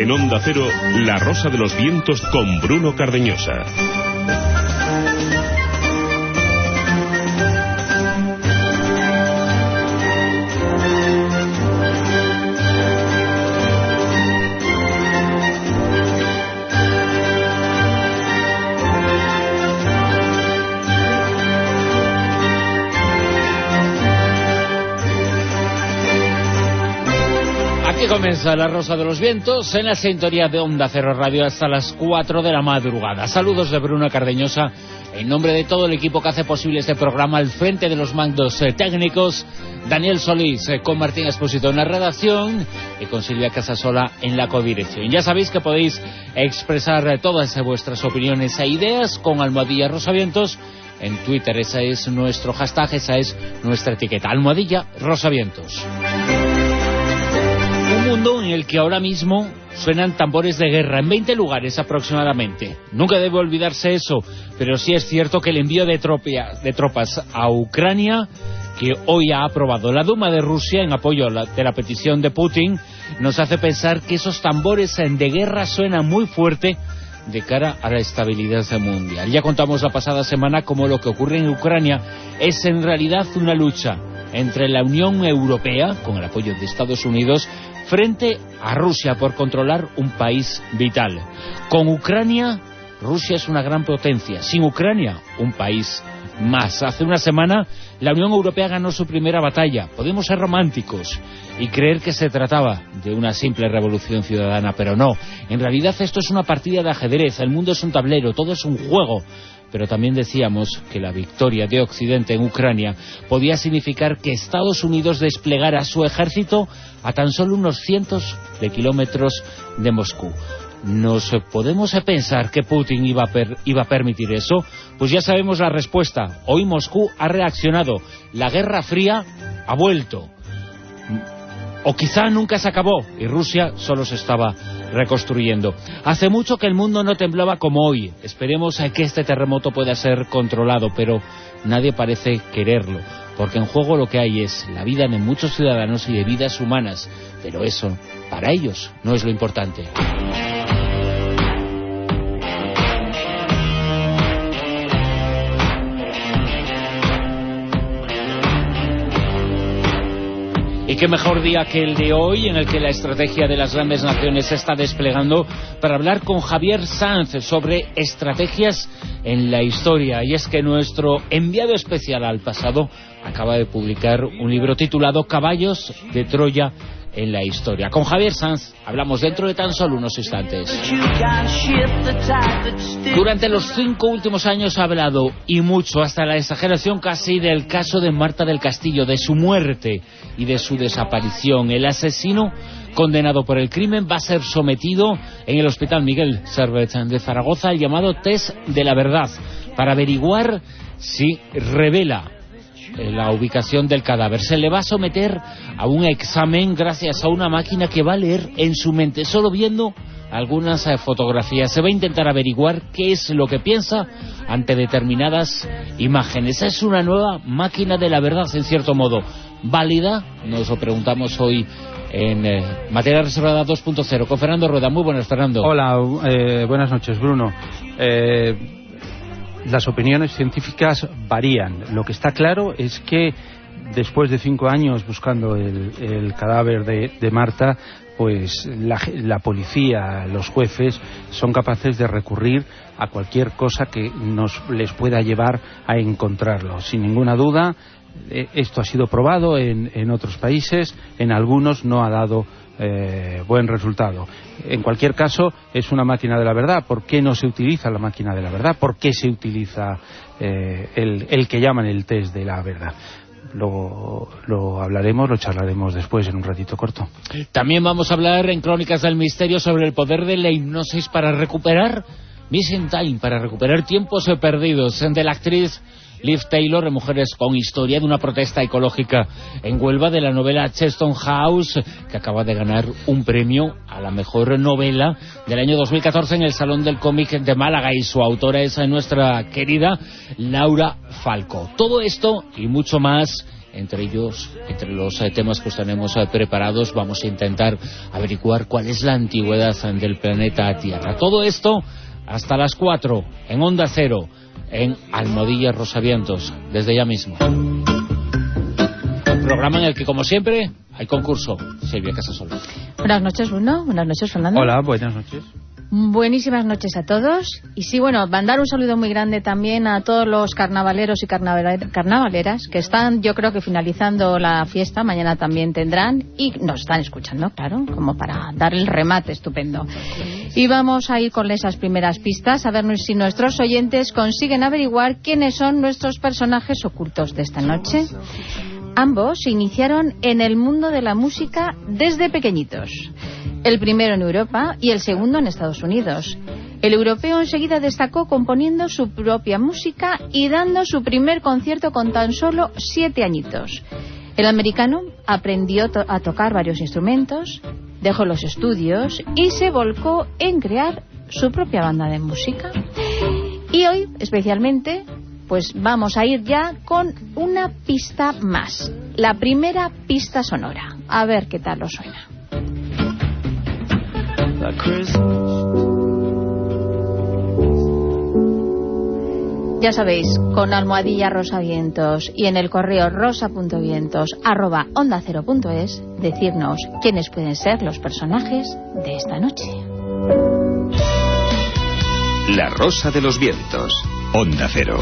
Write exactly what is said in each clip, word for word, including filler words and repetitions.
En Onda Cero, La Rosa de los Vientos con Bruno Cardeñosa. Comienza La Rosa de los Vientos en la sintonía de Onda Cero Radio hasta las cuatro de la madrugada. Saludos de Bruno Cardeñosa en nombre de todo el equipo que hace posible este programa al frente de los mandos eh, técnicos. Daniel Solís eh, con Martín Expósito en la redacción y con Silvia Casasola en la codirección. Ya sabéis que podéis expresar eh, todas vuestras opiniones e ideas con almohadilla Rosavientos en Twitter. Ese es nuestro hashtag, esa es nuestra etiqueta, almohadilla Rosavientos. Un mundo en el que ahora mismo suenan tambores de guerra en veinte lugares aproximadamente. Nunca debe olvidarse eso, pero sí es cierto que el envío de, tropia, de tropas a Ucrania, que hoy ha aprobado la Duma de Rusia en apoyo de la petición de Putin, nos hace pensar que esos tambores de guerra suenan muy fuerte de cara a la estabilidad mundial. Ya contamos la pasada semana cómo lo que ocurre en Ucrania es en realidad una lucha entre la Unión Europea, con el apoyo de Estados Unidos, frente a Rusia por controlar un país vital. Con Ucrania, Rusia es una gran potencia. Sin Ucrania, un país más. Hace una semana, la Unión Europea ganó su primera batalla. Podemos ser románticos y creer que se trataba de una simple revolución ciudadana, pero no. En realidad esto es una partida de ajedrez. El mundo es un tablero, todo es un juego. Pero también decíamos que la victoria de Occidente en Ucrania podía significar que Estados Unidos desplegara su ejército a tan solo unos cientos de kilómetros de Moscú. ¿Nos podemos pensar que Putin iba a, per, iba a permitir eso? Pues ya sabemos la respuesta. Hoy Moscú ha reaccionado. La Guerra Fría ha vuelto. O quizá nunca se acabó y Rusia solo se estaba reconstruyendo. Hace mucho que el mundo no temblaba como hoy. Esperemos a que este terremoto pueda ser controlado, pero nadie parece quererlo, porque en juego lo que hay es la vida de muchos ciudadanos y de vidas humanas, pero eso, para ellos, no es lo importante. Y qué mejor día que el de hoy, en el que la estrategia de las grandes naciones se está desplegando, para hablar con Javier Sanz sobre estrategias en la historia. Y es que nuestro enviado especial al pasado acaba de publicar un libro titulado Caballos de Troya en la historia. Con Javier Sanz hablamos dentro de tan solo unos instantes. Durante los cinco últimos años ha hablado, y mucho, hasta la exageración casi, del caso de Marta del Castillo, de su muerte y de su desaparición. El asesino, condenado por el crimen, va a ser sometido en el Hospital Miguel Servet de Zaragoza al llamado test de la verdad, para averiguar si revela la ubicación del cadáver. Se le va a someter a un examen gracias a una máquina que va a leer en su mente, solo viendo algunas eh, fotografías. Se va a intentar averiguar qué es lo que piensa ante determinadas imágenes. Es una nueva máquina de la verdad, en cierto modo. ¿Válida? Nos lo preguntamos hoy en eh, Materia Reservada dos punto cero con Fernando Rueda. Muy buenas, Fernando. Hola, eh, buenas noches, Bruno. Eh... Las opiniones científicas varían. Lo que está claro es que después de cinco años buscando el, el cadáver de, de Marta, pues la, la policía, los jueces son capaces de recurrir a cualquier cosa que nos les pueda llevar a encontrarlo. Sin ninguna duda, eh, esto ha sido probado en, en otros países, en algunos no ha dado Eh, buen resultado. En cualquier caso, es una máquina de la verdad. ¿Por qué no se utiliza la máquina de la verdad? ¿Por qué se utiliza eh, el, el que llaman el test de la verdad? Lo, lo hablaremos, lo charlaremos después en un ratito corto. También vamos a hablar en Crónicas del Misterio sobre el poder de la hipnosis para recuperar Missing Time, para recuperar tiempos perdidos, de la actriz Liv Taylor, en Mujeres con Historia, de una protesta ecológica en Huelva, de la novela Cheston House, que acaba de ganar un premio a la mejor novela del año dos mil catorce en el Salón del Cómic de Málaga, y su autora es nuestra querida Laura Falco. Todo esto y mucho más Entre ellos, entre los eh, temas que os tenemos eh, preparados, vamos a intentar averiguar cuál es la antigüedad del planeta Tierra. Todo esto hasta las cuatro, en Onda Cero, en Almohadilla Rosavientos, desde ya mismo. Programa en el que, como siempre, hay concurso. Silvia Casasola. Buenas noches, Bruno. Buenas noches, Fernando. Hola, buenas noches. Buenísimas noches a todos. Y sí, bueno, mandar un saludo muy grande también a todos los carnavaleros y carnaval- carnavaleras que están, yo creo que finalizando la fiesta, mañana también tendrán, y nos están escuchando, claro, como para dar el remate estupendo. Y vamos a ir con esas primeras pistas, a ver si nuestros oyentes consiguen averiguar quiénes son nuestros personajes ocultos de esta noche. Ambos se iniciaron en el mundo de la música desde pequeñitos. El primero en Europa y el segundo en Estados Unidos. El europeo enseguida destacó componiendo su propia música y dando su primer concierto con tan solo siete añitos. El americano aprendió to- a tocar varios instrumentos, dejó los estudios y se volcó en crear su propia banda de música. Y hoy, especialmente, pues vamos a ir ya con una pista más. La primera pista sonora. A ver qué tal os suena. Ya sabéis, con Almohadilla Rosavientos y en el correo rosa.vientos arroba onda cero punto es, decirnos quiénes pueden ser los personajes de esta noche. La Rosa de los Vientos, Onda Cero.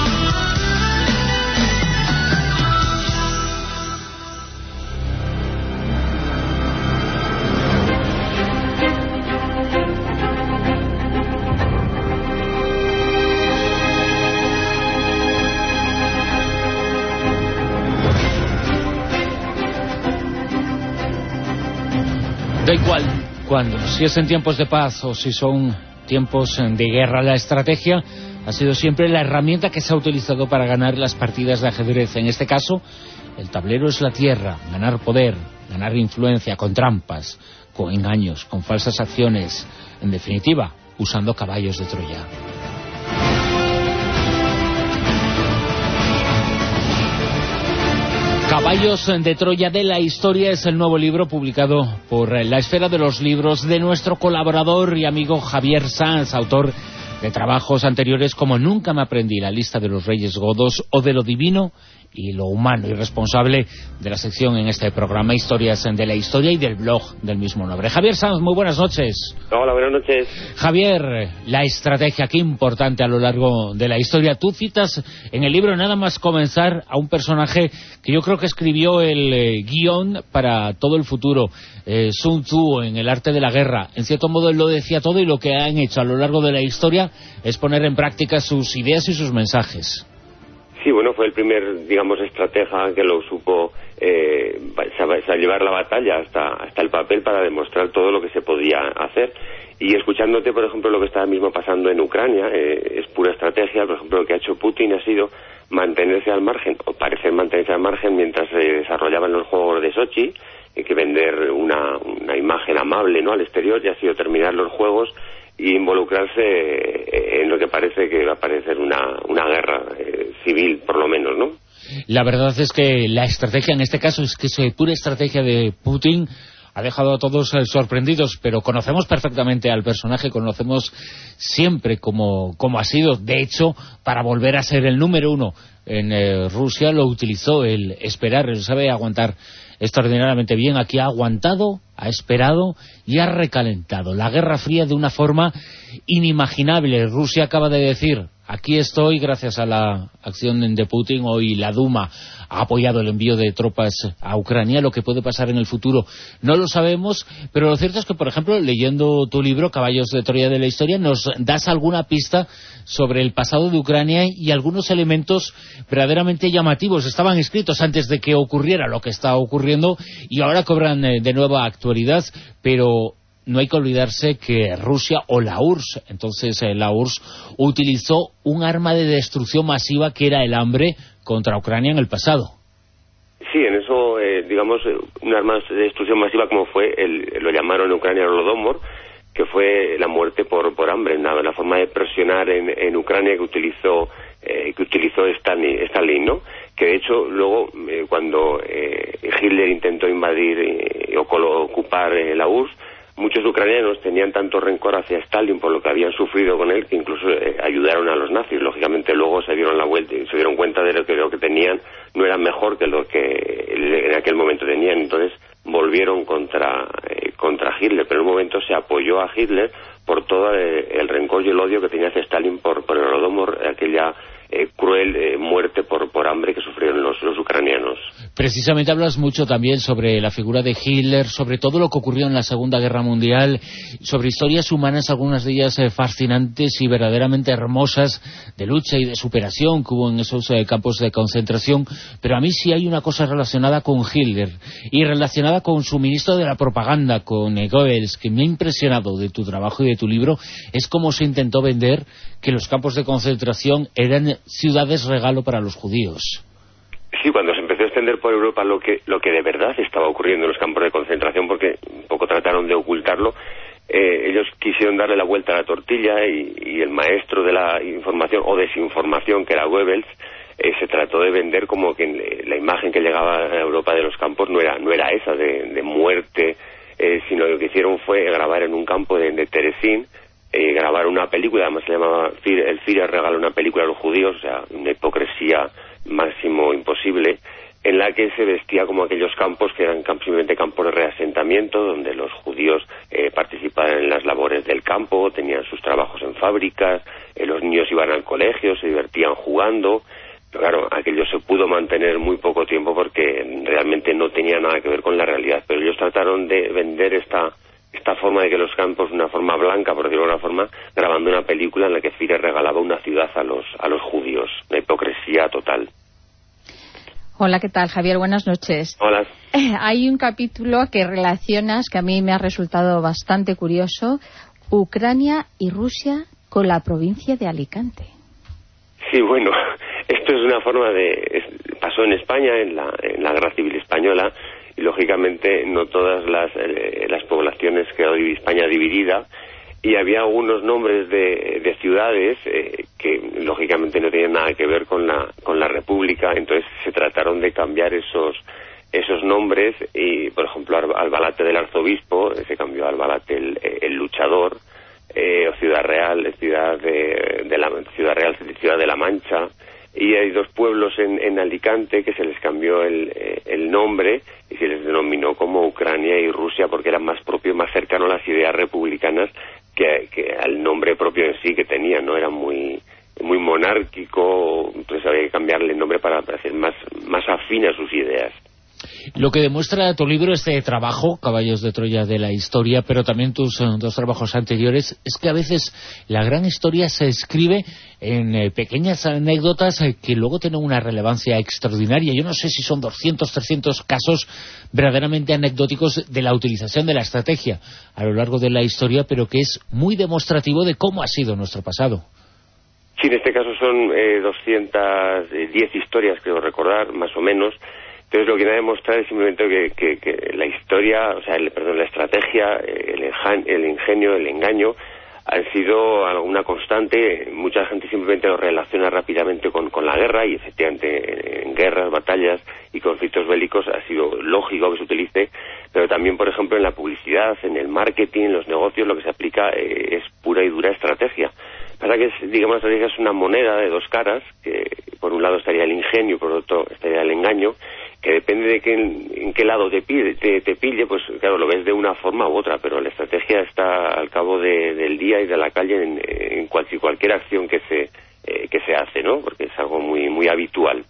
Da igual cuando, si es en tiempos de paz o si son tiempos de guerra, la estrategia ha sido siempre la herramienta que se ha utilizado para ganar las partidas de ajedrez. En este caso, el tablero es la tierra, ganar poder, ganar influencia con trampas, con engaños, con falsas acciones, en definitiva, usando caballos de Troya. Caballos de Troya de la historia es el nuevo libro publicado por La Esfera de los Libros de nuestro colaborador y amigo Javier Sanz, autor de trabajos anteriores como Nunca me aprendí la lista de los reyes godos o de lo divino y lo humano, y responsable de la sección en este programa Historias de la Historia y del blog del mismo nombre. Javier Sanz, muy buenas noches. Hola, buenas noches. Javier, la estrategia, qué importante a lo largo de la historia. Tú citas en el libro, nada más comenzar, a un personaje que yo creo que escribió el eh, guión para todo el futuro, eh, Sun Tzu, en el arte de la guerra. En cierto modo él lo decía todo, y lo que han hecho a lo largo de la historia es poner en práctica sus ideas y sus mensajes. Sí, bueno, fue el primer, digamos, estratega que lo supo eh, llevar la batalla hasta hasta el papel para demostrar todo lo que se podía hacer. Y escuchándote, por ejemplo, lo que está mismo pasando en Ucrania, eh, es pura estrategia. Por ejemplo, lo que ha hecho Putin ha sido mantenerse al margen, o parecer mantenerse al margen mientras se desarrollaban los Juegos de Sochi, eh, que vender una, una imagen amable, ¿no?, al exterior, y ha sido terminar los Juegos y involucrarse en lo que parece que va a parecer una, una guerra eh, civil, por lo menos, ¿no? La verdad es que la estrategia en este caso es que es pura estrategia de Putin. Ha dejado a todos eh, sorprendidos, pero conocemos perfectamente al personaje, conocemos siempre cómo, cómo ha sido. De hecho, para volver a ser el número uno en eh, Rusia lo utilizó el esperar, él sabe aguantar extraordinariamente bien. Aquí ha aguantado, ha esperado y ha recalentado la Guerra Fría de una forma inimaginable. Rusia acaba de decir, aquí estoy gracias a la acción de Putin. Hoy la Duma ha apoyado el envío de tropas a Ucrania. Lo que puede pasar en el futuro no lo sabemos, pero lo cierto es que, por ejemplo, leyendo tu libro, Caballos de Troya de la Historia, nos das alguna pista sobre el pasado de Ucrania y algunos elementos verdaderamente llamativos. Estaban escritos antes de que ocurriera lo que está ocurriendo y ahora cobran eh, de nueva actualidad, pero no hay que olvidarse que Rusia, o la U R S S, entonces eh, la U R S S utilizó un arma de destrucción masiva que era el hambre contra Ucrania en el pasado. Sí, en eso, eh, digamos, un arma de destrucción masiva como fue, el, lo llamaron en Ucrania el Holodomor, que fue la muerte por por hambre, una, una forma de presionar en, en Ucrania que utilizó eh, que utilizó Stalin, Stalin, ¿no?, que de hecho luego eh, cuando eh, Hitler intentó invadir eh, o ocupar eh, la U R S S, muchos ucranianos tenían tanto rencor hacia Stalin por lo que habían sufrido con él que incluso eh, ayudaron a los nazis. Lógicamente luego se dieron la vuelta y se dieron cuenta de que lo que tenían no era mejor que lo que en aquel momento tenían. Entonces volvieron contra eh, contra Hitler, pero en un momento se apoyó a Hitler por todo eh, el rencor y el odio que tenía hacia Stalin por, por el Holodomor, aquella Eh, cruel eh, muerte por, por hambre que sufrieron los, los ucranianos. Precisamente hablas mucho también sobre la figura de Hitler, sobre todo lo que ocurrió en la Segunda Guerra Mundial, sobre historias humanas, algunas de ellas eh, fascinantes y verdaderamente hermosas, de lucha y de superación que hubo en esos eh, campos de concentración. Pero a mí sí hay una cosa relacionada con Hitler y relacionada con su ministro de la propaganda, con eh, Goebbels, que me ha impresionado de tu trabajo y de tu libro, es cómo se intentó vender que los campos de concentración eran ciudades regalo para los judíos. Sí, cuando se empezó a extender por Europa lo que lo que de verdad estaba ocurriendo en los campos de concentración, porque un poco trataron de ocultarlo, eh, ellos quisieron darle la vuelta a la tortilla y, y el maestro de la información o desinformación, que era Goebbels, eh, se trató de vender como que la imagen que llegaba a Europa de los campos no era no era esa de, de muerte, eh, sino lo que hicieron fue grabar en un campo de, de Terezín, Eh, grabar una película, además se llamaba El Führer regala una película a los judíos, o sea, una hipocresía máximo imposible, en la que se vestía como aquellos campos que eran simplemente campos de reasentamiento, donde los judíos eh, participaban en las labores del campo, tenían sus trabajos en fábricas, eh, los niños iban al colegio, se divertían jugando. Pero claro, aquello se pudo mantener muy poco tiempo porque realmente no tenía nada que ver con la realidad, pero ellos trataron de vender esta esta forma de que los campos, una forma blanca, por decirlo de alguna forma, grabando una película en la que Führer regalaba una ciudad a los a los judíos. Una hipocresía total. Hola, ¿qué tal, Javier? Buenas noches. Hola. Eh, hay un capítulo que relacionas, que a mí me ha resultado bastante curioso, Ucrania y Rusia con la provincia de Alicante. Sí, bueno, esto es una forma de... Es, pasó en España, en la, en la Guerra Civil Española, y lógicamente no todas las, eh, las poblaciones quedó España dividida, y había algunos nombres de, de ciudades eh, que lógicamente no tenían nada que ver con la con la República. Entonces se trataron de cambiar esos esos nombres y, por ejemplo, Albalate del Arzobispo eh, se cambió a Albalate el, el Luchador, eh, o Ciudad Real, Ciudad de, de la Ciudad Real, Ciudad de la Mancha. Y hay dos pueblos en, en Alicante que se les cambió el, el nombre y se les denominó como Ucrania y Rusia porque eran más propios, más cercanos a las ideas republicanas que, que al nombre propio en sí que tenían, ¿no? Era muy muy monárquico, entonces había que cambiarle el nombre para, para hacer más, más afín a sus ideas. Lo que demuestra tu libro, este trabajo, Caballos de Troya de la historia, pero también tus uh, dos trabajos anteriores, es que a veces la gran historia se escribe en eh, pequeñas anécdotas eh, que luego tienen una relevancia extraordinaria. Yo no sé si son doscientos, trescientos casos verdaderamente anecdóticos de la utilización de la estrategia a lo largo de la historia, pero que es muy demostrativo de cómo ha sido nuestro pasado. Sí, en este caso son eh, doscientas diez historias, creo recordar, más o menos. Entonces lo que viene a demostrar es simplemente que, que, que la historia, o sea, el, perdón, la estrategia, el, enja, el ingenio, el engaño, han sido alguna constante. Mucha gente simplemente lo relaciona rápidamente con, con la guerra y efectivamente en guerras, batallas y conflictos bélicos ha sido lógico que se utilice, pero también, por ejemplo, en la publicidad, en el marketing, en los negocios, lo que se aplica eh, es pura y dura estrategia. Pasa que, digamos, la estrategia es una moneda de dos caras, que por un lado estaría el ingenio y por otro estaría el engaño, que depende de que en, en qué lado te pille, te, te pille, pues claro, lo ves de una forma u otra, pero la estrategia está al cabo de, del día y de la calle en, en cualquier, cualquier acción que se eh, que se hace, ¿no? Porque es algo muy muy habitual.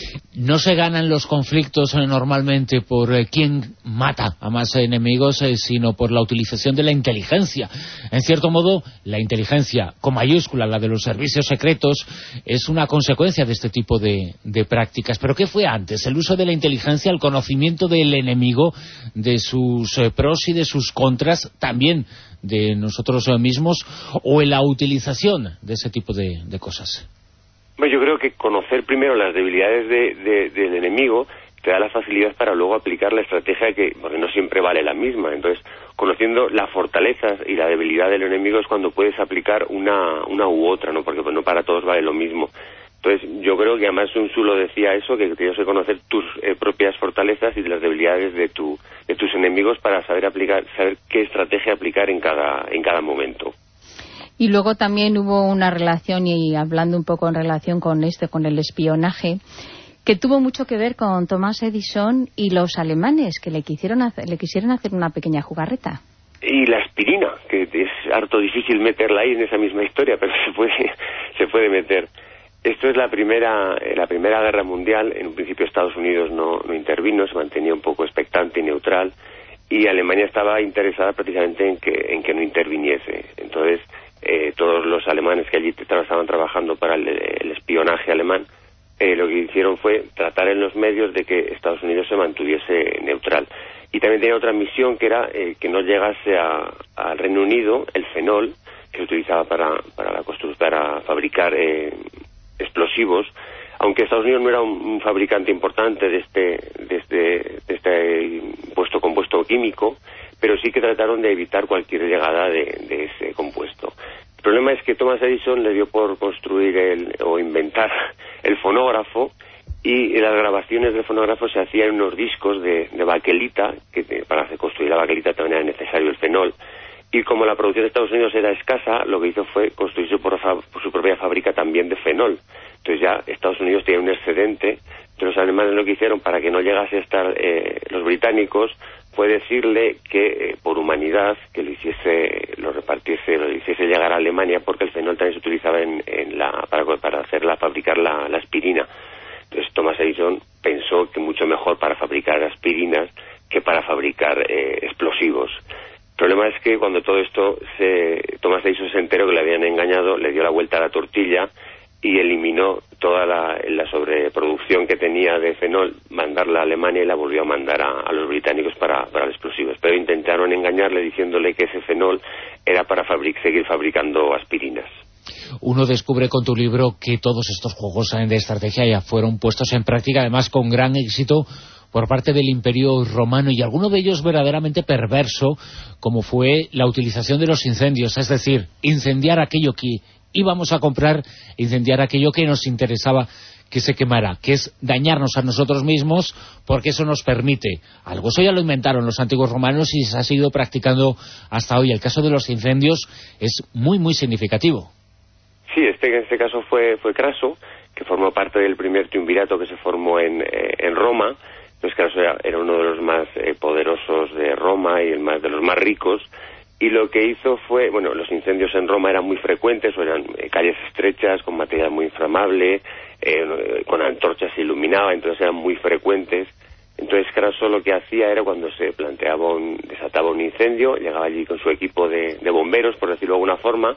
No se ganan los conflictos eh, normalmente por eh, quién mata a más enemigos, eh, sino por la utilización de la inteligencia. En cierto modo, la inteligencia, con mayúscula, la de los servicios secretos, es una consecuencia de este tipo de, de prácticas. ¿Pero qué fue antes? ¿El uso de la inteligencia, el conocimiento del enemigo, de sus eh, pros y de sus contras, también de nosotros mismos, o en la utilización de ese tipo de, de cosas? Bueno, yo creo que conocer primero las debilidades de, de, del enemigo te da la facilidad para luego aplicar la estrategia, que porque no siempre vale la misma. Entonces, conociendo las fortalezas y la debilidad del enemigo es cuando puedes aplicar una una u otra, ¿no? Porque pues, no para todos vale lo mismo. Entonces, yo creo que además Sun Tzu lo decía eso, que tienes que conocer tus eh, propias fortalezas y las debilidades de tu de tus enemigos para saber aplicar, saber qué estrategia aplicar en cada en cada momento. Y luego también hubo una relación, y hablando un poco en relación con este, con el espionaje, que tuvo mucho que ver con Thomas Edison y los alemanes, que le quisieron hacer, le quisieron hacer una pequeña jugarreta. Y la aspirina, que es harto difícil meterla ahí en esa misma historia, pero se puede se puede meter. Esto es la primera la primera guerra mundial. En un principio Estados Unidos no, no intervino, se mantenía un poco expectante y neutral, y Alemania estaba interesada precisamente en que en que no interviniese. Entonces, eh, todos los alemanes que allí estaban trabajando para el, el espionaje alemán, eh, lo que hicieron fue tratar en los medios de que Estados Unidos se mantuviese neutral. Y también tenía otra misión, que era eh, que no llegase al Reino Unido el fenol, que se utilizaba para para la constru para fabricar eh, explosivos, aunque Estados Unidos no era un, un fabricante importante de este de este de este puesto compuesto químico, pero sí que trataron de evitar cualquier llegada de, de ese compuesto. El problema es que Thomas Edison le dio por construir el, o inventar el fonógrafo, y las grabaciones del fonógrafo se hacían en unos discos de, de baquelita, que para hacer construir la baquelita también era necesario el fenol, y como la producción de Estados Unidos era escasa, lo que hizo fue construir su, por, por su propia fábrica también de fenol. Entonces ya Estados Unidos tenía un excedente. Entonces los alemanes lo que hicieron, para que no llegase a estar eh, los británicos, fue decirle que eh, por humanidad que lo hiciese, lo repartiese, lo hiciese llegar a Alemania, porque el fenol también se utilizaba en, en la para, para hacerla, fabricar la, la aspirina. Entonces Thomas Edison pensó que mucho mejor para fabricar aspirinas que para fabricar eh, explosivos. El problema es que cuando todo esto, se, Thomas Edison se enteró que le habían engañado, le dio la vuelta a la tortilla y eliminó toda la, la sobreproducción que tenía de fenol, mandarla a Alemania, y la volvió a mandar a, a los británicos para, para los explosivos. Pero intentaron engañarle diciéndole que ese fenol era para fabric, seguir fabricando aspirinas. Uno descubre con tu libro que todos estos juegos de estrategia ya fueron puestos en práctica, además con gran éxito, por parte del Imperio Romano, y alguno de ellos verdaderamente perverso, como fue la utilización de los incendios, es decir, incendiar aquello que íbamos a comprar, incendiar aquello que nos interesaba que se quemara, que es dañarnos a nosotros mismos, porque eso nos permite algo. Eso ya lo inventaron los antiguos romanos y se ha seguido practicando hasta hoy. El caso de los incendios es muy, muy significativo. Sí, este en este caso fue fue Craso, que formó parte del primer triunvirato que se formó en, eh, en Roma. Entonces Craso era, era uno de los más eh, poderosos de Roma y el más de los más ricos, y lo que hizo fue, bueno, los incendios en Roma eran muy frecuentes, o eran eh, calles estrechas con material muy inflamable, eh, con antorchas se iluminaba, entonces eran muy frecuentes. Entonces Craso lo que hacía era, cuando se planteaba un, desataba un incendio, llegaba allí con su equipo de, de bomberos, por decirlo de alguna forma,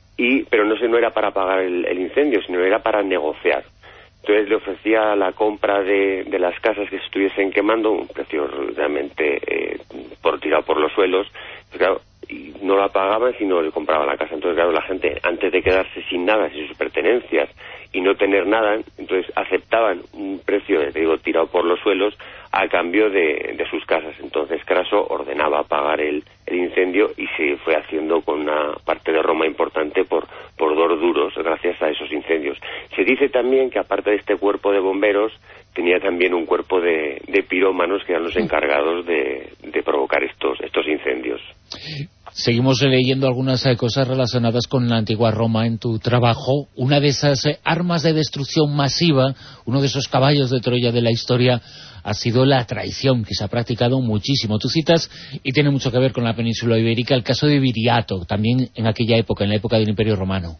y pero no se no era para apagar el, el incendio, sino era para negociar. Entonces le ofrecía la compra de, de las casas que se estuviesen quemando, un precio realmente eh, por tirado por los suelos, pues claro, y no la pagaban sino le compraban la casa. Entonces claro, la gente, antes de quedarse sin nada, sin sus pertenencias y no tener nada, entonces aceptaban un precio, te digo, tirado por los suelos a cambio de, de sus casas. Entonces Craso ordenaba apagar el, el incendio, y se fue haciendo con una parte de Roma importante por, por dos duros gracias a esos incendios. Se dice también que aparte de este cuerpo de bomberos, tenía también un cuerpo de, de pirómanos, que eran los encargados de, de provocar estos, estos incendios. Seguimos leyendo algunas eh, cosas relacionadas con la antigua Roma en tu trabajo. Una de esas eh, armas de destrucción masiva, uno de esos caballos de Troya de la historia, ha sido la traición, que se ha practicado muchísimo. Tú citas, y tiene mucho que ver con la península ibérica, el caso de Viriato, también en aquella época, en la época del Imperio Romano.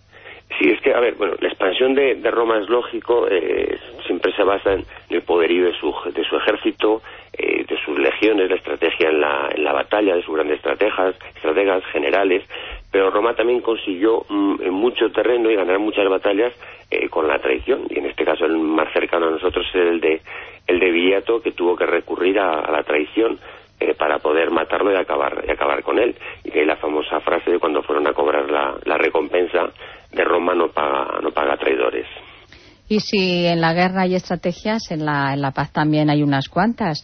Sí, es que, a ver, bueno, la expansión de, de Roma es lógico, eh, siempre se basa en el poderío de su, de su ejército, eh, de sus legiones, la estrategia en la, en la batalla, de sus grandes estrategas, estrategas generales, pero Roma también consiguió mm, en mucho terreno y ganar muchas batallas eh, con la traición, y en este caso el más cercano a nosotros es el de, el de Viriato, que tuvo que recurrir a, a la traición eh, para poder matarlo y acabar, y acabar con él. Y de ahí la famosa frase de cuando fueron a cobrar la, la recompensa de Roma: no paga, no paga traidores. Y si en la guerra hay estrategias, en la, en la paz también hay unas cuantas.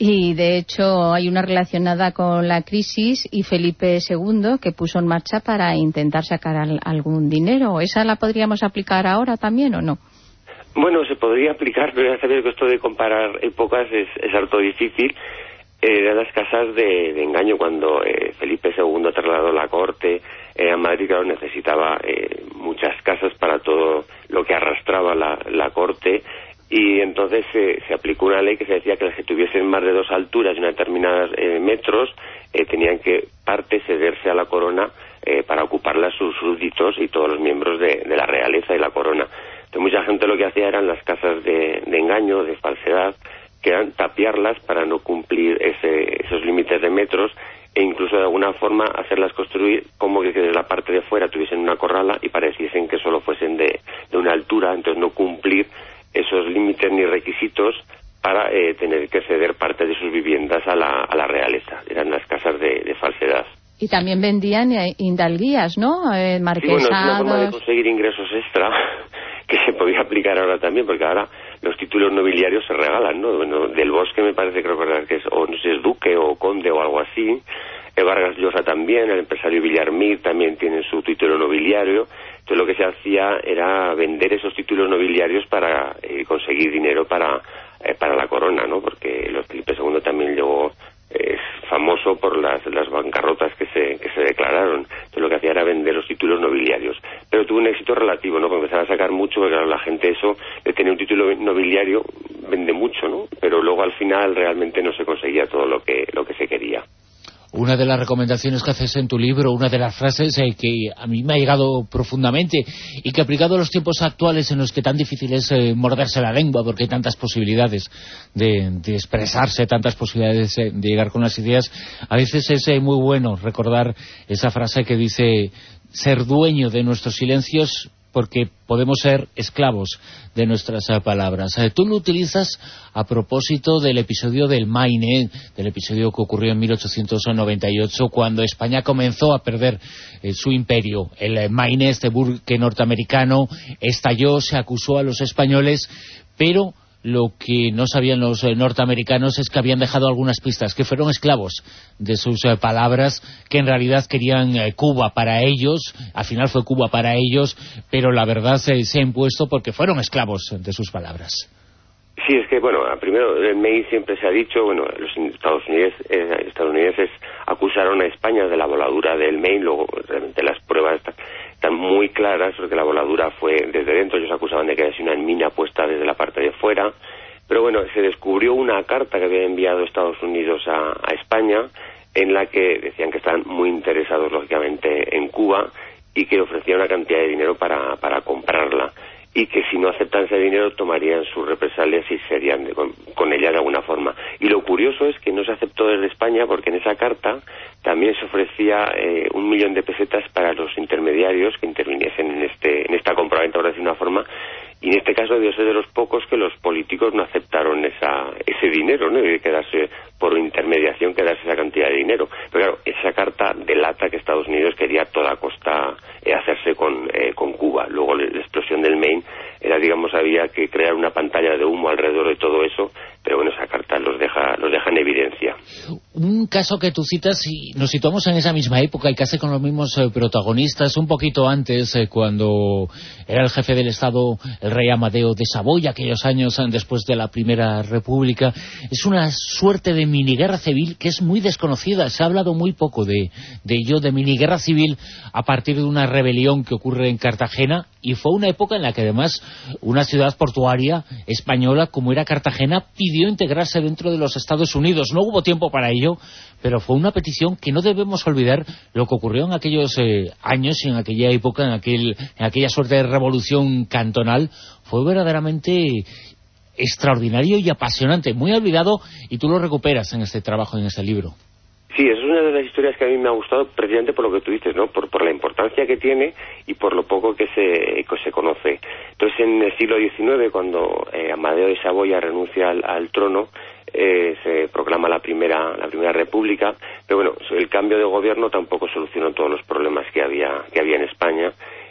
Y de hecho hay una relacionada con la crisis y Felipe segundo que puso en marcha para intentar sacar al, algún dinero. ¿Esa la podríamos aplicar ahora también o no? Bueno, se podría aplicar, pero ya sabéis que esto de comparar épocas es, es harto difícil. Eh, de las casas de, de engaño, cuando eh, Felipe segundo trasladó la corte eh, a Madrid, claro, necesitaba eh, muchas casas para todo lo que arrastraba la, la corte. Y entonces eh, se aplicó una ley que se decía que las que tuviesen más de dos alturas y una determinados eh, metros eh, tenían que parte cederse a la corona eh, para ocuparla sus súbditos y todos los miembros de, de la realeza y la corona. Entonces mucha gente lo que hacía eran las casas de, de engaño, de falsedad, que eran tapiarlas para no cumplir ese, esos límites de metros e incluso de alguna forma hacerlas construir como que desde la parte de fuera tuviesen una corrala y pareciesen que solo fuesen de, de una altura, entonces no cumplir esos límites ni requisitos para eh, tener que ceder parte de sus viviendas a la, a la realeza. Eran las casas de, de falsedad. Y también vendían eh, hindalguías, ¿no? Eh, marquesados... Sí, bueno, es una forma de conseguir ingresos extra que se podía aplicar ahora también, porque ahora los títulos nobiliarios se regalan, ¿no? Bueno, del Bosque me parece que recordar que es, o no sé, es duque o conde o algo así. Eh, Vargas Llosa también, el empresario Villarmir también tiene su título nobiliario. Entonces lo que se hacía era vender esos títulos nobiliarios para eh, conseguir dinero para eh, para la corona, ¿no? Porque los Felipe segundo también llegó, es famoso por las, las bancarrotas que se, que se declararon. Entonces lo que hacía era vender los títulos nobiliarios. Pero tuvo un éxito relativo, ¿no? Porque empezaba a sacar mucho, porque claro, la gente eso, de tener un título nobiliario, vende mucho, ¿no? Pero luego al final realmente no se conseguía todo lo que, lo que se quería. Una de las recomendaciones que haces en tu libro, una de las frases eh, que a mí me ha llegado profundamente y que aplicado a los tiempos actuales en los que tan difícil es eh, morderse la lengua porque hay tantas posibilidades de, de expresarse, tantas posibilidades eh, de llegar con las ideas, a veces es eh, muy bueno recordar esa frase que dice: ser dueño de nuestros silencios porque podemos ser esclavos de nuestras uh, palabras. Eh, tú lo utilizas a propósito del episodio del Maine, del episodio que ocurrió en mil ochocientos noventa y ocho, cuando España comenzó a perder eh, su imperio. El eh, Maine, este buque norteamericano, estalló, se acusó a los españoles, pero lo que no sabían los eh, norteamericanos es que habían dejado algunas pistas, que fueron esclavos de sus eh, palabras, que en realidad querían eh, Cuba para ellos, al final fue Cuba para ellos, pero la verdad se, se ha impuesto porque fueron esclavos de sus palabras. Sí, es que, bueno, primero, el Maine siempre se ha dicho, bueno, los Estados Unidos, eh, estadounidenses acusaron a España de la voladura del Maine, luego realmente las pruebas están, están muy claras, porque la voladura fue desde dentro, ellos acusaban de que había sido una mina puesta desde la parte de fuera, pero bueno, se descubrió una carta que había enviado Estados Unidos a, a España, en la que decían que estaban muy interesados, lógicamente, en Cuba, y que ofrecían una cantidad de dinero para, para comprarla, y que si no aceptan ese dinero tomarían sus represalias y serían de, con, con ella de alguna forma. Y lo curioso es que no se aceptó desde España, porque en esa carta también se ofrecía eh, un millón de pesetas para los intermediarios que interviniesen en este en esta compraventa, por decir una forma, y en este caso debió ser de los pocos que los políticos no aceptaron esa ese dinero, ¿no? Y quedarse por intermediación, quedarse esa cantidad de dinero. Pero claro, esa carta delata que Estados Unidos quería a toda costa eh, hacerse con, eh, con Cuba. Luego la explosión del Maine era, digamos, había que crear una pantalla de humo alrededor de todo eso, pero bueno, esa carta los deja los deja en evidencia. Un caso que tú citas, y nos situamos en esa misma época y casi con los mismos eh, protagonistas, un poquito antes, eh, cuando era el jefe del Estado el rey Amadeo de Saboya, aquellos años eh, después de la Primera República. Es una suerte de miniguerra civil que es muy desconocida, se ha hablado muy poco de, de ello, de miniguerra civil a partir de una rebelión que ocurre en Cartagena, y fue una época en la que además una ciudad portuaria española como era Cartagena pidió integrarse dentro de los Estados Unidos. No hubo tiempo para ello, pero fue una petición que no debemos olvidar lo que ocurrió en aquellos eh, años y en aquella época, en, aquel, en aquella suerte de revolución cantonal. Fue verdaderamente extraordinario y apasionante, muy olvidado, y tú lo recuperas en este trabajo, en este libro. Sí, es una de las historias que a mí me ha gustado precisamente por lo que tú dices, ¿no? Por, por la importancia que tiene y por lo poco que se, que se conoce. Entonces, en el siglo diecinueve, cuando eh, Amadeo de Saboya renuncia al, al trono, eh, se proclama la primera la primera república, pero bueno, el cambio de gobierno tampoco solucionó todos los problemas que había que había en España,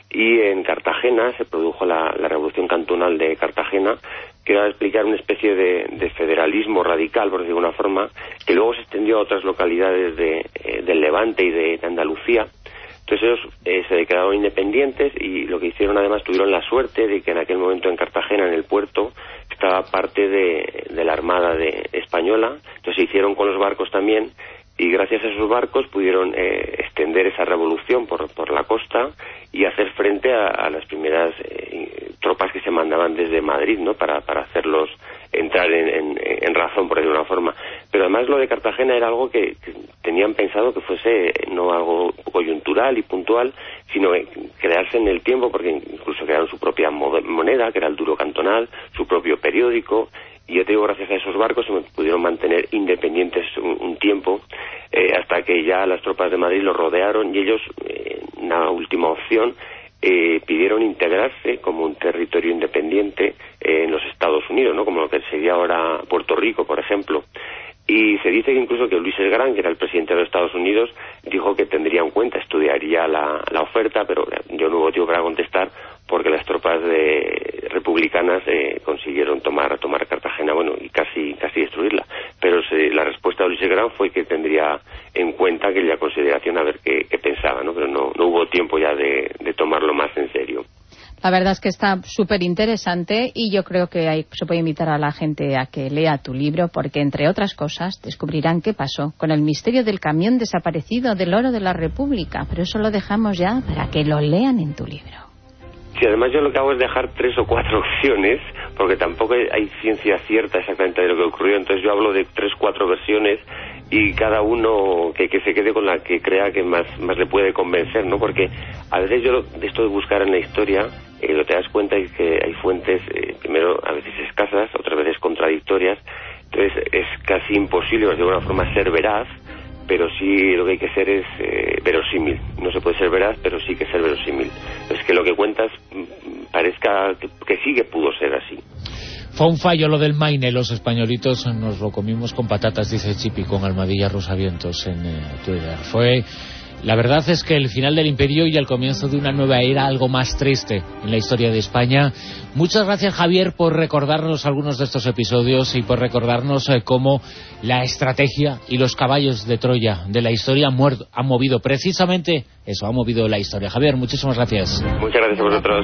y en Cartagena se produjo la, la Revolución Cantonal de Cartagena, que era explicar una especie de, de federalismo radical, por decirlo de alguna forma, que luego se extendió a otras localidades de, eh, del Levante y de, de Andalucía. Entonces ellos eh, se declararon independientes y lo que hicieron además, tuvieron la suerte de que en aquel momento en Cartagena, en el puerto, estaba parte de, de la Armada de, española. Entonces se hicieron con los barcos también y gracias a esos barcos pudieron eh, extender esa revolución por, por la costa y hacer frente a, a las primeras eh, tropas que se mandaban desde Madrid, ¿no? Para, para hacerlos entrar en, en, en razón, por decirlo de una forma. Pero además lo de Cartagena era algo que, que tenían pensado que fuese no algo coyuntural y puntual, sino quedarse en el tiempo, porque incluso crearon su propia moneda, que era el duro cantonal, su propio periódico, y yo te digo, gracias a esos barcos se pudieron mantener independientes un, un tiempo, eh, hasta que ya las tropas de Madrid los rodearon y ellos, eh, una última opción, eh, pidieron integrarse como un territorio independiente eh, en los Estados Unidos, ¿no? Como lo que sería ahora Puerto Rico, por ejemplo. Y se dice que incluso que Luis el Gran, que era el presidente de los Estados Unidos, dijo que tendría en cuenta, estudiaría la, la oferta, pero yo no hubo motivo para contestar porque las tropas de, republicanas eh, consiguieron tomar tomar Cartagena, bueno, y casi casi destruirla. Pero se, la respuesta de Luis el Gran fue que tendría en cuenta aquella consideración a ver qué, qué pensaba, ¿no? Pero no, no hubo tiempo ya de, de tomarlo más en serio. La verdad es que está súper interesante y yo creo que hay, se puede invitar a la gente a que lea tu libro porque, entre otras cosas, descubrirán qué pasó con el misterio del camión desaparecido del oro de la República. Pero eso lo dejamos ya para que lo lean en tu libro. Sí, además yo lo que hago es dejar tres o cuatro opciones, porque tampoco hay ciencia cierta exactamente de lo que ocurrió, entonces yo hablo de tres, cuatro versiones y cada uno que, que se quede con la que crea que más, más le puede convencer, ¿no? Porque a veces yo, de esto de buscar en la historia, eh, lo que te das cuenta es que hay fuentes, eh, primero, a veces escasas, otras veces contradictorias, entonces es casi imposible, de alguna forma, ser veraz, pero sí lo que hay que ser es eh, verosímil. No se puede ser veraz, pero sí que ser verosímil. Es que lo que cuentas parezca que, que sí que pudo ser así. Fue un fallo lo del Maine, los españolitos nos lo comimos con patatas, dice Chipi, con Almadilla Rosavientos en eh, Twitter. Fue... La verdad es que el final del Imperio y el comienzo de una nueva era, algo más triste en la historia de España. Muchas gracias, Javier, por recordarnos algunos de estos episodios y por recordarnos eh, cómo la estrategia y los caballos de Troya de la historia han, muerto, han movido precisamente eso, han movido la historia. Javier, muchísimas gracias. Muchas gracias a vosotros.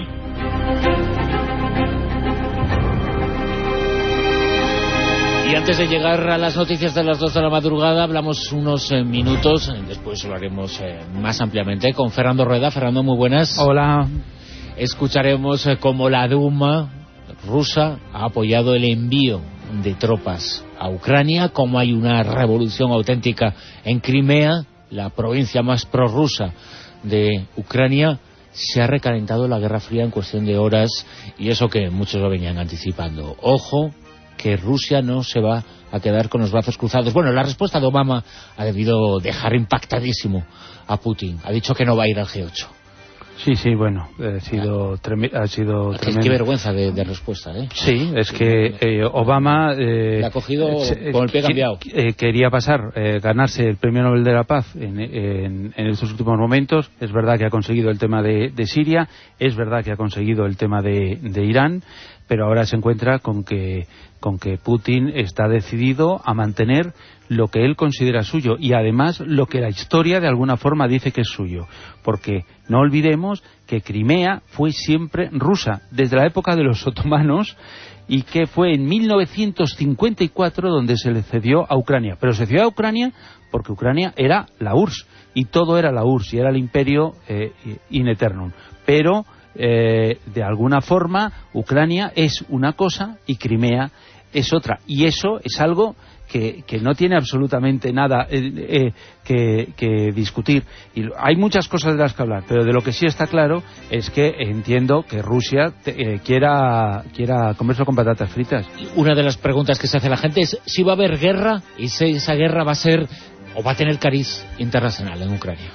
Y antes de llegar a las noticias de las dos de la madrugada, hablamos unos eh, minutos, después lo haremos eh, más ampliamente, con Fernando Rueda. Fernando, muy buenas. Hola. Escucharemos eh, cómo la Duma rusa ha apoyado el envío de tropas a Ucrania, cómo hay una revolución auténtica en Crimea, la provincia más prorrusa de Ucrania. Se ha recalentado la Guerra Fría en cuestión de horas, y eso que muchos lo venían anticipando. Ojo, que Rusia no se va a quedar con los brazos cruzados. Bueno, la respuesta de Obama ha debido dejar impactadísimo a Putin. Ha dicho que no va a ir al G ocho. Sí, sí, bueno, ha sido, tremi ha sido qué, tremendo. Qué vergüenza de, de respuesta, ¿eh? Sí, es que eh, Obama... Eh, Le ha cogido eh, con el pie cambiado. Eh, quería pasar, eh, ganarse el Premio Nobel de la Paz en, en, en estos últimos momentos. Es verdad que ha conseguido el tema de, de Siria, es verdad que ha conseguido el tema de, de Irán, pero ahora se encuentra con que, con que Putin está decidido a mantener lo que él considera suyo y además lo que la historia de alguna forma dice que es suyo, porque no olvidemos que Crimea fue siempre rusa desde la época de los otomanos y que fue en mil novecientos cincuenta y cuatro donde se le cedió a Ucrania, pero se cedió a Ucrania porque Ucrania era la U R S S y todo era la U R S S y era el imperio eh, in eternum, pero eh, de alguna forma Ucrania es una cosa y Crimea es otra, y eso es algo que, que no tiene absolutamente nada eh, eh, que, que discutir. Y hay muchas cosas de las que hablar, pero de lo que sí está claro es que entiendo que Rusia te, eh, quiera, quiera comerse con patatas fritas. Una de las preguntas que se hace la gente es si va a haber guerra y si esa guerra va a ser o va a tener cariz internacional en Ucrania.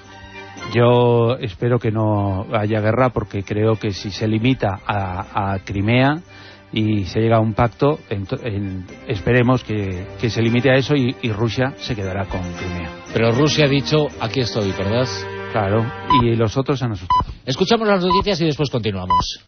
Yo espero que no haya guerra, porque creo que si se limita a, a Crimea y se llega a un pacto, en, en, esperemos que, que se limite a eso y, y Rusia se quedará con Crimea. Pero Rusia ha dicho, aquí estoy, ¿verdad? Claro, y los otros han asustado. Escuchamos las noticias y después continuamos.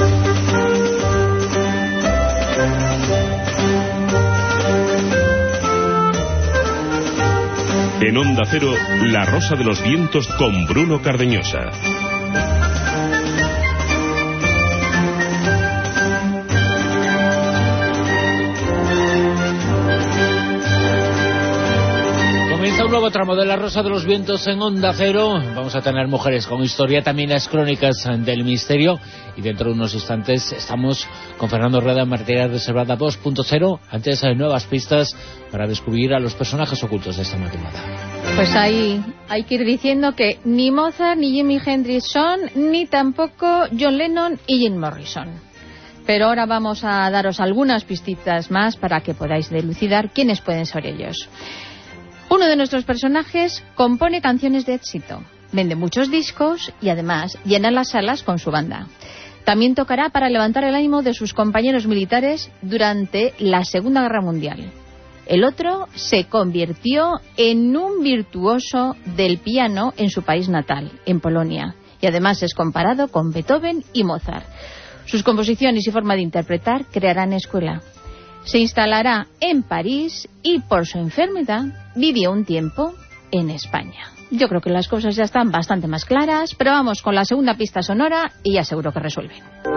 En Onda Cero, La Rosa de los Vientos con Bruno Cardeñosa. Comienza un nuevo tramo de La Rosa de los Vientos en Onda Cero. Vamos a tener mujeres con historia, también las crónicas del misterio. Y dentro de unos instantes estamos con Fernando Rueda en Materia Reservada dos punto cero. Antes hay nuevas pistas para descubrir a los personajes ocultos de esta madrugada. Pues ahí hay que ir diciendo que ni Mozart ni Jimi Hendrix son, ni tampoco John Lennon y Jim Morrison. Pero ahora vamos a daros algunas pistitas más para que podáis dilucidar quiénes pueden ser ellos. Uno de nuestros personajes compone canciones de éxito, vende muchos discos y además llena las salas con su banda. También tocará para levantar el ánimo de sus compañeros militares durante la Segunda Guerra Mundial. El otro se convirtió en un virtuoso del piano en su país natal, en Polonia, y además es comparado con Beethoven y Mozart. Sus composiciones y forma de interpretar crearán escuela. Se instalará en París y por su enfermedad vivió un tiempo en España. Yo creo que las cosas ya están bastante más claras, pero vamos con la segunda pista sonora y ya seguro que resuelven.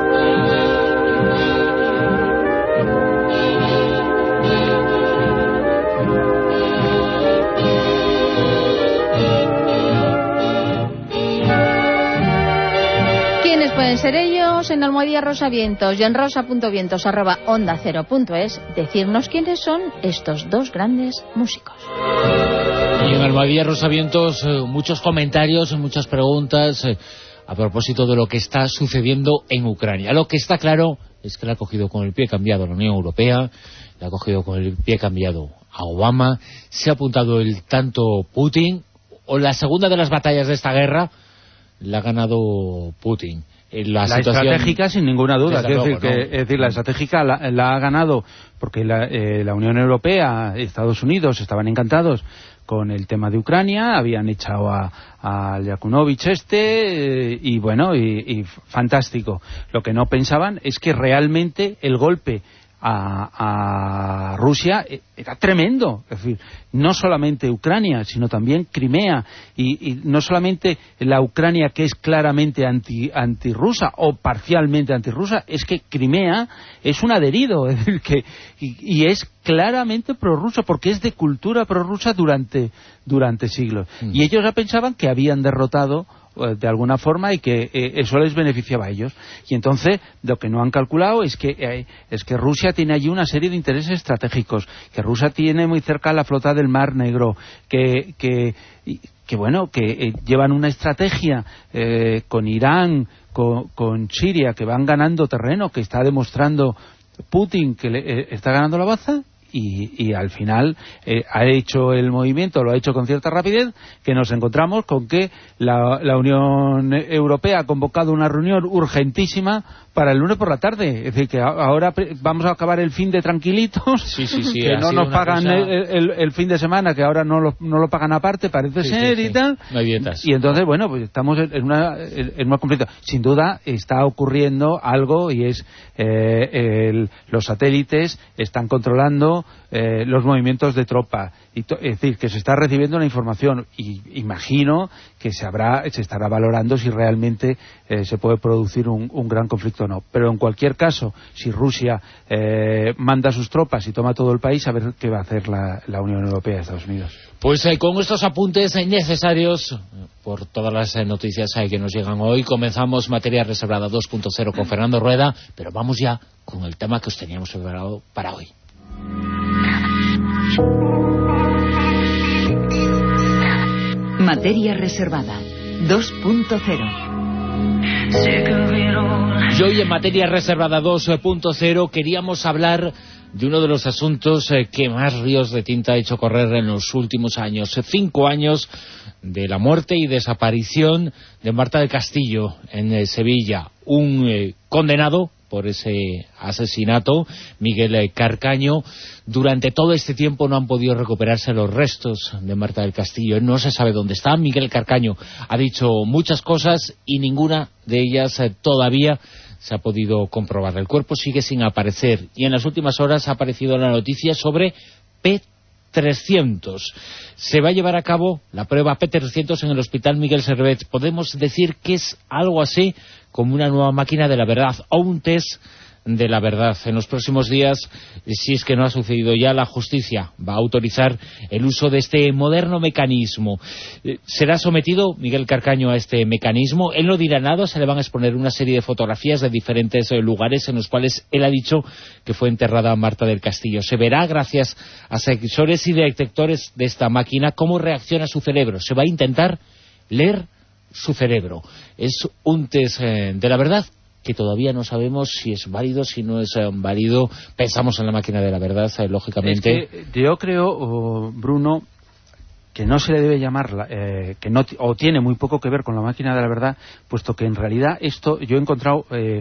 ¿Quiénes pueden ser ellos? En Almohadilla Rosa Vientos y en rosa.vientos arroba onda cero punto es decirnos quiénes son estos dos grandes músicos. Y en Almohadilla Rosa Vientos eh, muchos comentarios, muchas preguntas eh, a propósito de lo que está sucediendo en Ucrania. Lo que está claro es que le ha cogido con el pie cambiado la Unión Europea, le ha cogido con el pie cambiado a Obama, se ha apuntado el tanto Putin, o la segunda de las batallas de esta guerra la ha ganado Putin. La, la estratégica sin ninguna duda, quiero decir, que, ¿no? Es decir, la estratégica la, la ha ganado porque la, eh, la Unión Europea, Estados Unidos estaban encantados con el tema de Ucrania, habían echado a, a Yakunovich este eh, y bueno, y, y fantástico. Lo que no pensaban es que realmente el golpe A, a Rusia era tremendo, es decir, no solamente Ucrania, sino también Crimea, y, y no solamente la Ucrania que es claramente anti, antirrusa o parcialmente antirrusa, es que Crimea es un adherido, es decir, que y, y es claramente prorruso, porque es de cultura prorrusa durante, durante siglos. Mm. Y ellos ya pensaban que habían derrotado de alguna forma y que eh, eso les beneficiaba a ellos. Y entonces lo que no han calculado es que eh, es que Rusia tiene allí una serie de intereses estratégicos, que Rusia tiene muy cerca la flota del Mar Negro, que que, que bueno, que eh, llevan una estrategia eh, con Irán, con, con Siria, que van ganando terreno, que está demostrando Putin que le, eh, está ganando la baza. Y, y al final eh, ha hecho el movimiento, lo ha hecho con cierta rapidez, que nos encontramos con que la, la Unión Europea ha convocado una reunión urgentísima para el lunes por la tarde. Es decir, que ahora vamos a acabar el fin de tranquilitos, sí, sí, sí, que no nos pagan cosa... el, el, el fin de semana, que ahora no lo, no lo pagan aparte, parece sí, ser, sí, y sí. tal. No hay dietas. Y entonces, bueno, pues estamos en una, en una conflicto. Sin duda está ocurriendo algo, y es eh, el, los satélites están controlando Eh, los movimientos de tropa, y to, es decir, que se está recibiendo la información, y imagino que se habrá se estará valorando si realmente eh, se puede producir un, un gran conflicto o no. Pero en cualquier caso, si Rusia eh, manda sus tropas y toma todo el país, a ver qué va a hacer la, la Unión Europea y Estados Unidos. Pues eh, con estos apuntes necesarios por todas las eh, noticias eh, que nos llegan hoy, comenzamos Materia Reservada dos punto cero con Fernando Rueda, pero vamos ya con el tema que os teníamos preparado para hoy. Materia Reservada dos punto cero. Y hoy en Materia Reservada dos punto cero queríamos hablar de uno de los asuntos eh, que más ríos de tinta ha hecho correr en los últimos años. Cinco años de la muerte y desaparición de Marta del Castillo en eh, Sevilla. Un eh, condenado por ese asesinato, Miguel Carcaño. Durante todo este tiempo no han podido recuperarse los restos de Marta del Castillo. No se sabe dónde está. Miguel Carcaño ha dicho muchas cosas y ninguna de ellas eh, todavía se ha podido comprobar. El cuerpo sigue sin aparecer y en las últimas horas ha aparecido la noticia sobre P trescientos. Se va a llevar a cabo la prueba P trescientos en el Hospital Miguel Servet. Podemos decir que es algo así como una nueva máquina de la verdad o un test de la verdad. En los próximos días, si es que no ha sucedido ya, la justicia va a autorizar el uso de este moderno mecanismo. Será sometido Miguel Carcaño a este mecanismo. Él no dirá nada, se le van a exponer una serie de fotografías de diferentes lugares en los cuales él ha dicho que fue enterrada Marta del Castillo. Se verá, gracias a sensores y detectores de esta máquina, cómo reacciona su cerebro. Se va a intentar leer su cerebro. Es un test eh, de la verdad que todavía no sabemos si es válido, si no es eh, válido. Pensamos en la máquina de la verdad, eh, lógicamente. Es que yo creo, oh, Bruno, que no se le debe llamar, eh, que no o tiene muy poco que ver con la máquina de la verdad, puesto que en realidad esto, yo he encontrado eh,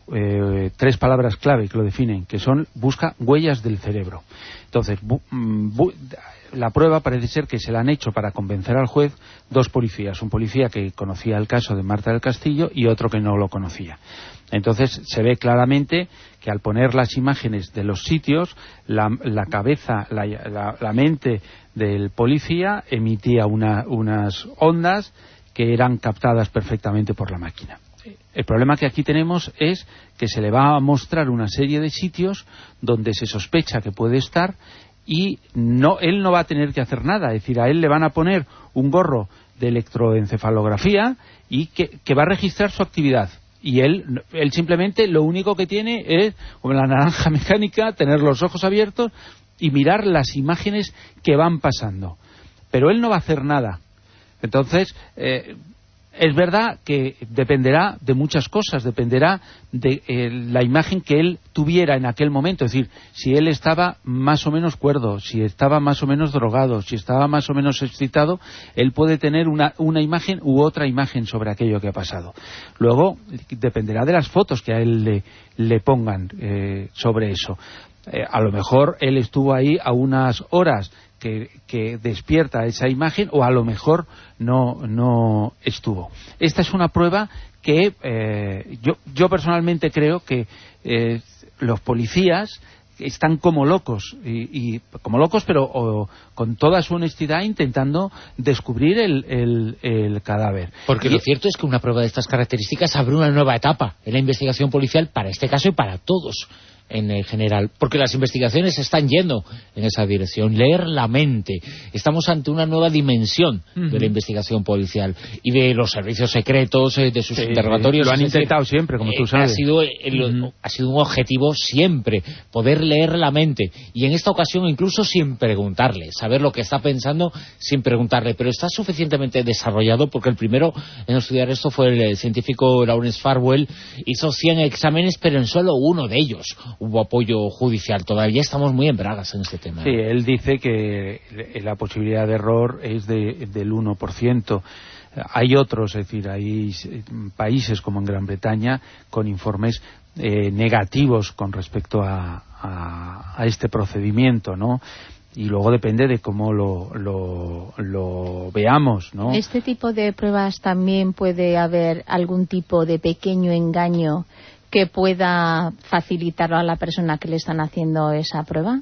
eh, tres palabras clave que lo definen, que son: busca huellas del cerebro. Entonces, bu, bu, la prueba parece ser que se la han hecho para convencer al juez dos policías, un policía que conocía el caso de Marta del Castillo y otro que no lo conocía. Entonces se ve claramente que al poner las imágenes de los sitios, la, la cabeza, la, la, la mente del policía emitía una, unas ondas que eran captadas perfectamente por la máquina. El problema que aquí tenemos es que se le va a mostrar una serie de sitios donde se sospecha que puede estar y no, él no va a tener que hacer nada. Es decir, a él le van a poner un gorro de electroencefalografía y que, que va a registrar su actividad. Y él, él simplemente lo único que tiene es, como la naranja mecánica, tener los ojos abiertos y mirar las imágenes que van pasando. Pero él no va a hacer nada. Entonces, eh, es verdad que dependerá de muchas cosas, dependerá de eh, la imagen que él tuviera en aquel momento, es decir, si él estaba más o menos cuerdo, si estaba más o menos drogado, si estaba más o menos excitado, él puede tener una, una imagen u otra imagen sobre aquello que ha pasado. Luego, dependerá de las fotos que a él le, le pongan eh, sobre eso. Eh, a lo mejor él estuvo ahí a unas horas Que, que despierta esa imagen, o a lo mejor no, no estuvo. Esta es una prueba que eh, yo, yo personalmente creo que eh, los policías están como locos, y, y como locos, pero o, con toda su honestidad intentando descubrir el, el, el cadáver. Porque y, lo cierto es que una prueba de estas características abre una nueva etapa en la investigación policial para este caso y para todos en general, porque las investigaciones están yendo en esa dirección. Leer la mente. Estamos ante una nueva dimensión uh-huh. de la investigación policial y de los servicios secretos, de sus sí, interrogatorios. Lo han intentado decir, siempre, como tú sabes. Ha sido, el, uh-huh. ha sido un objetivo siempre, poder leer la mente. Y en esta ocasión incluso sin preguntarle, saber lo que está pensando sin preguntarle. Pero está suficientemente desarrollado, porque el primero en estudiar esto fue el científico Lawrence Farwell. Hizo cien exámenes, pero en solo uno de ellos hubo apoyo judicial. Todavía estamos muy en bragas en este tema. Sí, él dice que la posibilidad de error es de, del uno por ciento. Hay otros, es decir, hay países como en Gran Bretaña con informes eh, negativos con respecto a, a, a este procedimiento, ¿no? Y luego depende de cómo lo, lo, lo veamos, ¿no? ¿Este tipo de pruebas también puede haber algún tipo de pequeño engaño que pueda facilitarlo a la persona que le están haciendo esa prueba?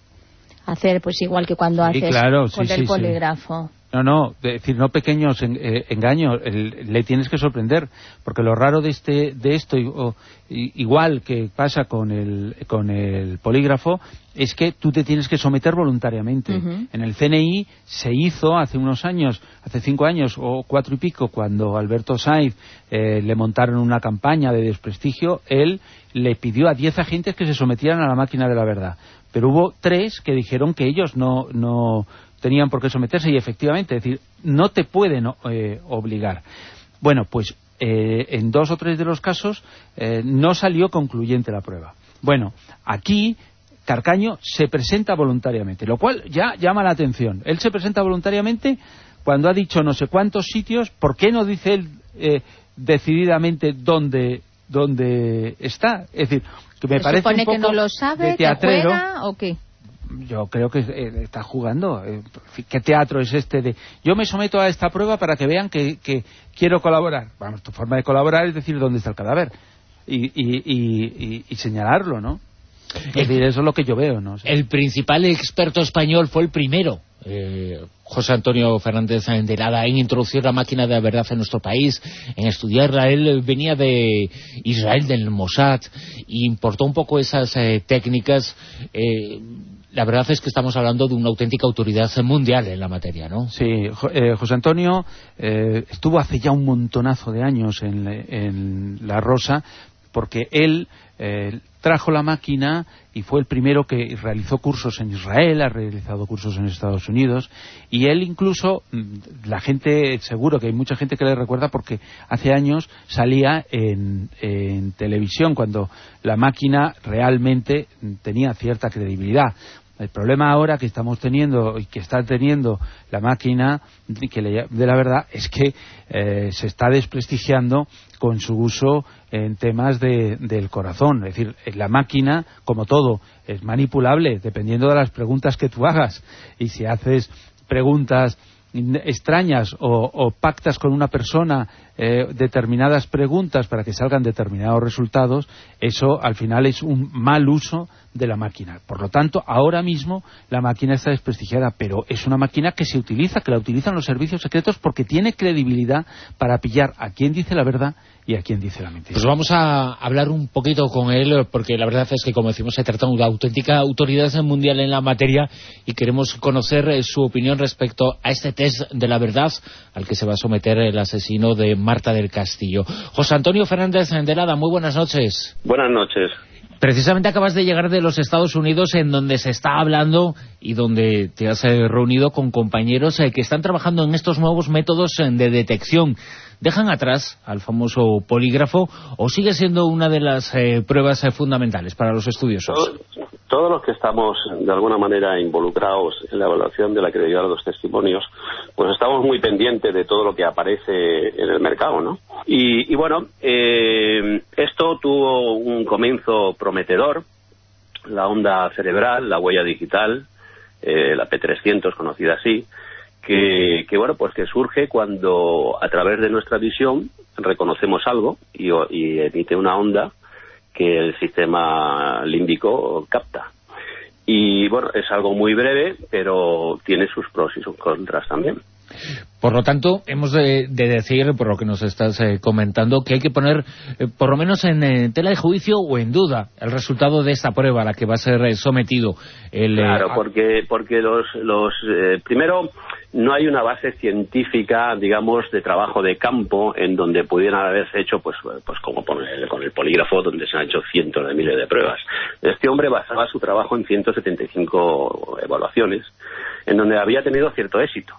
Hacer pues igual que cuando sí, haces claro, con sí, el sí, polígrafo. Sí. No, no, es decir, no pequeños en, eh, engaños, el, le tienes que sorprender, porque lo raro de este de esto, o, igual que pasa con el, con el polígrafo, es que tú te tienes que someter voluntariamente. Uh-huh. En el C N I se hizo hace unos años, hace cinco años o cuatro y pico, cuando Alberto Sainz eh, le montaron una campaña de desprestigio, él le pidió a diez agentes que se sometieran a la máquina de la verdad. Pero hubo tres que dijeron que ellos no... no tenían por qué someterse, y efectivamente, es decir, no te pueden eh, obligar. Bueno, pues eh, en dos o tres de los casos eh, no salió concluyente la prueba. Bueno, aquí Carcaño se presenta voluntariamente, lo cual ya llama la atención. Él se presenta voluntariamente cuando ha dicho no sé cuántos sitios. ¿Por qué no dice él eh, decididamente dónde, donde está. Es decir, que me ¿Se parece supone un poco que no lo sabe, de que teatrero. juega o qué? Yo creo que eh, está jugando. Eh, ¿Qué teatro es este de yo me someto a esta prueba para que vean que, que quiero colaborar? Vamos, tu forma de colaborar es decir dónde está el cadáver y, y, y, y, y señalarlo, ¿no? Es decir, eso es lo que yo veo, ¿no? O sea, el principal experto español fue el primero, eh, José Antonio Fernández de Lada, en introducir la máquina de la verdad en nuestro país, en estudiarla. Él venía de Israel, del Mossad, y importó un poco esas eh, técnicas. Eh, la verdad es que estamos hablando de una auténtica autoridad mundial en la materia, ¿no? Sí, eh, José Antonio eh, estuvo hace ya un montonazo de años en, en La Rosa, porque él eh, trajo la máquina y fue el primero que realizó cursos en Israel, ha realizado cursos en Estados Unidos, y él incluso, la gente, seguro que hay mucha gente que le recuerda porque hace años salía en, en televisión cuando la máquina realmente tenía cierta credibilidad. El problema ahora que estamos teniendo y que está teniendo la máquina que le, de la verdad es que eh, se está desprestigiando con su uso en temas de, del corazón. Es decir, la máquina, como todo, es manipulable dependiendo de las preguntas que tú hagas. Y si haces preguntas extrañas o, o pactas con una persona eh, determinadas preguntas para que salgan determinados resultados, eso al final es un mal uso de la máquina. Por lo tanto, ahora mismo la máquina está desprestigiada, pero es una máquina que se utiliza, que la utilizan los servicios secretos porque tiene credibilidad para pillar a quien dice la verdad y a quien dice la mentira. Pues vamos a hablar un poquito con él, porque la verdad es que, como decimos, se trata de una auténtica autoridad mundial en la materia y queremos conocer eh, su opinión respecto a este test de la verdad al que se va a someter el asesino de Marta del Castillo. José Antonio Fernández de Lada, muy buenas noches. Buenas noches. Precisamente acabas de llegar de los Estados Unidos, en donde se está hablando y donde te has eh, reunido con compañeros eh, que están trabajando en estos nuevos métodos eh, de detección. ¿Dejan atrás al famoso polígrafo o sigue siendo una de las eh, pruebas eh, fundamentales para los estudiosos? Todo, todos los que estamos de alguna manera involucrados en la evaluación de la credibilidad de los testimonios, pues estamos muy pendientes de todo lo que aparece en el mercado, ¿no? Y, y bueno, eh, esto tuvo un comienzo prometedor, la onda cerebral, la huella digital, eh, la P trescientos conocida así, que, que bueno, pues que surge cuando a través de nuestra visión reconocemos algo y, y emite una onda que el sistema límbico capta. Y bueno, es algo muy breve, pero tiene sus pros y sus contras también. Por lo tanto, hemos de, de decir, por lo que nos estás eh, comentando, que hay que poner, eh, por lo menos en eh, tela de juicio o en duda, el resultado de esta prueba a la que va a ser eh, sometido. El, claro, eh, porque porque los... los eh, primero, no hay una base científica, digamos, de trabajo de campo en donde pudieran haberse hecho, pues pues como con el, con el polígrafo, donde se han hecho cientos de miles de pruebas. Este hombre basaba su trabajo en ciento setenta y cinco evaluaciones, en donde había tenido cierto éxito.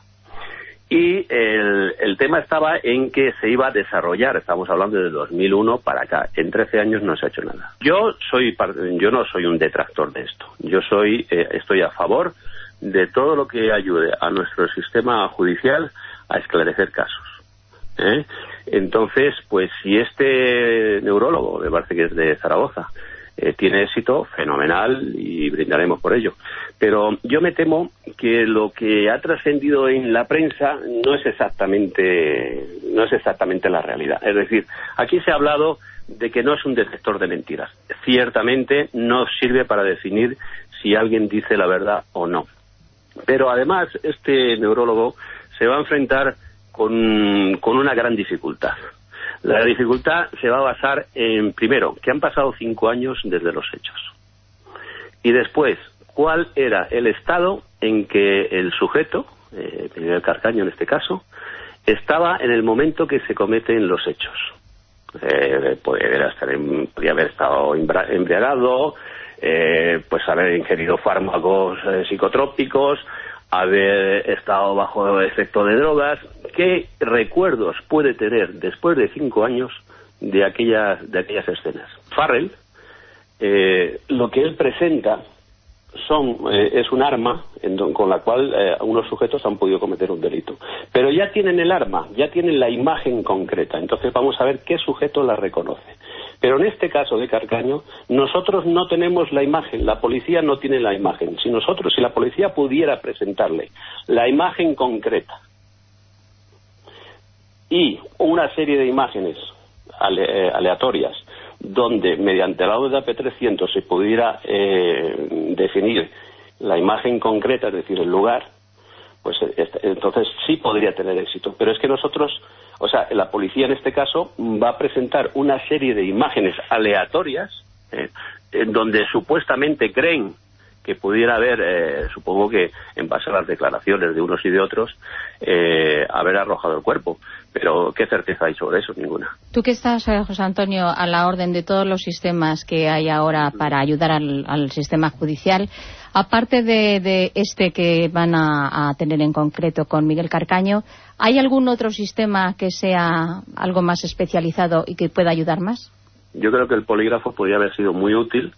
Y el, el tema estaba en que se iba a desarrollar, estamos hablando de dos mil uno para acá, en trece años no se ha hecho nada. Yo soy yo no soy un detractor de esto, yo soy eh, estoy a favor de todo lo que ayude a nuestro sistema judicial a esclarecer casos. ¿eh? Entonces, pues si este neurólogo, me parece que es de Zaragoza, eh, tiene éxito, fenomenal, y brindaremos por ello. Pero yo me temo que lo que ha trascendido en la prensa no es exactamente no es exactamente la realidad. Es decir, aquí se ha hablado de que no es un detector de mentiras. Ciertamente no sirve para definir si alguien dice la verdad o no. Pero además este neurólogo se va a enfrentar con, con una gran dificultad. La dificultad se va a basar en, primero, que han pasado cinco años desde los hechos. Y después, cuál era el estado en que el sujeto, eh, Miguel Carcaño en este caso, estaba en el momento que se cometen los hechos. Eh, podría, estar en, podría haber estado embriagado, eh, pues haber ingerido fármacos eh, psicotrópicos, haber estado bajo efecto de drogas. ¿Qué recuerdos puede tener después de cinco años de aquellas de aquellas escenas? Farrell, eh, lo que él presenta son eh, es un arma en don, con la cual eh, unos sujetos han podido cometer un delito, pero ya tienen el arma, ya tienen la imagen concreta. Entonces vamos a ver qué sujeto la reconoce. Pero en este caso de Carcaño, nosotros no tenemos la imagen, la policía no tiene la imagen. Si nosotros, si la policía pudiera presentarle la imagen concreta y una serie de imágenes ale, aleatorias, donde mediante el audio de A P trescientos se pudiera eh, definir la imagen concreta, es decir, el lugar, pues entonces sí podría tener éxito. Pero es que nosotros, o sea, la policía en este caso va a presentar una serie de imágenes aleatorias eh, en donde supuestamente creen que pudiera haber, eh, supongo que en base a las declaraciones de unos y de otros, eh, haber arrojado el cuerpo. Pero ¿qué certeza hay sobre eso? Ninguna. Tú que estás, José Antonio, a la orden de todos los sistemas que hay ahora para ayudar al, al sistema judicial, aparte de, de este que van a, a tener en concreto con Miguel Carcaño, ¿hay algún otro sistema que sea algo más especializado y que pueda ayudar más? Yo creo que el polígrafo podría haber sido muy útil,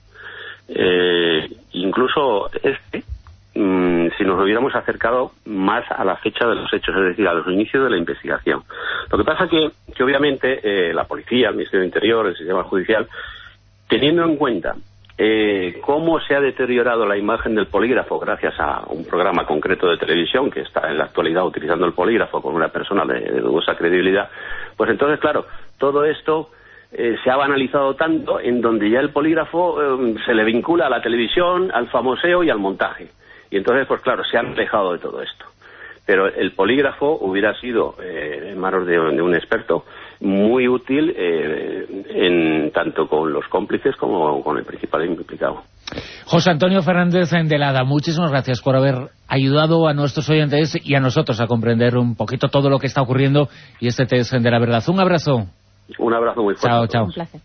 eh, incluso este, mmm, si nos hubiéramos acercado más a la fecha de los hechos, es decir, a los inicios de la investigación. Lo que pasa que, que obviamente eh, la policía, el Ministerio del Interior, el sistema judicial, teniendo en cuenta eh, cómo se ha deteriorado la imagen del polígrafo gracias a un programa concreto de televisión que está en la actualidad utilizando el polígrafo con una persona de, de dudosa credibilidad, pues entonces, claro, todo esto Eh, se ha banalizado tanto en donde ya el polígrafo eh, se le vincula a la televisión, al famoseo y al montaje. Y entonces, pues claro, se han alejado de todo esto. Pero el polígrafo hubiera sido, eh, en manos de, de un experto, muy útil eh, en tanto con los cómplices como con el principal implicado. José Antonio Fernández Endelada, muchísimas gracias por haber ayudado a nuestros oyentes y a nosotros a comprender un poquito todo lo que está ocurriendo y este test de la verdad. Un abrazo. Un abrazo muy fuerte. Chao, chao. Un placer.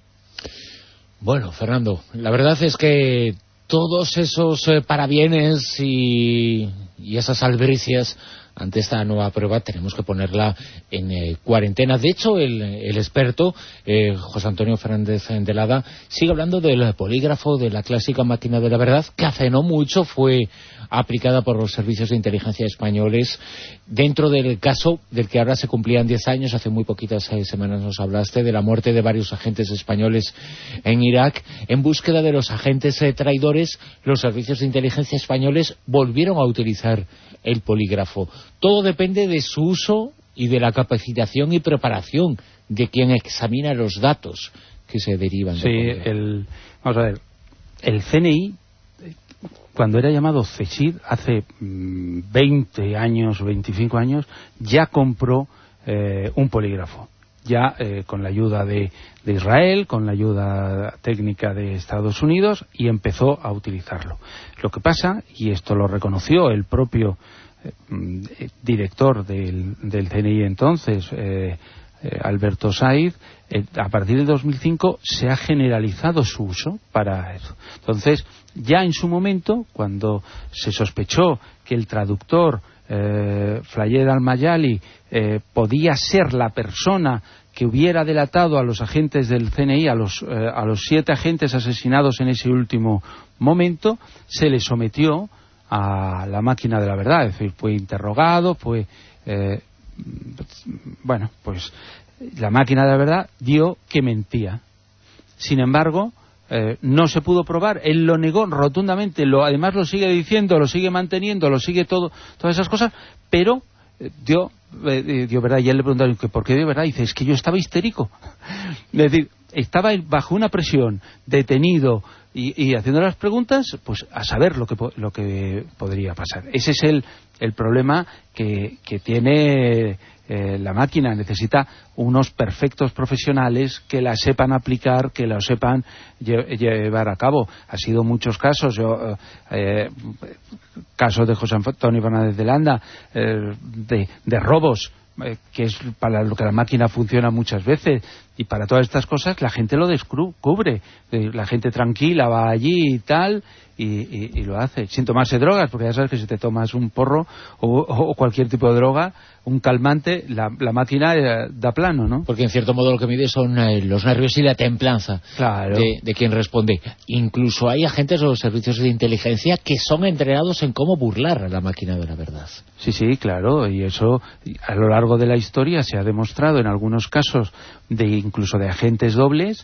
Bueno, Fernando, la verdad es que todos esos eh, parabienes y, y esas albricias ante esta nueva prueba tenemos que ponerla en eh, cuarentena. De hecho, el, el experto, eh, José Antonio Fernández Endelada, sigue hablando del polígrafo, de la clásica máquina de la verdad, que hace no mucho fue aplicada por los servicios de inteligencia españoles dentro del caso del que ahora se cumplían diez años. Hace muy poquitas eh, semanas nos hablaste de la muerte de varios agentes españoles en Irak. En búsqueda de los agentes eh, traidores, los servicios de inteligencia españoles volvieron a utilizar el polígrafo. Todo depende de su uso y de la capacitación y preparación de quien examina los datos que se derivan. Sí, el, vamos a ver, el C N I, cuando era llamado CSID, hace veinte años, veinticinco años, ya compró eh, un polígrafo. Ya eh, con la ayuda de, de Israel, con la ayuda técnica de Estados Unidos, y empezó a utilizarlo. Lo que pasa, y esto lo reconoció el propio eh, director del, del C N I entonces, eh, eh, Alberto Saiz, eh, a partir del dos mil cinco se ha generalizado su uso para eso. Entonces, ya en su momento, cuando se sospechó que el traductor Eh, Flayed Al-Mayali eh, podía ser la persona que hubiera delatado a los agentes del C N I, a los, eh, a los siete agentes asesinados en ese último momento, se le sometió a la máquina de la verdad, es decir, fue interrogado, fue eh, bueno, pues la máquina de la verdad dio que mentía. Sin embargo, Eh, no se pudo probar, él lo negó rotundamente, lo, además lo sigue diciendo, lo sigue manteniendo, lo sigue todo, todas esas cosas, pero eh, dio, eh, dio verdad. Y él le preguntaron que por qué dio verdad, y dice, es que yo estaba histérico. Es decir, estaba bajo una presión, detenido y, y haciendo las preguntas, pues a saber lo que lo que podría pasar. Ese es el, el problema que, que tiene eh, la máquina. Necesita unos perfectos profesionales que la sepan aplicar, que la sepan lle llevar a cabo. Ha sido muchos casos, yo eh, casos de José Antonio Fernández de Landa, eh, de, de robos, eh, que es para lo que la máquina funciona muchas veces, y para todas estas cosas la gente lo descubre, eh, la gente tranquila va allí y tal, y, y, y lo hace, sin tomarse drogas, porque ya sabes que si te tomas un porro o, o cualquier tipo de droga, un calmante, la, la máquina eh, da plano, ¿no? Porque en cierto modo lo que mide son eh, los nervios y la templanza, claro, de, de quien responde. Incluso hay agentes de los servicios de inteligencia que son entrenados en cómo burlar a la máquina de la verdad. Sí, sí, claro, y eso a lo largo de la historia se ha demostrado en algunos casos, de incluso de agentes dobles,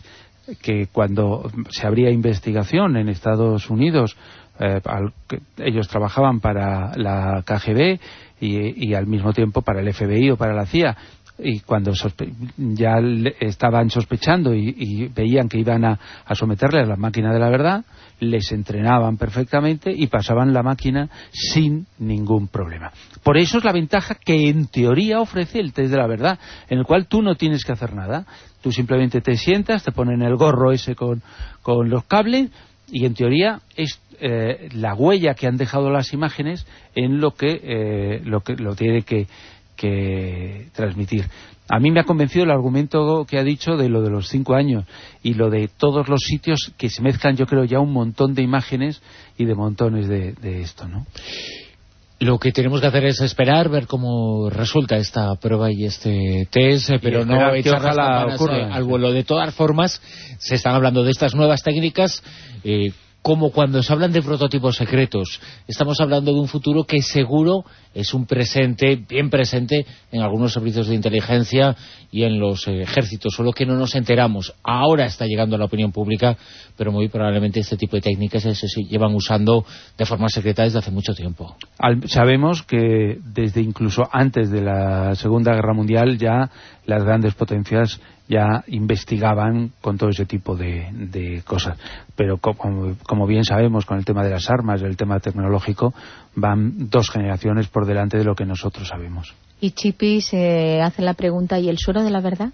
que cuando se abría investigación en Estados Unidos, eh, al, que ellos trabajaban para la K G B y, y al mismo tiempo para el F B I o para la C I A, y cuando sospe ya estaban sospechando y, y veían que iban a, a someterle a la máquina de la verdad, les entrenaban perfectamente y pasaban la máquina sin ningún problema. Por eso es la ventaja que en teoría ofrece el test de la verdad, en el cual tú no tienes que hacer nada. Tú simplemente te sientas, te ponen el gorro ese con, con los cables, y en teoría es eh, la huella que han dejado las imágenes en lo que eh, lo que lo tiene que que transmitir. A mí me ha convencido el argumento que ha dicho de lo de los cinco años y lo de todos los sitios que se mezclan, yo creo, ya un montón de imágenes y de montones de, de esto, ¿no? Lo que tenemos que hacer es esperar, ver cómo resulta esta prueba y este test, pero no echar las campanas al vuelo. De todas formas, se están hablando de estas nuevas técnicas, eh, como cuando se hablan de prototipos secretos. Estamos hablando de un futuro que seguro es un presente, bien presente, en algunos servicios de inteligencia y en los eh, ejércitos, solo que no nos enteramos. Ahora está llegando a la opinión pública, pero muy probablemente este tipo de técnicas se llevan usando de forma secreta desde hace mucho tiempo. Al, sabemos que desde incluso antes de la Segunda Guerra Mundial ya las grandes potencias ya investigaban con todo ese tipo de, de cosas, pero como, como bien sabemos, con el tema de las armas, el tema tecnológico, van dos generaciones por delante de lo que nosotros sabemos. Y Chipi se hace la pregunta, ¿y el suero de la verdad?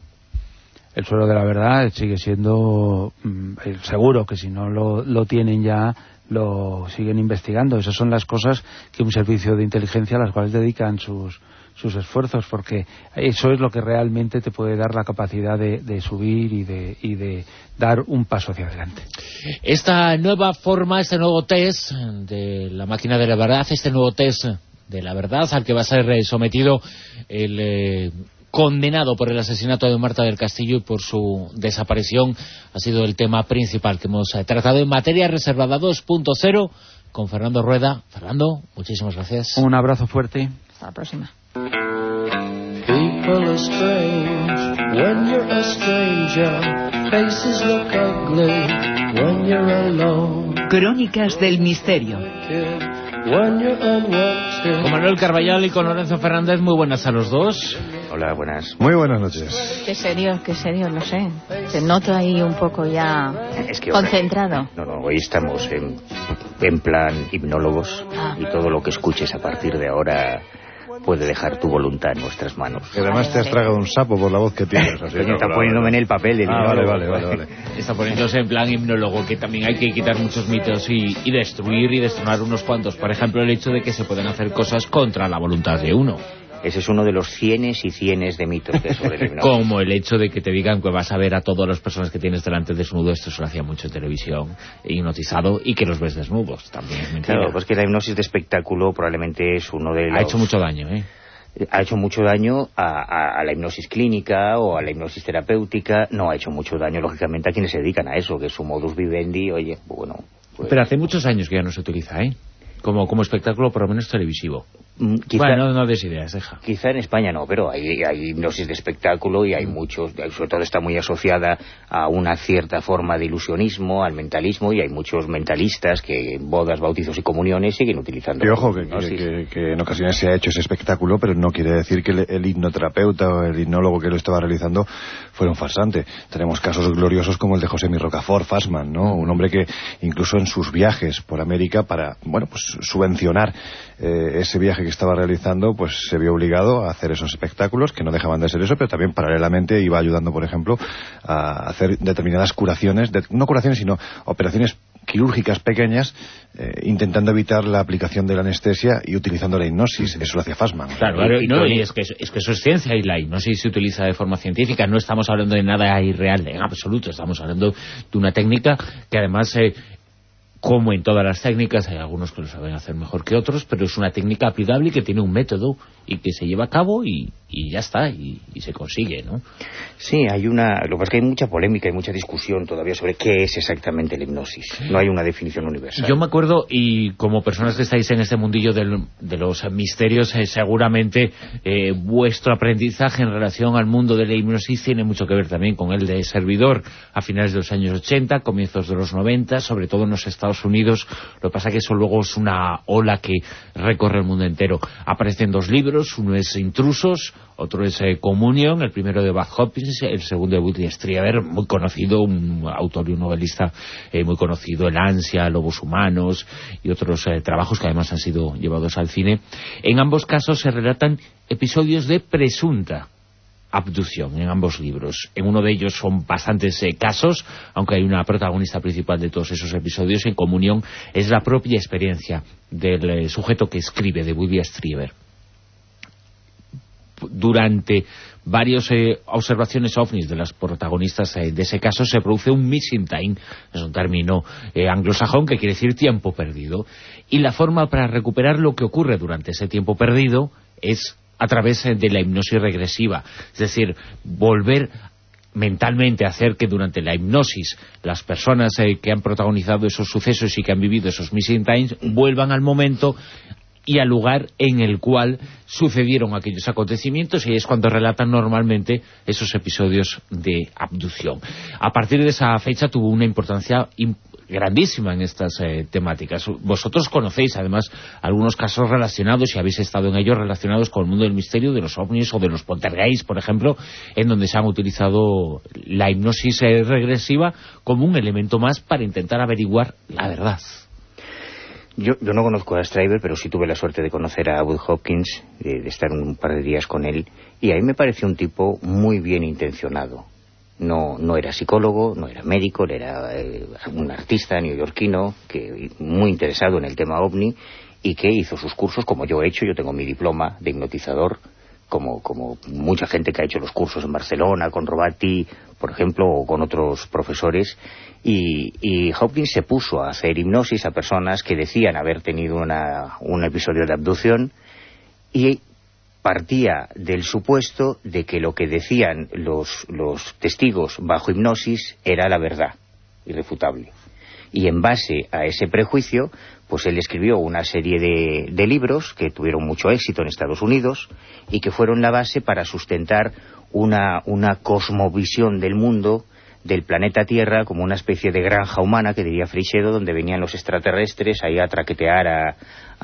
El suero de la verdad sigue siendo mm, seguro que si no lo, lo tienen ya, lo siguen investigando. Esas son las cosas que un servicio de inteligencia a las cuales dedican sus sus esfuerzos, porque eso es lo que realmente te puede dar la capacidad de, de subir y de, y de dar un paso hacia adelante. Esta nueva forma, este nuevo test de la máquina de la verdad, este nuevo test de la verdad al que va a ser sometido el eh, condenado por el asesinato de Marta del Castillo y por su desaparición, ha sido el tema principal que hemos eh, tratado en Materia Reservada dos punto cero con Fernando Rueda. Fernando, muchísimas gracias. Un abrazo fuerte. Hasta la próxima. People are strange when you're a stranger. Faces look ugly when you're alone. Crónicas del misterio. When you're unwanted. Con Manuel Carballal y con Lorenzo Fernández, muy buenas a los dos. Hola, buenas. Muy buenas noches. Qué serio, qué serio, no sé. Te noto ahí un poco ya es que concentrado. Hoy, no, no, hoy estamos en, en plan hipnólogos ah. y todo lo que escuches a partir de ahora puede dejar tu voluntad en nuestras manos. Que además te has tragado un sapo por la voz que tienes. Así, Coño, está poniéndome en el papel de ah, vale, vale, vale, vale. Está poniéndose en plan hipnólogo, que también hay que quitar muchos mitos y, y destruir y destronar unos cuantos. Por ejemplo, el hecho de que se pueden hacer cosas contra la voluntad de uno. Ese es uno de los cienes y cienes de mitos que sobre el hipnosis. Como el hecho de que te digan que vas a ver a todas las personas que tienes delante desnudo. Esto se lo hacía mucho en televisión, hipnotizado, y que los ves desnudos. También es mentira. Claro, pues que la hipnosis de espectáculo probablemente es uno de los... Ha hecho mucho daño, ¿eh? Ha hecho mucho daño a, a, a la hipnosis clínica o a la hipnosis terapéutica. No ha hecho mucho daño, lógicamente, a quienes se dedican a eso, que es su modus vivendi. Oye, bueno... Pues... Pero hace muchos años que ya no se utiliza, ¿eh? Como, como espectáculo, por lo menos televisivo. Mm, quizá, bueno, no, no des ideas, deja. Quizá en España no, pero hay, hay hipnosis de espectáculo y hay muchos, sobre todo está muy asociada a una cierta forma de ilusionismo, al mentalismo, y hay muchos mentalistas que en bodas, bautizos y comuniones siguen utilizando. Y ojo, que, que, que, que en ocasiones se ha hecho ese espectáculo, pero no quiere decir que el, el hipnoterapeuta o el hipnólogo que lo estaba realizando fuera un farsante. Tenemos casos gloriosos como el de José Mi Rocafort, Fassman, ¿no? Un hombre que incluso en sus viajes por América para, bueno, pues subvencionar eh, ese viaje que estaba realizando, pues se vio obligado a hacer esos espectáculos, que no dejaban de ser eso, pero también paralelamente iba ayudando, por ejemplo, a hacer determinadas curaciones, de, no curaciones, sino operaciones quirúrgicas pequeñas, eh, intentando evitar la aplicación de la anestesia y utilizando la hipnosis. Eso lo hacía Fassman. Claro, claro, y, no, y es, que, es que eso es ciencia, y la hipnosis se utiliza de forma científica. No estamos hablando de nada irreal en absoluto, estamos hablando de una técnica que además... Eh, como en todas las técnicas, hay algunos que lo saben hacer mejor que otros, pero es una técnica aplicable y que tiene un método y que se lleva a cabo y, y ya está, y, y se consigue, ¿no? Sí, hay una... Lo que pasa es que hay mucha polémica y mucha discusión todavía sobre qué es exactamente la hipnosis. No hay una definición universal. Yo me acuerdo, y como personas que estáis en este mundillo del, de los misterios, eh, seguramente eh, vuestro aprendizaje en relación al mundo de la hipnosis tiene mucho que ver también con el de servidor a finales de los años ochenta, comienzos de los noventa, sobre todo en los Estados Unidos. Lo que pasa es que eso luego es una ola que recorre el mundo entero. Aparecen dos libros, uno es Intrusos, otro es eh, Communion, el primero de Bud Hopkins, el segundo de Woody Strieber, muy conocido, un autor y un novelista eh, muy conocido, El ansia, Lobos humanos y otros eh, trabajos que además han sido llevados al cine. En ambos casos se relatan episodios de presunta abducción en ambos libros. En uno de ellos son bastantes eh, casos, aunque hay una protagonista principal de todos esos episodios. En Comunión es la propia experiencia del eh, sujeto que escribe, de Woody Strieber. Durante varias eh, observaciones ovnis de las protagonistas eh, de ese caso se produce un missing time, es un término eh, anglosajón que quiere decir tiempo perdido, y la forma para recuperar lo que ocurre durante ese tiempo perdido es a través de la hipnosis regresiva, es decir, volver mentalmente a hacer que durante la hipnosis las personas eh, que han protagonizado esos sucesos y que han vivido esos missing times vuelvan al momento y al lugar en el cual sucedieron aquellos acontecimientos, y es cuando relatan normalmente esos episodios de abducción. A partir de esa fecha tuvo una importancia grandísima en estas eh, temáticas. Vosotros conocéis además algunos casos relacionados, y habéis estado en ellos, relacionados con el mundo del misterio, de los ovnis o de los poltergeist, por ejemplo, en donde se han utilizado la hipnosis eh, regresiva como un elemento más para intentar averiguar la verdad. Yo, yo no conozco a Strieber, pero sí tuve la suerte de conocer a Wood Hopkins, de, de estar un par de días con él, y a mí me pareció un tipo muy bien intencionado. No, no era psicólogo, no era médico, era eh, un artista neoyorquino que muy interesado en el tema ovni, y que hizo sus cursos como yo he hecho. Yo tengo mi diploma de hipnotizador, como, como mucha gente que ha hecho los cursos en Barcelona, con Robati, por ejemplo, o con otros profesores. Y, y Hopkins se puso a hacer hipnosis a personas que decían haber tenido una, un episodio de abducción, y partía del supuesto de que lo que decían los, los testigos bajo hipnosis era la verdad, irrefutable. Y en base a ese prejuicio, pues él escribió una serie de, de libros que tuvieron mucho éxito en Estados Unidos y que fueron la base para sustentar una, una cosmovisión del mundo, del planeta Tierra, como una especie de granja humana, que diría Freixedo, donde venían los extraterrestres ahí a traquetear a,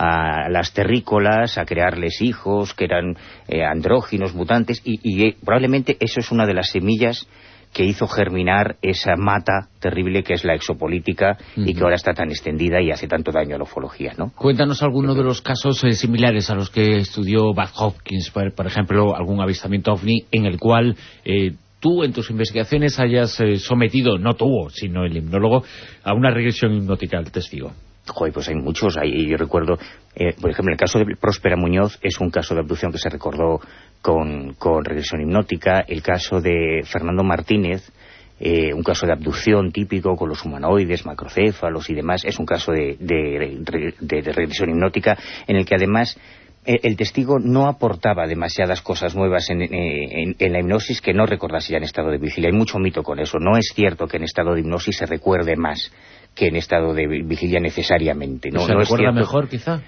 a las terrícolas, a crearles hijos que eran eh, andróginos, mutantes, y, y eh, probablemente eso es una de las semillas que hizo germinar esa mata terrible que es la exopolítica, uh-huh. y que ahora está tan extendida y hace tanto daño a la ufología, ¿no? Cuéntanos alguno de los casos eh, similares a los que estudió Bud Hopkins, por, por ejemplo, algún avistamiento ovni en el cual eh, tú en tus investigaciones hayas eh, sometido, no tú, sino el hipnólogo, a una regresión hipnótica al testigo. Joder, pues hay muchos. Hay, yo recuerdo, eh, por ejemplo, el caso de Próspera Muñoz es un caso de abducción que se recordó con, con regresión hipnótica. El caso de Fernando Martínez, eh, un caso de abducción típico con los humanoides, macrocéfalos y demás, es un caso de, de, de, de, de regresión hipnótica en el que además el testigo no aportaba demasiadas cosas nuevas en, en, en la hipnosis que no recordase ya en estado de vigilia. Hay mucho mito con eso. No es cierto que en estado de hipnosis se recuerde más que en estado de vigilia necesariamente. No, ¿Se no recuerda es cierto. mejor, quizá?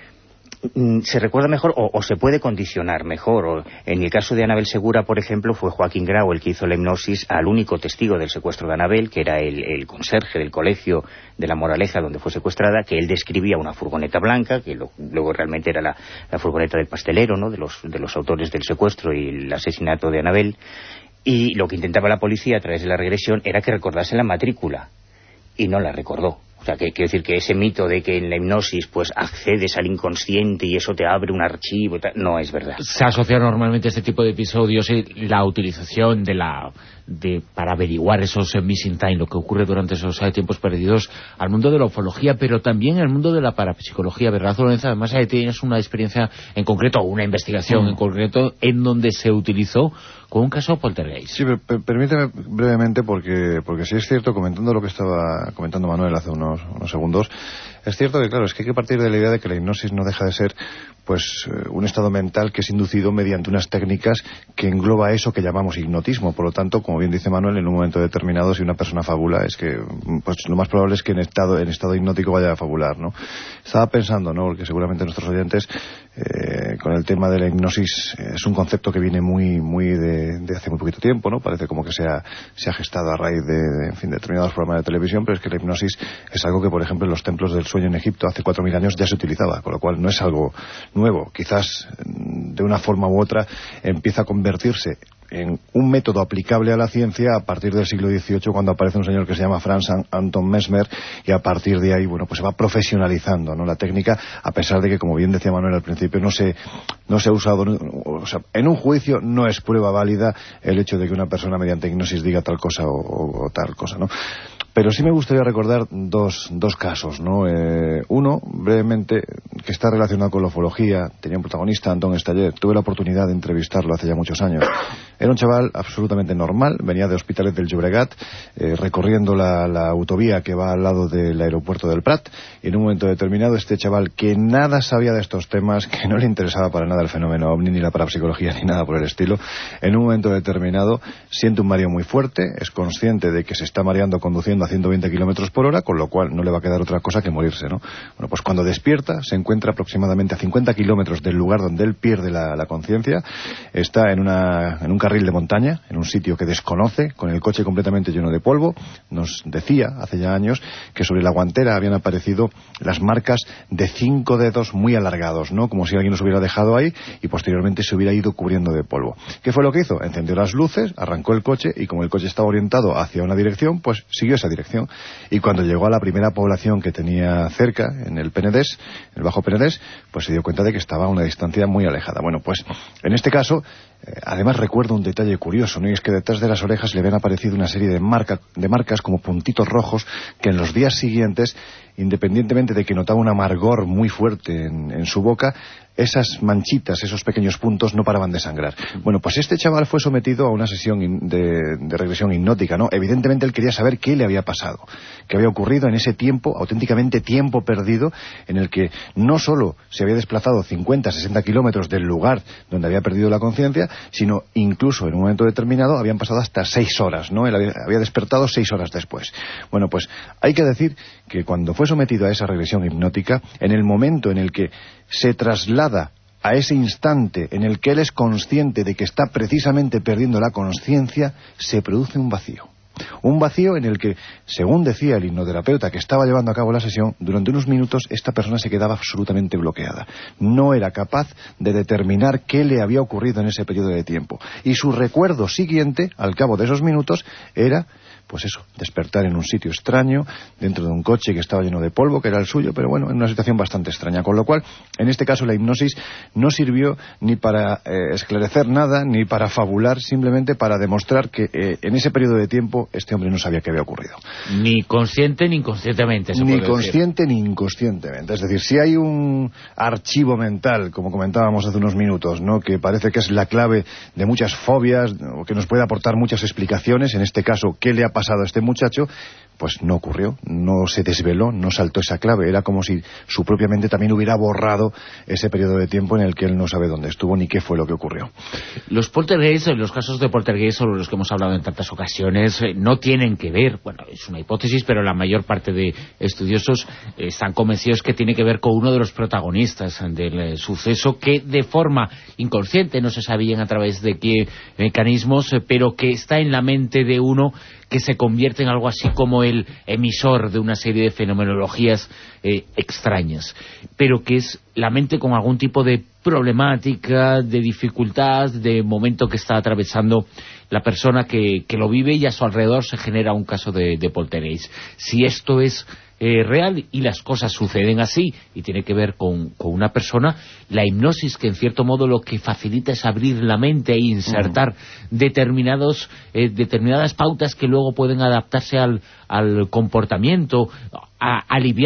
Se recuerda mejor o, o se puede condicionar mejor. O, en el caso de Anabel Segura, por ejemplo, fue Joaquín Grau el que hizo la hipnosis al único testigo del secuestro de Anabel, que era el, el conserje del colegio de La Moraleja donde fue secuestrada, que él describía una furgoneta blanca, que lo, luego realmente era la, la furgoneta del pastelero, ¿no?, de los, de los autores del secuestro y el asesinato de Anabel, y lo que intentaba la policía a través de la regresión era que recordase la matrícula, y no la recordó. O sea, que quiero decir que ese mito de que en la hipnosis pues accedes al inconsciente y eso te abre un archivo y tal, no es verdad. Se asocia normalmente este tipo de episodios y la utilización de la de para averiguar esos eh, missing time, lo que ocurre durante esos eh, tiempos perdidos, al mundo de la ufología, pero también al mundo de la parapsicología, ¿verdad, Lorenzo? Además ahí tienes una experiencia en concreto, una investigación mm. en concreto, en donde se utilizó con un caso poltergeist. Sí, per permíteme brevemente, porque porque sí es cierto, comentando lo que estaba comentando Manuel hace unos, unos segundos, es cierto que, claro, es que hay que partir de la idea de que la hipnosis no deja de ser pues eh, un estado mental que es inducido mediante unas técnicas que engloba eso que llamamos hipnotismo. Por lo tanto, como bien dice Manuel, en un momento determinado, si una persona fabula, es que pues lo más probable es que en estado en estado hipnótico vaya a fabular, ¿no? Estaba pensando, ¿no?, porque seguramente nuestros oyentes eh, con el tema de la hipnosis eh, es un concepto que viene muy muy de, de hace muy poquito tiempo, ¿no? Parece como que se ha, se ha gestado a raíz de, de en fin, determinados programas de televisión, pero es que la hipnosis es algo que, por ejemplo, en los templos del sueño en Egipto hace cuatro mil años ya se utilizaba, con lo cual no es algo nuevo. Quizás de una forma u otra empieza a convertirse en un método aplicable a la ciencia a partir del siglo dieciocho, cuando aparece un señor que se llama Franz Anton Mesmer, y a partir de ahí, bueno, pues se va profesionalizando, ¿no?, la técnica, a pesar de que, como bien decía Manuel al principio, no se, no se ha usado, o sea, en un juicio no es prueba válida el hecho de que una persona mediante hipnosis diga tal cosa o, o, o tal cosa, ¿no? Pero sí me gustaría recordar dos, dos casos, ¿no? Eh, uno, brevemente, que está relacionado con la ufología. Tenía un protagonista, Antón Estaller. Tuve la oportunidad de entrevistarlo hace ya muchos años. Era un chaval absolutamente normal, venía de Hospitalet del Llobregat, eh, recorriendo la, la autovía que va al lado del aeropuerto del Prat, y en un momento determinado este chaval, que nada sabía de estos temas, que no le interesaba para nada el fenómeno ovni, ni la parapsicología, ni nada por el estilo, en un momento determinado siente un mareo muy fuerte, es consciente de que se está mareando conduciendo a ciento veinte kilómetros por hora, con lo cual no le va a quedar otra cosa que morirse, ¿no? Bueno, pues cuando despierta se encuentra aproximadamente a cincuenta kilómetros del lugar donde él pierde la, la conciencia. Está en, una, en un carril de montaña, en un sitio que desconoce, con el coche completamente lleno de polvo. Nos decía hace ya años que sobre la guantera habían aparecido las marcas de cinco dedos muy alargados, ¿no?, como si alguien los hubiera dejado ahí y posteriormente se hubiera ido cubriendo de polvo. ¿Qué fue lo que hizo? Encendió las luces, arrancó el coche, y como el coche estaba orientado hacia una dirección, pues siguió esa dirección. Y cuando llegó a la primera población que tenía cerca, en el Penedés, el Bajo Penedés, pues se dio cuenta de que estaba a una distancia muy alejada. Bueno, pues en este caso, eh, además recuerdo un detalle curioso, ¿no?, y es que detrás de las orejas le habían aparecido una serie de, marca, de marcas como puntitos rojos que en los días siguientes, independientemente de que notaba un amargor muy fuerte en, en su boca, esas manchitas, esos pequeños puntos no paraban de sangrar. Bueno, pues este chaval fue sometido a una sesión de, de regresión hipnótica, ¿no? Evidentemente él quería saber qué le había pasado, qué había ocurrido en ese tiempo, auténticamente tiempo perdido, en el que no solo se había desplazado cincuenta, sesenta kilómetros del lugar donde había perdido la conciencia, sino incluso en un momento determinado habían pasado hasta seis horas, ¿no? Él había, había despertado seis horas después. Bueno, pues hay que decir que cuando fue sometido a esa regresión hipnótica, en el momento en el que se traslada a ese instante en el que él es consciente de que está precisamente perdiendo la conciencia, se produce un vacío. Un vacío en el que, según decía el hipnoterapeuta que estaba llevando a cabo la sesión, durante unos minutos esta persona se quedaba absolutamente bloqueada. No era capaz de determinar qué le había ocurrido en ese periodo de tiempo. Y su recuerdo siguiente, al cabo de esos minutos, era, pues eso, despertar en un sitio extraño, dentro de un coche que estaba lleno de polvo, que era el suyo, pero bueno, en una situación bastante extraña. Con lo cual, en este caso, la hipnosis no sirvió ni para eh, esclarecer nada, ni para fabular, simplemente para demostrar que eh, en ese periodo de tiempo este hombre no sabía qué había ocurrido. Ni consciente ni inconscientemente, se Ni puede consciente decir. ni inconscientemente. Es decir, si hay un archivo mental, como comentábamos hace unos minutos, ¿no?, que parece que es la clave de muchas fobias, o que nos puede aportar muchas explicaciones, en este caso, ¿qué le ha pasado a este muchacho? Pues no ocurrió, no se desveló, no saltó esa clave. Era como si su propia mente también hubiera borrado ese periodo de tiempo en el que él no sabe dónde estuvo ni qué fue lo que ocurrió. Los poltergeist, los casos de poltergeist sobre los que hemos hablado en tantas ocasiones, no tienen que ver, bueno, es una hipótesis, pero la mayor parte de estudiosos están convencidos que tiene que ver con uno de los protagonistas del eh, suceso, que de forma inconsciente, no se sabían a través de qué mecanismos, eh, pero que está en la mente de uno, que se convierte en algo así como el emisor de una serie de fenomenologías eh, extrañas, pero que es la mente con algún tipo de problemática, de dificultad, de momento que está atravesando la persona que, que lo vive, y a su alrededor se genera un caso de, de poltergeist. Si esto es eh, real y las cosas suceden así y tiene que ver con, con una persona, la hipnosis, que en cierto modo lo que facilita es abrir la mente e insertar mm. determinados eh, determinadas pautas que luego pueden adaptarse al, al comportamiento, a aliviar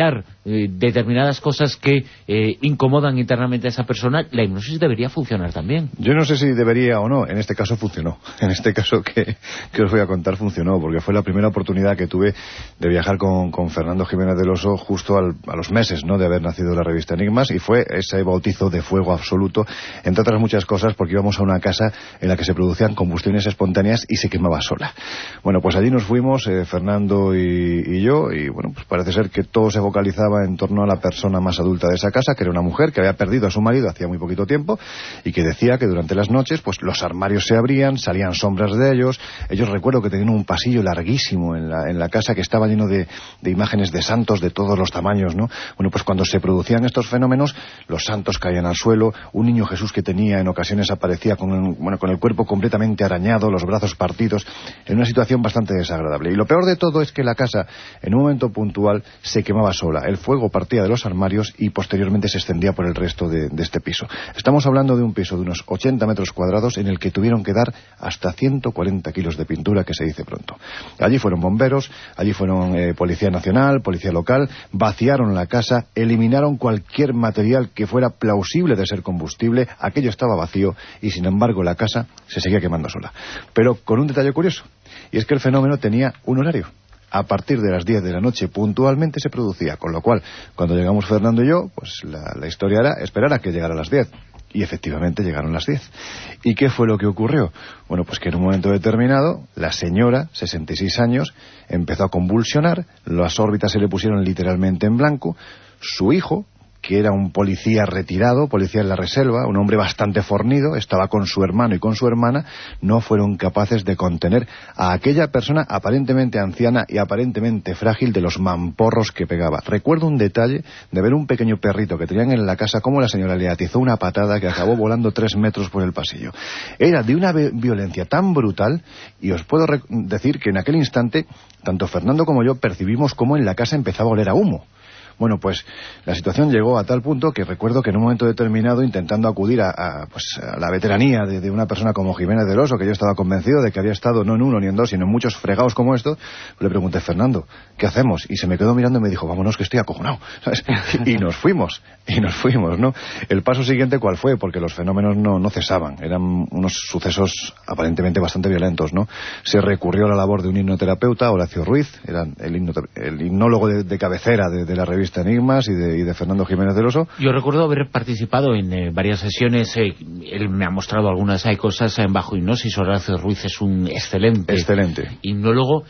eh, determinadas cosas que eh, incomodan internamente a esa persona, la hipnosis debería funcionar también. Yo no sé si debería o no, en este caso funcionó. En este caso que, que os voy a contar funcionó, porque fue la primera oportunidad que tuve de viajar con, con Fernando Jiménez del Oso justo al, a los meses, ¿no?, de haber nacido la revista Enigmas, y fue ese bautizo de fuego absoluto, entre otras muchas cosas, porque íbamos a una casa en la que se producían combustiones espontáneas y se quemaba sola. Bueno, pues allí nos fuimos, eh, Fernando y, y yo, y bueno, pues parece ser que todo se focalizaba en torno a la persona más adulta de esa casa, que era una mujer que había perdido a su marido hacía muy poquito tiempo, y que decía que durante las noches, pues los armarios se abrían, salían sombras de ellos. Ellos, recuerdo que tenían un pasillo larguísimo en la, en la casa, que estaba lleno de, de imágenes de santos de todos los tamaños, ¿no? Bueno, pues cuando se producían estos fenómenos, los santos caían al suelo, un niño Jesús que tenía en ocasiones aparecía con, un, bueno, con el cuerpo completamente arañado, los brazos partidos, en una situación bastante desagradable. Y lo peor de todo es que la casa, en un momento puntual, se quemaba sola. El fuego partía de los armarios y posteriormente se extendía por el resto de, de este piso. Estamos hablando de un piso de unos ochenta metros cuadrados en el que tuvieron que dar hasta ciento cuarenta kilos de pintura, que se dice pronto. Allí fueron bomberos, allí fueron eh, Policía Nacional, Policía Local, vaciaron la casa, eliminaron cualquier material que fuera plausible de ser combustible, aquello estaba vacío y sin embargo la casa se seguía quemando sola. Pero con un detalle curioso, y es que el fenómeno tenía un horario. A partir de las diez de la noche puntualmente se producía, con lo cual cuando llegamos Fernando y yo, pues la, la historia era esperar a que llegara a las diez. Y efectivamente llegaron las diez. ¿Y qué fue lo que ocurrió? Bueno, pues que en un momento determinado la señora, sesenta y seis años, empezó a convulsionar, las órbitas se le pusieron literalmente en blanco. Su hijo, que era un policía retirado, policía en la reserva, un hombre bastante fornido, estaba con su hermano y con su hermana, no fueron capaces de contener a aquella persona aparentemente anciana y aparentemente frágil de los mamporros que pegaba. Recuerdo un detalle de ver un pequeño perrito que tenían en la casa, cómo la señora le atizó una patada que acabó volando tres metros por el pasillo. Era de una violencia tan brutal, y os puedo decir que en aquel instante, tanto Fernando como yo percibimos cómo en la casa empezaba a oler a humo. Bueno, pues la situación llegó a tal punto que recuerdo que en un momento determinado, intentando acudir a, a, pues, a la veteranía de, de una persona como Jiménez del Oso, que yo estaba convencido de que había estado no en uno ni en dos, sino en muchos fregados como estos, le pregunté: Fernando, ¿qué hacemos? Y se me quedó mirando y me dijo: vámonos, que estoy acojonado, ¿sabes? Y nos fuimos, y nos fuimos, ¿no? El paso siguiente, ¿cuál fue? Porque los fenómenos no, no cesaban, eran unos sucesos aparentemente bastante violentos, ¿no? Se recurrió a la labor de un hipnoterapeuta, Horacio Ruiz, era el, hipno, el hipnólogo de, de cabecera de, de la revista Enigmas, y de, y de Fernando Jiménez del Oso. Yo recuerdo haber participado en eh, varias sesiones, eh, él me ha mostrado algunas hay cosas en bajo hipnosis. Horacio Ruiz es un excelente, excelente. hipnólogo,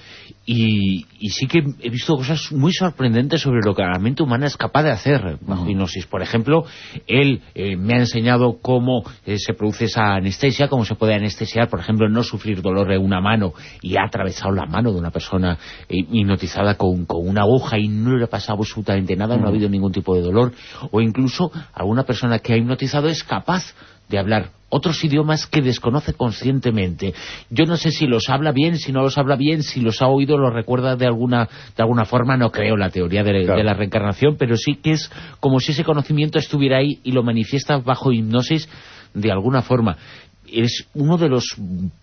y, y sí que he visto cosas muy sorprendentes sobre lo que la mente humana es capaz de hacer bajo uh-huh. hipnosis. Por ejemplo, él eh, me ha enseñado cómo eh, se produce esa anestesia, cómo se puede anestesiar, por ejemplo, no sufrir dolor en una mano, y ha atravesado la mano de una persona eh, hipnotizada con, con una aguja y no le ha pasado absolutamente nada, no ha habido ningún tipo de dolor. O incluso alguna persona que ha hipnotizado es capaz de hablar otros idiomas que desconoce conscientemente. Yo no sé si los habla bien, si no los habla bien, si los ha oído, los recuerda de alguna de alguna forma. No creo la teoría de, claro. de la reencarnación, pero sí que es como si ese conocimiento estuviera ahí y lo manifiesta bajo hipnosis de alguna forma. Es uno de los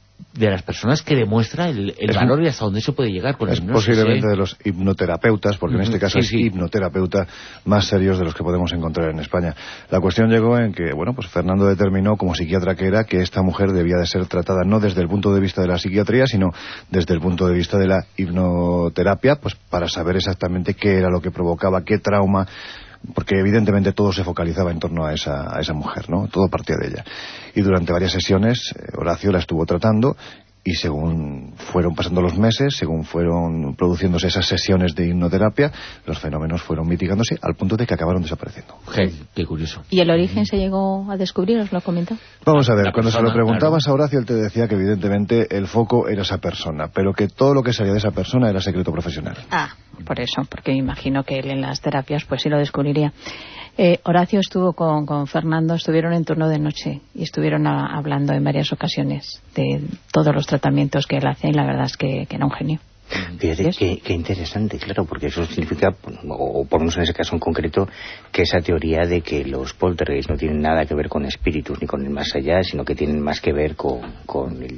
de las personas que demuestra el, el valor un, y hasta dónde se puede llegar con la hipnosis. Es posiblemente ¿eh? de los hipnoterapeutas, porque uh-huh. en este caso sí, es sí. hipnoterapeuta más serios de los que podemos encontrar en España. La cuestión llegó en que, bueno, pues Fernando determinó, como psiquiatra que era, que esta mujer debía de ser tratada no desde el punto de vista de la psiquiatría, sino desde el punto de vista de la hipnoterapia, pues para saber exactamente qué era lo que provocaba, qué trauma, porque evidentemente todo se focalizaba en torno a esa, a esa mujer, ¿no? Todo partía de ella. Y durante varias sesiones Horacio la estuvo tratando, y según fueron pasando los meses, según fueron produciéndose esas sesiones de hipnoterapia, los fenómenos fueron mitigándose al punto de que acabaron desapareciendo. Qué, qué curioso. ¿Y el origen se llegó a descubrir? ¿Os lo comentó? Vamos a ver, la cuando persona, se lo preguntabas claro. a Horacio, él te decía que evidentemente el foco era esa persona, pero que todo lo que salía de esa persona era secreto profesional. Ah, por eso, porque me imagino que él en las terapias pues sí lo descubriría. Eh, Horacio estuvo con, con Fernando, estuvieron en turno de noche y estuvieron a, hablando en varias ocasiones de todos los tratamientos que él hacía, y la verdad es que, que era un genio. Fíjate qué, qué interesante, claro, porque eso significa, o por lo menos en ese caso en concreto, que esa teoría de que los poltergeists no tienen nada que ver con espíritus ni con el más allá, sino que tienen más que ver con, con el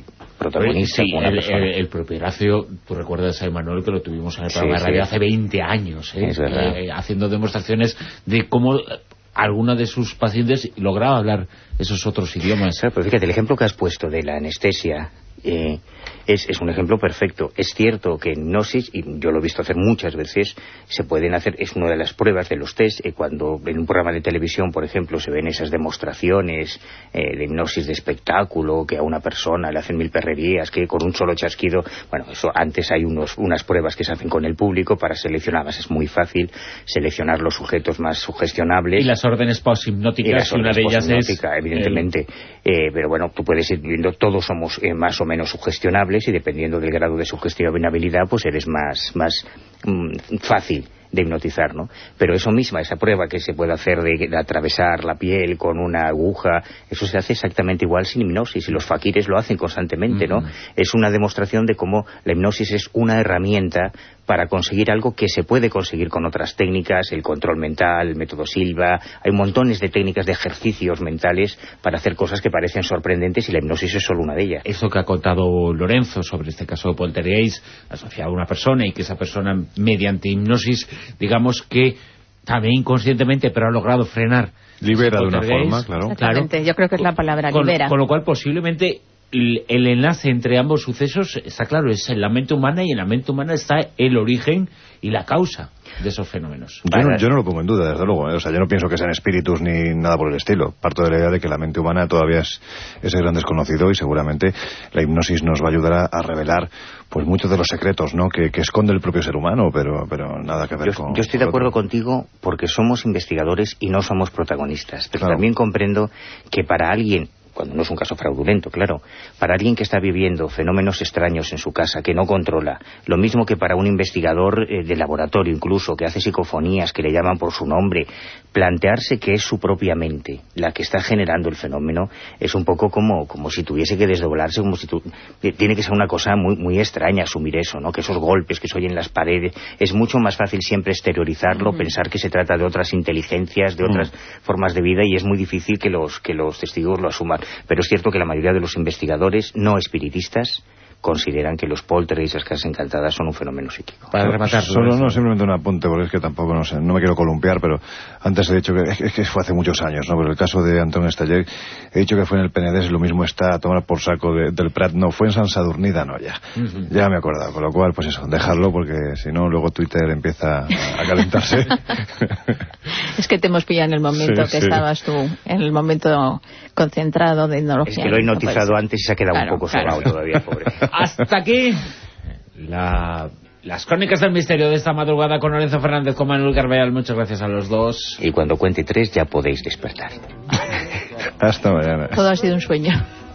protagonista. Sí, el, el, el propio Horacio, tú recuerdas a Emanuel, que lo tuvimos en el programa sí, de radio sí. hace veinte años, ¿eh? Eh, haciendo demostraciones de cómo alguna de sus pacientes lograba hablar esos otros idiomas. Claro, pero fíjate, el ejemplo que has puesto de la anestesia eh, es, es un ejemplo perfecto. Es cierto que en hipnosis, y yo lo he visto hacer muchas veces, se pueden hacer, es una de las pruebas de los test, eh, cuando en un programa de televisión, por ejemplo, se ven esas demostraciones eh, de hipnosis de espectáculo, que a una persona le hacen mil perrerías, que con un solo chasquido, bueno, eso antes hay unos, unas pruebas que se hacen con el público para seleccionar, es muy fácil seleccionar los sujetos más sugestionables. Y las órdenes poshipnóticas, y una de ellas es... evidentemente, el... eh, pero bueno, tú puedes ir viendo, todos somos eh, más o menos sugestionables, y dependiendo del grado de sugestionabilidad, pues eres más, más mmm, fácil de hipnotizar, ¿no? Pero eso misma, esa prueba que se puede hacer de, de atravesar la piel con una aguja, eso se hace exactamente igual sin hipnosis, y los faquires lo hacen constantemente, ¿no? Uh-huh. Es una demostración de cómo la hipnosis es una herramienta para conseguir algo que se puede conseguir con otras técnicas, el control mental, el método Silva. Hay montones de técnicas, de ejercicios mentales para hacer cosas que parecen sorprendentes, y la hipnosis es solo una de ellas. Eso que ha contado Lorenzo sobre este caso de poltergeist asociado a una persona, y que esa persona, mediante hipnosis, digamos que también inconscientemente, pero ha logrado frenar, libera de una forma, claro. Exactamente, claro. Yo creo que es la palabra, con, libera. Con lo cual posiblemente el, el enlace entre ambos sucesos está claro, es en la mente humana, y en la mente humana está el origen y la causa de esos fenómenos. Yo no, yo no lo pongo en duda, desde luego, ¿eh? O sea, yo no pienso que sean espíritus ni nada por el estilo. Parto de la idea de que la mente humana todavía es ese gran desconocido, y seguramente la hipnosis nos va a ayudar a, a revelar pues muchos de los secretos, ¿no?, que, que esconde el propio ser humano, pero, pero nada que ver yo, con... Yo estoy de acuerdo otro. contigo, porque somos investigadores y no somos protagonistas, pero claro. También comprendo que para alguien, cuando no es un caso fraudulento, claro, para alguien que está viviendo fenómenos extraños en su casa, que no controla, lo mismo que para un investigador eh, de laboratorio incluso, que hace psicofonías, que le llaman por su nombre, plantearse que es su propia mente la que está generando el fenómeno, es un poco como, como si tuviese que desdoblarse, como si tu, tiene que ser una cosa muy, muy extraña asumir eso, ¿no?, que esos golpes que se oyen en las paredes, es mucho más fácil siempre exteriorizarlo, mm. pensar que se trata de otras inteligencias, de otras mm. formas de vida, y es muy difícil que los, que los testigos lo asuman. Pero es cierto que la mayoría de los investigadores no espiritistas consideran que los poltergeists, las casas encantadas, son un fenómeno psíquico. Para rematar, solo no, simplemente un apunte, porque es que tampoco, no sé, no me quiero columpiar, pero antes he dicho que, es que fue hace muchos años, ¿no? Pero el caso de Antonio Esteller, he dicho que fue en el Penedès, lo mismo está a tomar por saco de, del Prat, no, fue en San Sadurní d'Anoia, uh-huh. Ya me he acordado, con lo cual, pues eso, dejarlo, porque si no, luego Twitter empieza a calentarse. Es que te hemos pillado en el momento sí, que sí. estabas tú, en el momento concentrado de etnología. Es que lo he hipnotizado no antes y se ha quedado claro, un poco claro. sobado todavía, pobre. Hasta aquí la, las crónicas del misterio de esta madrugada con Lorenzo Fernández, con Manuel Carvallal. Muchas gracias a los dos. Y cuando cuente tres ya podéis despertar. Hasta mañana. Todo ha sido un sueño.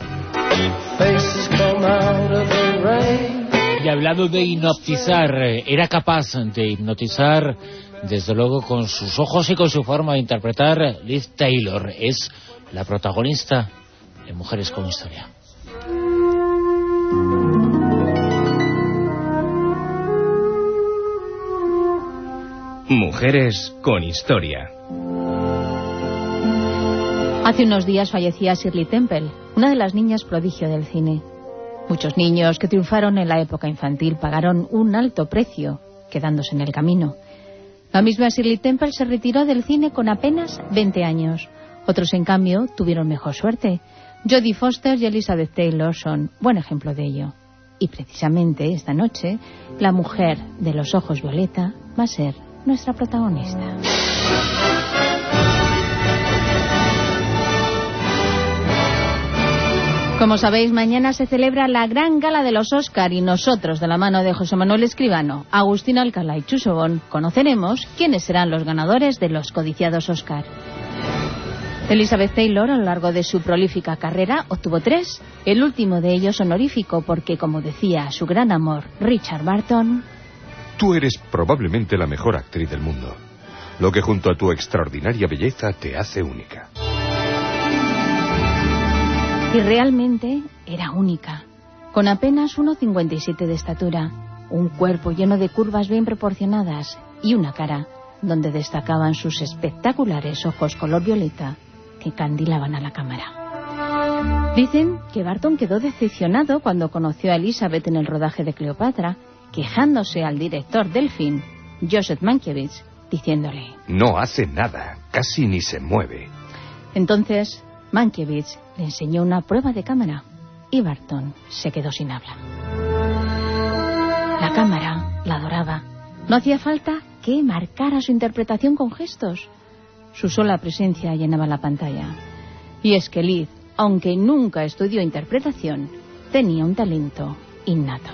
Y hablando de hipnotizar, era capaz de hipnotizar, desde luego, con sus ojos y con su forma de interpretar. Liz Taylor es la protagonista de Mujeres con Historia. Mujeres con Historia. Hace unos días fallecía Shirley Temple, una de las niñas prodigio del cine. Muchos niños que triunfaron en la época infantil pagaron un alto precio, quedándose en el camino. La misma Shirley Temple se retiró del cine con apenas veinte años. Otros, en cambio, tuvieron mejor suerte. Jodie Foster y Elizabeth Taylor son buen ejemplo de ello. Y precisamente esta noche, la mujer de los ojos violeta va a ser nuestra protagonista. Como sabéis, mañana se celebra la gran gala de los Oscar, y nosotros, de la mano de José Manuel Escribano, Agustín Alcalá y Chuso Bon, conoceremos quiénes serán los ganadores de los codiciados Oscar. Elizabeth Taylor, a lo largo de su prolífica carrera, obtuvo tres, el último de ellos honorífico porque, como decía su gran amor, Richard Burton... Tú eres probablemente la mejor actriz del mundo, lo que junto a tu extraordinaria belleza te hace única. Y realmente era única, con apenas uno cincuenta y siete de estatura, un cuerpo lleno de curvas bien proporcionadas y una cara donde destacaban sus espectaculares ojos color violeta que candilaban a la cámara. Dicen que Barton quedó decepcionado cuando conoció a Elizabeth en el rodaje de Cleopatra, quejándose al director del film, Joseph Mankiewicz, diciéndole: no hace nada, casi ni se mueve. Entonces Mankiewicz le enseñó una prueba de cámara y Barton se quedó sin habla. La cámara la adoraba. No hacía falta que marcara su interpretación con gestos. Su sola presencia llenaba la pantalla. Y es que Liz, aunque nunca estudió interpretación, tenía un talento innato.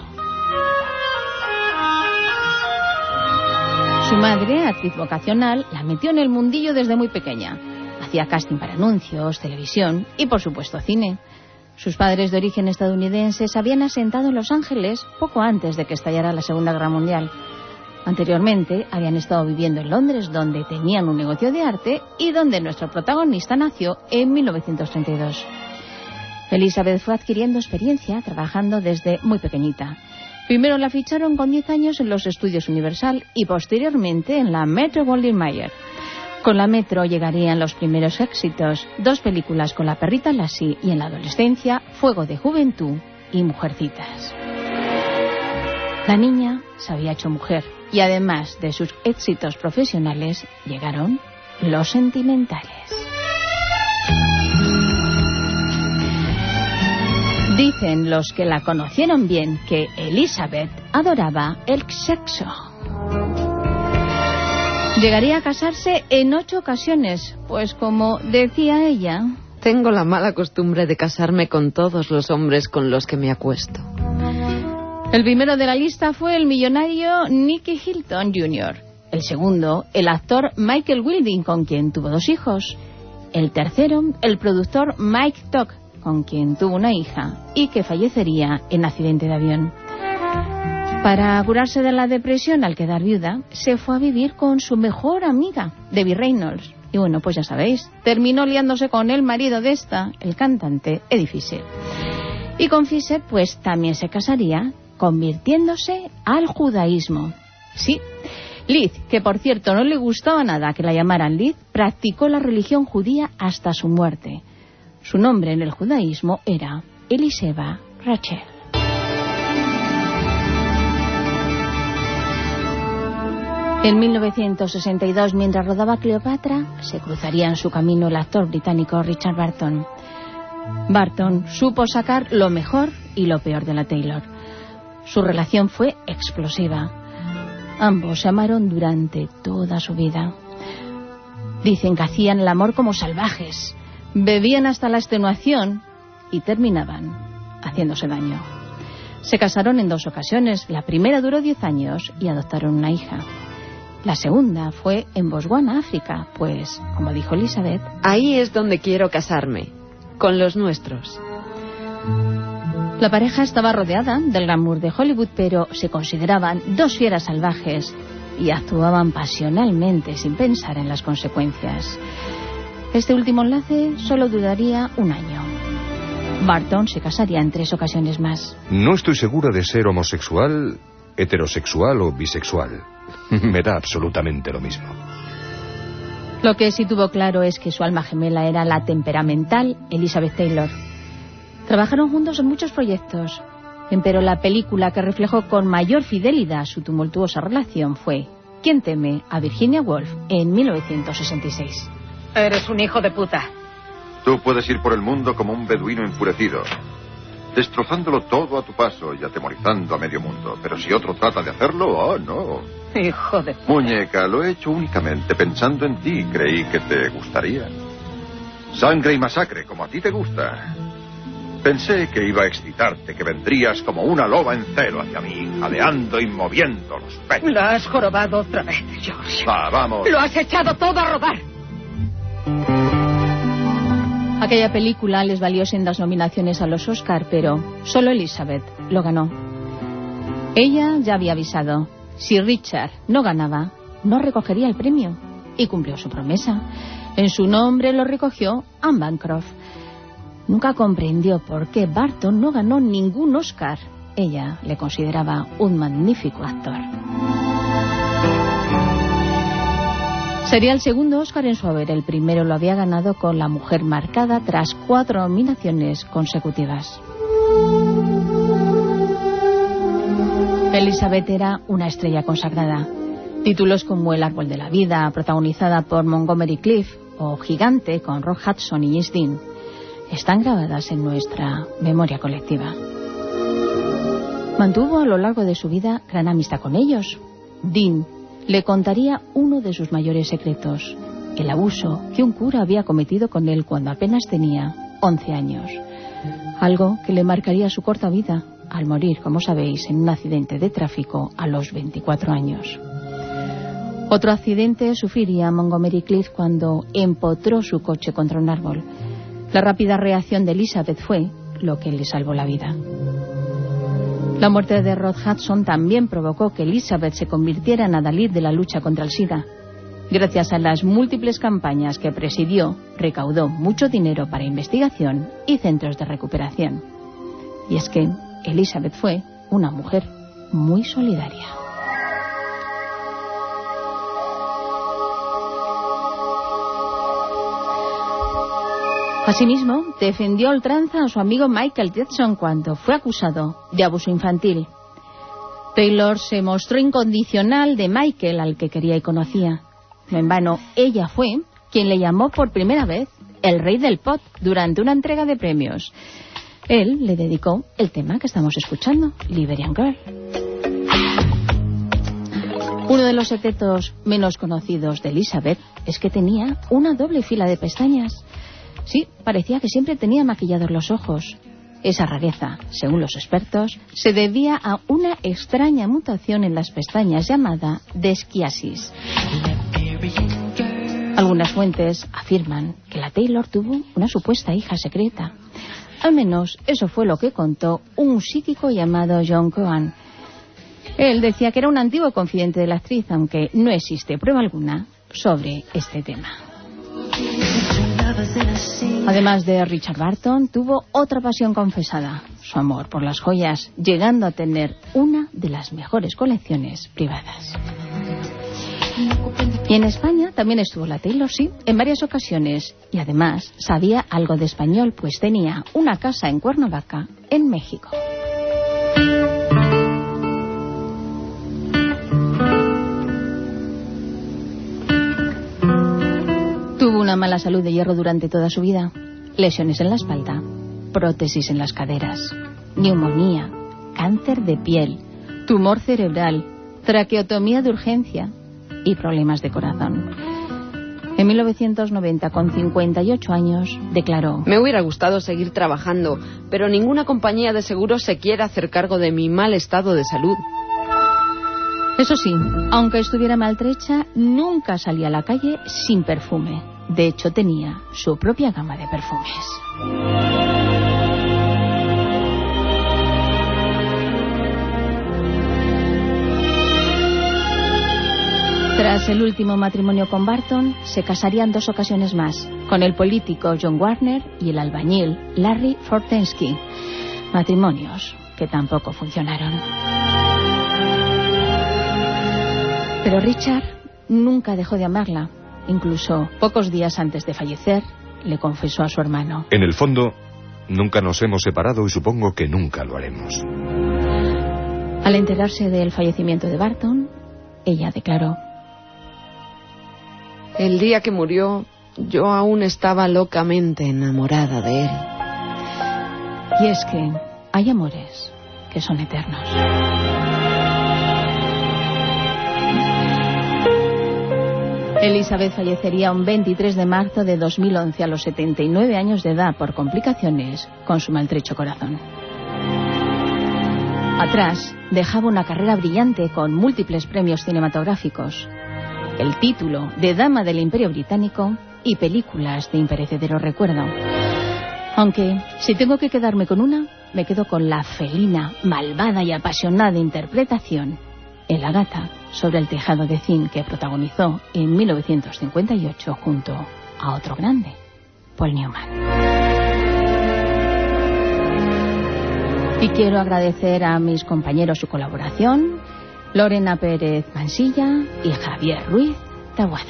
Su madre, actriz vocacional, la metió en el mundillo desde muy pequeña. Hacía casting para anuncios, televisión y, por supuesto, cine. Sus padres, de origen estadounidense, se habían asentado en Los Ángeles poco antes de que estallara la Segunda Guerra Mundial. Anteriormente habían estado viviendo en Londres, donde tenían un negocio de arte y donde nuestro protagonista nació en mil novecientos treinta y dos. Elizabeth fue adquiriendo experiencia trabajando desde muy pequeñita. Primero la ficharon con diez años en los estudios Universal y posteriormente en la Metro-Goldwyn-Mayer. Con la Metro llegarían los primeros éxitos, dos películas con la perrita Lassie y en la adolescencia Fuego de Juventud y Mujercitas. La niña se había hecho mujer y además de sus éxitos profesionales llegaron los sentimentales. Dicen los que la conocieron bien que Elizabeth adoraba el sexo. Llegaría a casarse en ocho ocasiones, pues como decía ella: tengo la mala costumbre de casarme con todos los hombres con los que me acuesto. El primero de la lista fue el millonario Nicky Hilton junior El segundo, el actor Michael Wilding, con quien tuvo dos hijos. El tercero, el productor Mike Tock, con quien tuvo una hija y que fallecería en accidente de avión. Para curarse de la depresión al quedar viuda, se fue a vivir con su mejor amiga, Debbie Reynolds. Y bueno, pues ya sabéis, terminó liándose con el marido de esta, el cantante Eddie Fisher. Y con Fisher, pues también se casaría, convirtiéndose al judaísmo. Sí, Liz, que por cierto no le gustaba nada que la llamaran Liz, practicó la religión judía hasta su muerte. Su nombre en el judaísmo era Eliseva Rachel. En mil novecientos sesenta y dos, mientras rodaba Cleopatra, se cruzaría en su camino el actor británico Richard Burton. Burton supo sacar lo mejor y lo peor de la Taylor. Su relación fue explosiva. Ambos se amaron durante toda su vida. Dicen que hacían el amor como salvajes, bebían hasta la extenuación y terminaban haciéndose daño. Se casaron en dos ocasiones. La primera duró diez años y adoptaron una hija. La segunda fue en Botswana, África, pues, como dijo Elizabeth, ahí es donde quiero casarme, con los nuestros. La pareja estaba rodeada del glamour de Hollywood, pero se consideraban dos fieras salvajes y actuaban pasionalmente sin pensar en las consecuencias. Este último enlace solo duraría un año. Burton se casaría en tres ocasiones más. No estoy segura de ser homosexual, heterosexual o bisexual. Me da absolutamente lo mismo. Lo que sí tuvo claro es que su alma gemela era la temperamental Elizabeth Taylor. Trabajaron juntos en muchos proyectos, pero la película que reflejó con mayor fidelidad su tumultuosa relación fue ¿Quién teme a Virginia Woolf? En mil novecientos sesenta y seis. Eres un hijo de puta. Tú puedes ir por el mundo como un beduino enfurecido, destrozándolo todo a tu paso y atemorizando a medio mundo. Pero si otro trata de hacerlo, oh, no. Hijo de puta. Muñeca, lo he hecho únicamente pensando en ti. Creí que te gustaría. Sangre y masacre, como a ti te gusta. Pensé que iba a excitarte, que vendrías como una loba en celo hacia mí, jadeando y moviendo los pechos. Lo has jorobado otra vez, George. Va, vamos. Lo has echado todo a rodar. Aquella película les valió sendas nominaciones a los Oscar, pero solo Elizabeth lo ganó. Ella ya había avisado. Si Richard no ganaba, no recogería el premio. Y cumplió su promesa. En su nombre lo recogió Anne Bancroft. Nunca comprendió por qué Burton no ganó ningún Oscar. Ella le consideraba un magnífico actor. Sería el segundo Oscar en su haber. El primero lo había ganado con La mujer marcada tras cuatro nominaciones consecutivas. Elizabeth era una estrella consagrada. Títulos como El árbol de la vida, protagonizada por Montgomery Clift, o Gigante, con Rock Hudson y James Dean, están grabadas en nuestra memoria colectiva. Mantuvo a lo largo de su vida gran amistad con ellos. Dean le contaría uno de sus mayores secretos, el abuso que un cura había cometido con él cuando apenas tenía once años. Algo que le marcaría su corta vida, al morir, como sabéis, en un accidente de tráfico a los veinticuatro años. Otro accidente sufriría Montgomery Clift cuando empotró su coche contra un árbol. La rápida reacción de Elizabeth fue lo que le salvó la vida. La muerte de Rock Hudson también provocó que Elizabeth se convirtiera en adalid de la lucha contra el SIDA. Gracias a las múltiples campañas que presidió, recaudó mucho dinero para investigación y centros de recuperación. Y es que Elizabeth fue una mujer muy solidaria. Asimismo, defendió a ultranza a su amigo Michael Jackson cuando fue acusado de abuso infantil. Taylor se mostró incondicional de Michael, al que quería y conocía. No en vano, ella fue quien le llamó por primera vez el rey del pop durante una entrega de premios. Él le dedicó el tema que estamos escuchando, Liberian Girl. Uno de los secretos menos conocidos de Elizabeth es que tenía una doble fila de pestañas. Sí, parecía que siempre tenía maquillados los ojos. Esa rareza, según los expertos, se debía a una extraña mutación en las pestañas llamada desquiasis. Algunas fuentes afirman que la Taylor tuvo una supuesta hija secreta. Al menos eso fue lo que contó un psíquico llamado John Cohen. Él decía que era un antiguo confidente de la actriz, aunque no existe prueba alguna sobre este tema. Además de Richard Burton, tuvo otra pasión confesada, su amor por las joyas, llegando a tener una de las mejores colecciones privadas. Y en España también estuvo la Taylor, sí, en varias ocasiones, y además sabía algo de español, pues tenía una casa en Cuernavaca, en México. Tuvo una mala salud de hierro durante toda su vida. Lesiones en la espalda, prótesis en las caderas, neumonía, cáncer de piel, tumor cerebral, traqueotomía de urgencia y problemas de corazón. En mil novecientos noventa, con cincuenta y ocho años, declaró: me hubiera gustado seguir trabajando, pero ninguna compañía de seguros se quiere hacer cargo de mi mal estado de salud. Eso sí, aunque estuviera maltrecha, nunca salía a la calle sin perfume. De hecho, tenía su propia gama de perfumes. Tras el último matrimonio con Burton, se casarían dos ocasiones más, con el político John Warner y el albañil Larry Fortensky. Matrimonios que tampoco funcionaron. Pero Richard nunca dejó de amarla. Incluso pocos días antes de fallecer, le confesó a su hermano: en el fondo, nunca nos hemos separado y supongo que nunca lo haremos. Al enterarse del fallecimiento de Burton, ella declaró: el día que murió, yo aún estaba locamente enamorada de él. Y es que hay amores que son eternos. Elizabeth fallecería un veintitrés de marzo de dos mil once a los setenta y nueve años de edad por complicaciones con su maltrecho corazón. Atrás dejaba una carrera brillante con múltiples premios cinematográficos, el título de Dama del Imperio Británico y películas de imperecedero recuerdo. Aunque, si tengo que quedarme con una, me quedo con la felina, malvada y apasionada interpretación en La gata sobre el tejado de zinc, que protagonizó en mil novecientos cincuenta y ocho junto a otro grande, Paul Newman. Y quiero agradecer a mis compañeros su colaboración, Lorena Pérez Mansilla y Javier Ruiz Taboada.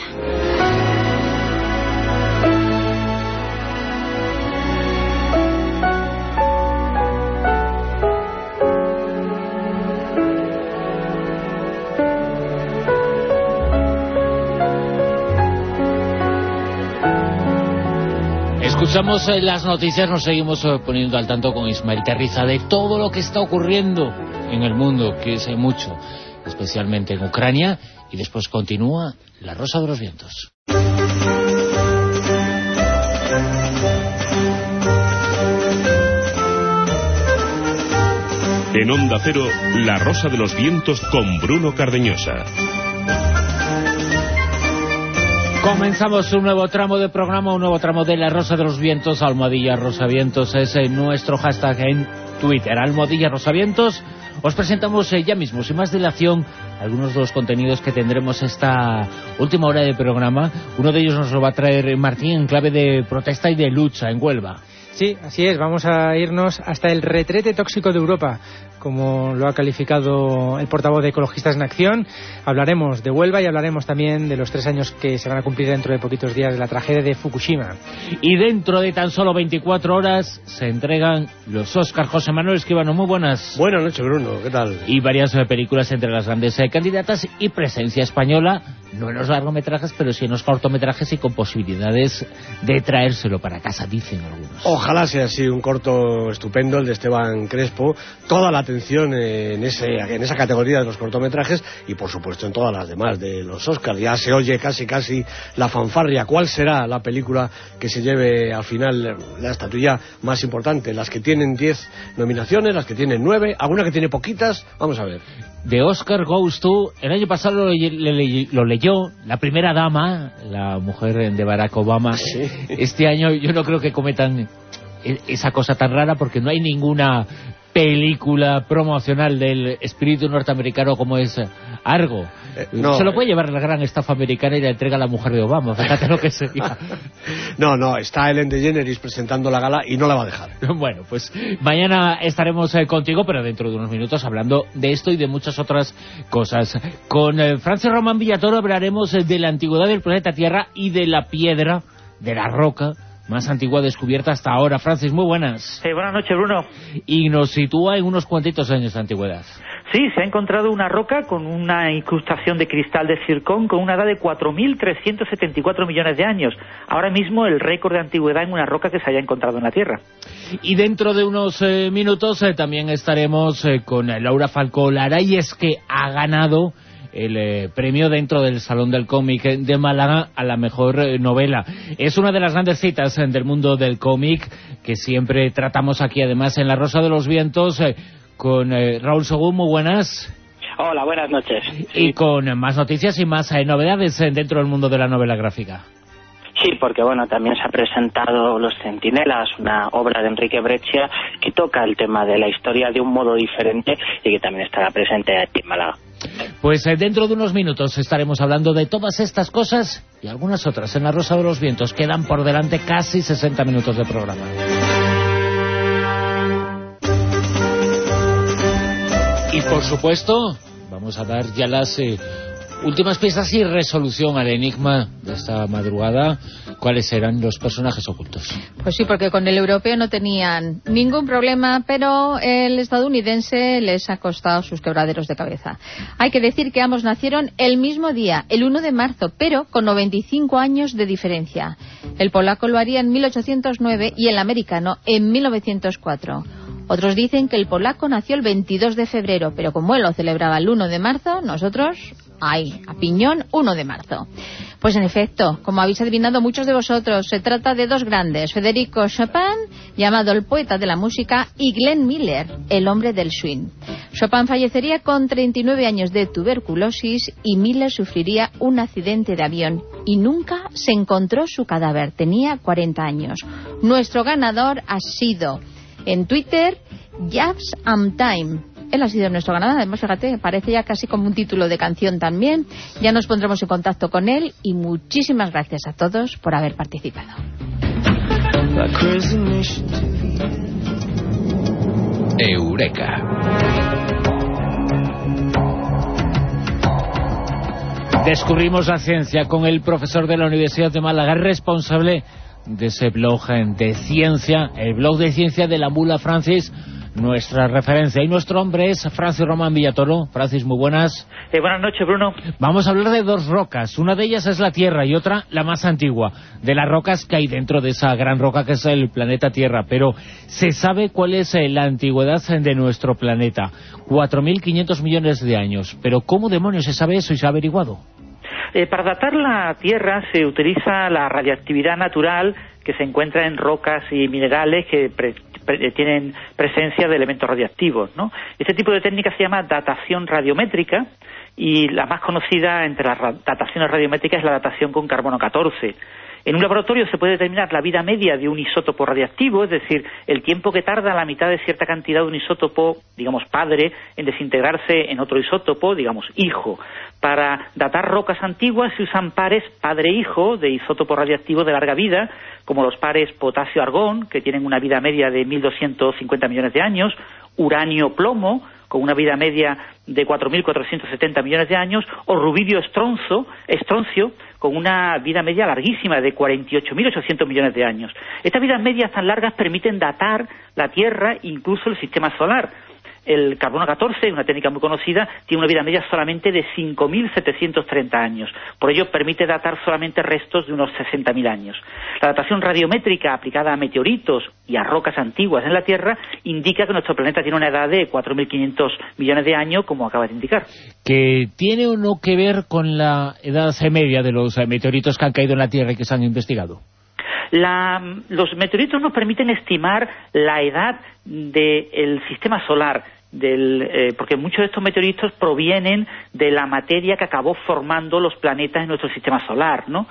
Escuchamos eh, las noticias, nos seguimos eh, poniendo al tanto con Ismael Terriza de todo lo que está ocurriendo en el mundo, que es eh, mucho, especialmente en Ucrania, y después continúa La Rosa de los Vientos. En Onda Cero, La Rosa de los Vientos con Bruno Cardeñosa. Comenzamos un nuevo tramo de programa, un nuevo tramo de La Rosa de los Vientos. Almohadilla Rosavientos es eh, nuestro hashtag en Twitter. Almohadilla Rosavientos. Os presentamos eh, ya mismo, sin más dilación, algunos de los contenidos que tendremos esta última hora de programa. Uno de ellos nos lo va a traer Martín en clave de protesta y de lucha en Huelva. Sí, así es. Vamos a irnos hasta el retrete tóxico de Europa, como lo ha calificado el portavoz de Ecologistas en Acción. Hablaremos de Huelva y hablaremos también de los tres años que se van a cumplir dentro de poquitos días de la tragedia de Fukushima. Y dentro de tan solo veinticuatro horas se entregan los Óscar. José Manuel Escribano, muy buenas. Buenas noches, Bruno, ¿qué tal? Y varias eh, películas entre las grandes eh, candidatas y presencia española, no en los largometrajes, pero sí en los cortometrajes y con posibilidades de traérselo para casa, dicen algunos. Ojalá sea así, un corto estupendo, el de Esteban Crespo, toda la atención en, ese, en esa categoría de los cortometrajes y por supuesto en todas las demás de los Oscars. Ya se oye casi casi la fanfarria. ¿Cuál será la película que se lleve al final la estatuilla más importante? Las que tienen diez nominaciones, las que tienen nueve, alguna que tiene poquitas, vamos a ver. The Oscar Goes to, el año pasado lo, le, lo leyó la primera dama, la mujer de Barack Obama. ¿Sí? Este año yo no creo que cometan esa cosa tan rara porque no hay ninguna película promocional del espíritu norteamericano como es Argo. Eh, no, se lo puede llevar la gran estafa americana y la entrega a la mujer de Obama, fíjate lo que sería. No, no, está Ellen DeGeneres presentando la gala y no la va a dejar. Bueno, pues mañana estaremos eh, contigo, pero dentro de unos minutos hablando de esto y de muchas otras cosas. Con eh, Francis Román Villatoro hablaremos eh, de la antigüedad del planeta Tierra y de la piedra, de la roca más antigua descubierta hasta ahora. Francis, muy buenas. Eh, buenas noches, Bruno. Y nos sitúa en unos cuantitos años de antigüedad. Sí, se ha encontrado una roca con una incrustación de cristal de zircón con una edad de cuatro mil trescientos setenta y cuatro millones de años. Ahora mismo el récord de antigüedad en una roca que se haya encontrado en la Tierra. Y dentro de unos eh, minutos eh, también estaremos eh, con Laura Falcó Lara, y es que ha ganado el eh, premio dentro del Salón del Cómic de Málaga a la mejor eh, novela. Es una de las grandes citas eh, del mundo del cómic que siempre tratamos aquí, además en La Rosa de los Vientos, eh, con eh, Raúl Sogún. Muy buenas. Hola, buenas noches. Y con eh, más noticias y más eh, novedades eh, dentro del mundo de la novela gráfica. Sí, porque bueno, también se ha presentado Los Centinelas, una obra de Enrique Breccia que toca el tema de la historia de un modo diferente y que también estará presente aquí en Málaga. Pues eh, dentro de unos minutos estaremos hablando de todas estas cosas y algunas otras en La Rosa de los Vientos. Quedan por delante casi sesenta minutos de programa. Y por supuesto, vamos a dar ya las eh, últimas pistas y resolución al enigma de esta madrugada. ¿Cuáles eran los personajes ocultos? Pues sí, porque con el europeo no tenían ningún problema, pero el estadounidense les ha costado sus quebraderos de cabeza. Hay que decir que ambos nacieron el mismo día, el uno de marzo, pero con noventa y cinco años de diferencia. El polaco lo haría en mil ochocientos nueve y el americano en mil novecientos cuatro. Otros dicen que el polaco nació el veintidós de febrero, pero como él lo celebraba el uno de marzo, nosotros, ay, a piñón, uno de marzo. Pues en efecto, como habéis adivinado muchos de vosotros, se trata de dos grandes, Federico Chopin, llamado el poeta de la música, y Glenn Miller, el hombre del swing. Chopin fallecería con treinta y nueve años de tuberculosis y Miller sufriría un accidente de avión y nunca se encontró su cadáver, tenía cuarenta años. Nuestro ganador ha sido, en Twitter, Jazz and Time. Él ha sido nuestro ganador, además, fíjate, parece ya casi como un título de canción también. Ya nos pondremos en contacto con él y muchísimas gracias a todos por haber participado. Eureka. Descubrimos la ciencia con el profesor de la Universidad de Málaga, responsable de ese blog de ciencia, el blog de ciencia de la Mula Francis, nuestra referencia. Y nuestro hombre es Francis Román Villatoro. Francis, muy buenas. Eh, buenas noches, Bruno. Vamos a hablar de dos rocas. Una de ellas es la Tierra y otra la más antigua de las rocas que hay dentro de esa gran roca que es el planeta Tierra. Pero ¿se sabe cuál es la antigüedad de nuestro planeta? cuatro mil quinientos millones de años. Pero ¿cómo demonios se sabe eso y se ha averiguado? Eh, para datar la Tierra se utiliza la radiactividad natural que se encuentra en rocas y minerales que pre pre tienen presencia de elementos radiactivos, ¿no? Este tipo de técnica se llama datación radiométrica y la más conocida entre las dataciones radiométricas es la datación con carbono catorce. En un laboratorio se puede determinar la vida media de un isótopo radiactivo, es decir, el tiempo que tarda la mitad de cierta cantidad de un isótopo, digamos, padre, en desintegrarse en otro isótopo, digamos, hijo. Para datar rocas antiguas se usan pares padre-hijo de isótopos radiactivos de larga vida, como los pares potasio-argón, que tienen una vida media de mil doscientos cincuenta millones de años, uranio-plomo, con una vida media de cuatro mil cuatrocientos setenta millones de años, o rubidio-estroncio, estroncio, con una vida media larguísima de cuarenta y ocho mil ochocientos millones de años. Estas vidas medias tan largas permiten datar la Tierra, incluso el sistema solar. El carbono catorce, una técnica muy conocida, tiene una vida media solamente de cinco mil setecientos treinta años. Por ello permite datar solamente restos de unos sesenta mil años. La datación radiométrica aplicada a meteoritos y a rocas antiguas en la Tierra indica que nuestro planeta tiene una edad de cuatro mil quinientos millones de años, como acaba de indicar. ¿Que tiene o no que ver con la edad media de los meteoritos que han caído en la Tierra y que se han investigado? La, los meteoritos nos permiten estimar la edad del sistema solar, del, eh, porque muchos de estos meteoritos provienen de la materia que acabó formando los planetas en nuestro sistema solar, ¿no?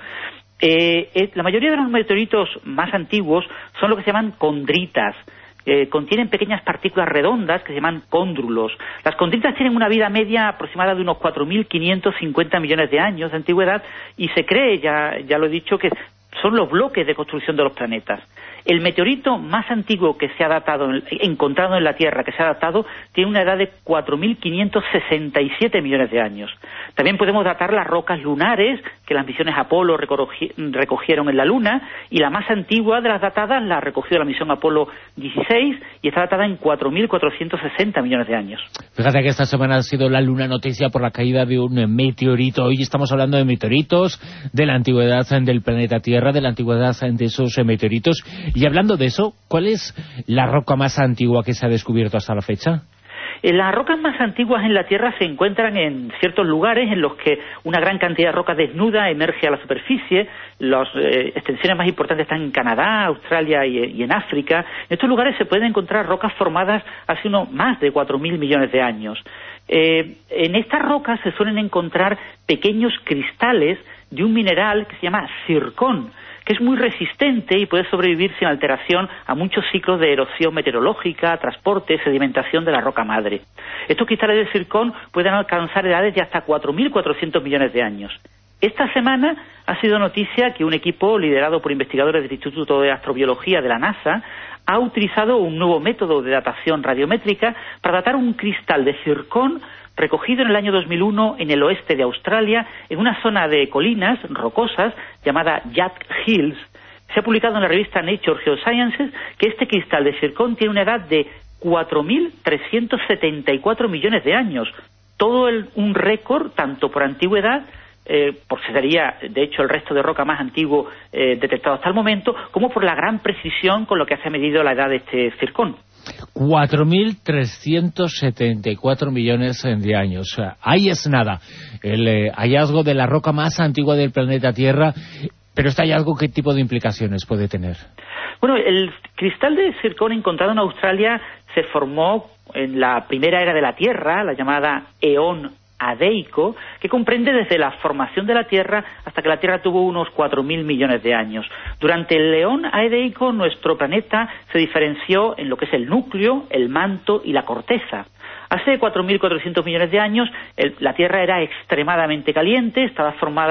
Eh, eh, la mayoría de los meteoritos más antiguos son lo que se llaman condritas. Eh, contienen pequeñas partículas redondas que se llaman cóndrulos. Las condritas tienen una vida media aproximada de unos cuatro mil quinientos cincuenta millones de años de antigüedad y se cree, ya, ya lo he dicho, que son los bloques de construcción de los planetas. El meteorito más antiguo que se ha datado, encontrado en la Tierra, que se ha datado, tiene una edad de cuatro mil quinientos sesenta y siete millones de años. También podemos datar las rocas lunares que las misiones Apolo recogieron en la Luna, y la más antigua de las datadas la recogió la misión Apolo dieciséis y está datada en cuatro mil cuatrocientos sesenta millones de años. Fíjate que esta semana ha sido la luna noticia por la caída de un meteorito. Hoy estamos hablando de meteoritos, de la antigüedad del planeta Tierra, de la antigüedad de esos meteoritos. Y hablando de eso, ¿cuál es la roca más antigua que se ha descubierto hasta la fecha? Las rocas más antiguas en la Tierra se encuentran en ciertos lugares en los que una gran cantidad de roca desnuda emerge a la superficie. Las eh, extensiones más importantes están en Canadá, Australia y, y en África. En estos lugares se pueden encontrar rocas formadas hace unos más de cuatro mil millones de años. Eh, en estas rocas se suelen encontrar pequeños cristales de un mineral que se llama zircón, que es muy resistente y puede sobrevivir sin alteración a muchos ciclos de erosión meteorológica, transporte, sedimentación de la roca madre. Estos cristales de zircón pueden alcanzar edades de hasta cuatro mil cuatrocientos millones de años. Esta semana ha sido noticia que un equipo liderado por investigadores del Instituto de Astrobiología de la NASA ha utilizado un nuevo método de datación radiométrica para datar un cristal de zircón recogido en el año dos mil uno en el oeste de Australia, en una zona de colinas rocosas llamada Jack Hills. Se ha publicado en la revista Nature Geosciences que este cristal de zircón tiene una edad de cuatro mil trescientos setenta y cuatro millones de años. Todo el, un récord, tanto por antigüedad, eh, porque sería, de hecho, el resto de roca más antiguo eh, detectado hasta el momento, como por la gran precisión con lo que se ha medido la edad de este zircón. cuatro mil trescientos setenta y cuatro millones de años. Ahí es nada. El eh, hallazgo de la roca más antigua del planeta Tierra. Pero este hallazgo, ¿qué tipo de implicaciones puede tener? Bueno, el cristal de zircón encontrado en Australia se formó en la primera era de la Tierra, la llamada eón adeico, que comprende desde la formación de la Tierra hasta que la Tierra tuvo unos cuatro mil millones de años. Durante el eón adeico, nuestro planeta se diferenció en lo que es el núcleo, el manto y la corteza. Hace cuatro mil cuatrocientos millones de años, el, la Tierra era extremadamente caliente, estaba formada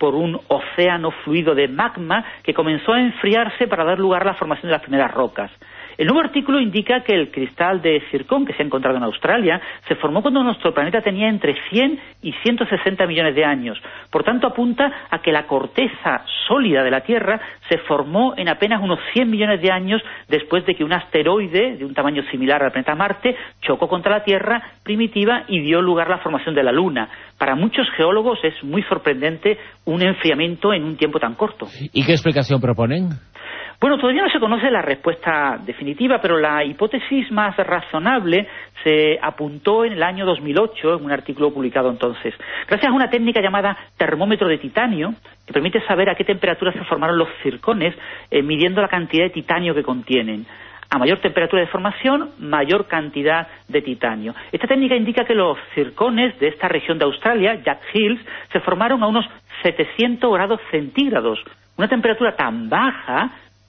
por un océano fluido de magma que comenzó a enfriarse para dar lugar a la formación de las primeras rocas. El nuevo artículo indica que el cristal de zircón que se ha encontrado en Australia se formó cuando nuestro planeta tenía entre cien y ciento sesenta millones de años. Por tanto, apunta a que la corteza sólida de la Tierra se formó en apenas unos cien millones de años después de que un asteroide de un tamaño similar al planeta Marte chocó contra la Tierra primitiva y dio lugar a la formación de la Luna. Para muchos geólogos es muy sorprendente un enfriamiento en un tiempo tan corto. ¿Y qué explicación proponen? Bueno, todavía no se conoce la respuesta definitiva, pero la hipótesis más razonable se apuntó en el año dos mil ocho, en un artículo publicado entonces. Gracias a una técnica llamada termómetro de titanio, que permite saber a qué temperatura se formaron los zircones, eh, midiendo la cantidad de titanio que contienen. A mayor temperatura de formación, mayor cantidad de titanio. Esta técnica indica que los zircones de esta región de Australia, Jack Hills, se formaron a unos setecientos grados centígrados. Una temperatura tan baja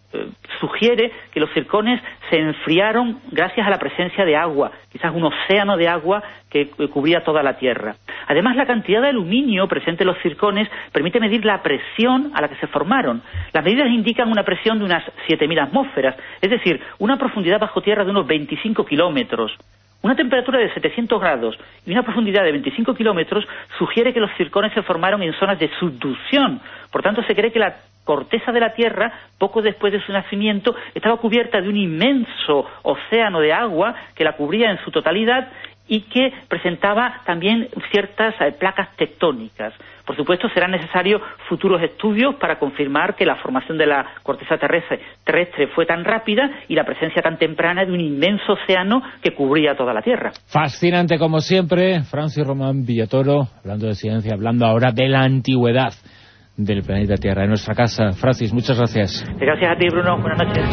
sugiere que los zircones se enfriaron gracias a la presencia de agua, quizás un océano de agua que cubría toda la Tierra. Además, la cantidad de aluminio presente en los zircones permite medir la presión a la que se formaron. Las medidas indican una presión de unas siete mil atmósferas, es decir, una profundidad bajo tierra de unos veinticinco kilómetros. Una temperatura de setecientos grados y una profundidad de veinticinco kilómetros sugiere que los zircones se formaron en zonas de subducción. Por tanto, se cree que la corteza de la Tierra, poco después de su nacimiento, estaba cubierta de un inmenso océano de agua que la cubría en su totalidad y que presentaba también ciertas eh, placas tectónicas. Por supuesto, serán necesarios futuros estudios para confirmar que la formación de la corteza terrestre, terrestre fue tan rápida y la presencia tan temprana de un inmenso océano que cubría toda la Tierra. Fascinante como siempre, Francis Román Villatoro, hablando de ciencia, hablando ahora de la antigüedad del planeta Tierra, en nuestra casa. Francis, muchas gracias. Gracias a ti, Bruno. Buenas noches.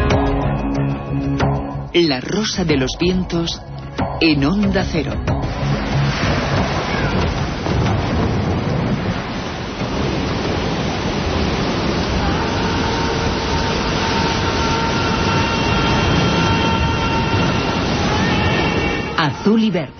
La rosa de los vientos en Onda Cero. Azul y verde.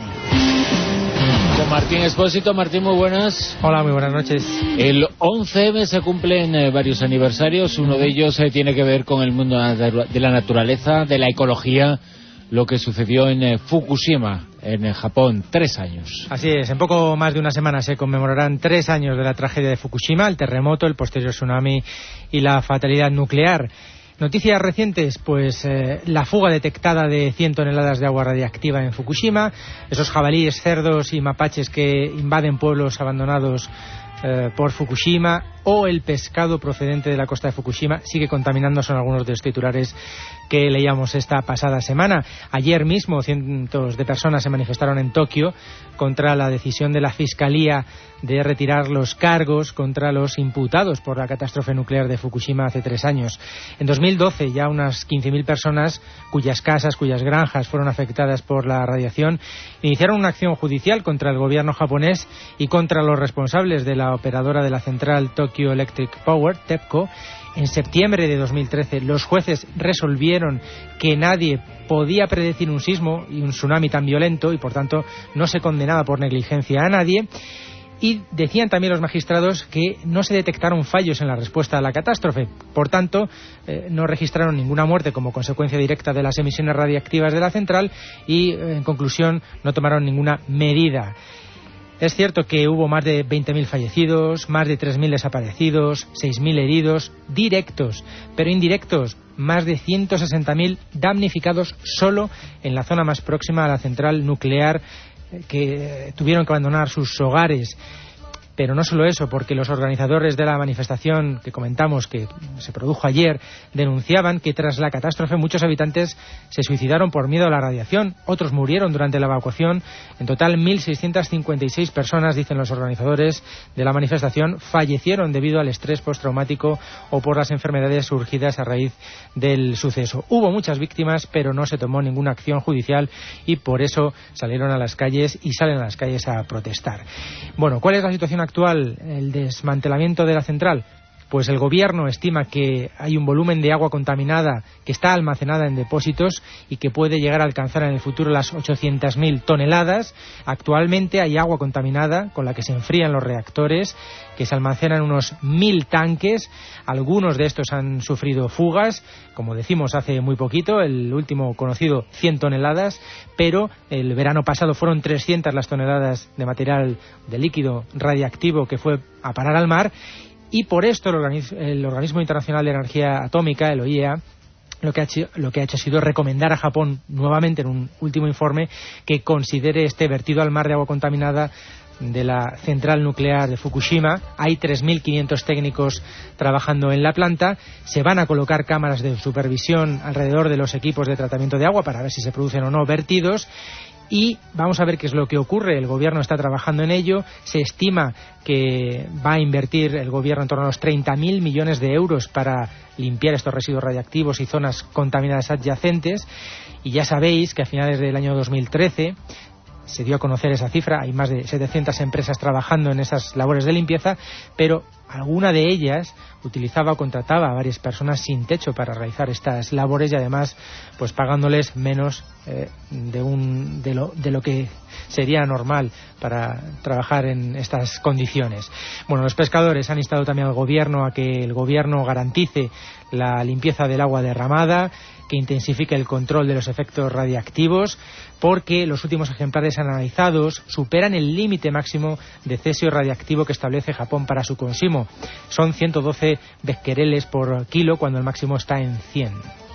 Con Martín Expósito. Martín, muy buenas. Hola, muy buenas noches. El once eme se cumplen eh, varios aniversarios. Uno de ellos eh, tiene que ver con el mundo de la naturaleza, de la ecología, lo que sucedió en eh, Fukushima, en eh, Japón, tres años. Así es, en poco más de una semana se conmemorarán tres años de la tragedia de Fukushima, el terremoto, el posterior tsunami y la fatalidad nuclear. Noticias recientes, pues eh, la fuga detectada de cien toneladas de agua radiactiva en Fukushima, esos jabalíes, cerdos y mapaches que invaden pueblos abandonados eh, por Fukushima, o el pescado procedente de la costa de Fukushima sigue contaminando, son algunos de los titulares que leíamos esta pasada semana. Ayer mismo cientos de personas se manifestaron en Tokio contra la decisión de la Fiscalía de retirar los cargos contra los imputados por la catástrofe nuclear de Fukushima hace tres años. En dos mil doce ya unas quince mil personas cuyas casas, cuyas granjas fueron afectadas por la radiación iniciaron una acción judicial contra el gobierno japonés y contra los responsables de la operadora de la central Tokyo Electric Power, TEPCO. En septiembre de dos mil trece los jueces resolvieron que nadie podía predecir un sismo y un tsunami tan violento y por tanto no se condenaba por negligencia a nadie. Y decían también los magistrados que no se detectaron fallos en la respuesta a la catástrofe. Por tanto, eh, no registraron ninguna muerte como consecuencia directa de las emisiones radiactivas de la central y, eh, en conclusión, no tomaron ninguna medida. Es cierto que hubo más de veinte mil fallecidos, más de tres mil desaparecidos, seis mil heridos directos, pero indirectos, más de ciento sesenta mil damnificados solo en la zona más próxima a la central nuclear, que tuvieron que abandonar sus hogares. Pero no solo eso, porque los organizadores de la manifestación que comentamos, que se produjo ayer, denunciaban que tras la catástrofe muchos habitantes se suicidaron por miedo a la radiación, otros murieron durante la evacuación. En total, mil seiscientas cincuenta y seis personas, dicen los organizadores de la manifestación, fallecieron debido al estrés postraumático o por las enfermedades surgidas a raíz del suceso. Hubo muchas víctimas, pero no se tomó ninguna acción judicial y por eso salieron a las calles y salen a las calles a protestar. Bueno, ¿cuál es la situación actual? El desmantelamiento de la central Pues el gobierno estima que hay un volumen de agua contaminada que está almacenada en depósitos y que puede llegar a alcanzar en el futuro las ochocientas mil toneladas. Actualmente hay agua contaminada con la que se enfrían los reactores, que se almacenan unos mil tanques. Algunos de estos han sufrido fugas, como decimos hace muy poquito, el último conocido cien toneladas, pero el verano pasado fueron trescientas las toneladas de material de líquido radiactivo que fue a parar al mar. Y por esto el, organiz el Organismo Internacional de Energía Atómica, el O I E A, lo que, ha hecho, lo que ha hecho ha sido recomendar a Japón nuevamente en un último informe que considere este vertido al mar de agua contaminada de la central nuclear de Fukushima. Hay tres mil quinientos técnicos trabajando en la planta. Se van a colocar cámaras de supervisión alrededor de los equipos de tratamiento de agua para ver si se producen o no vertidos. Y vamos a ver qué es lo que ocurre. El gobierno está trabajando en ello. Se estima que va a invertir el gobierno en torno a los treinta mil millones de euros para limpiar estos residuos radiactivos y zonas contaminadas adyacentes. Y ya sabéis que a finales del año dos mil trece se dio a conocer esa cifra. Hay más de setecientas empresas trabajando en esas labores de limpieza, pero alguna de ellas utilizaba o contrataba a varias personas sin techo para realizar estas labores y además pues pagándoles menos eh, de, un, de, lo, de lo que sería normal para trabajar en estas condiciones. Bueno, los pescadores han instado también al gobierno a que el gobierno garantice la limpieza del agua derramada, que intensifique el control de los efectos radiactivos, porque los últimos ejemplares analizados superan el límite máximo de cesio radiactivo que establece Japón para su consumo. Son ciento doce becquereles por kilo, cuando el máximo está en cien.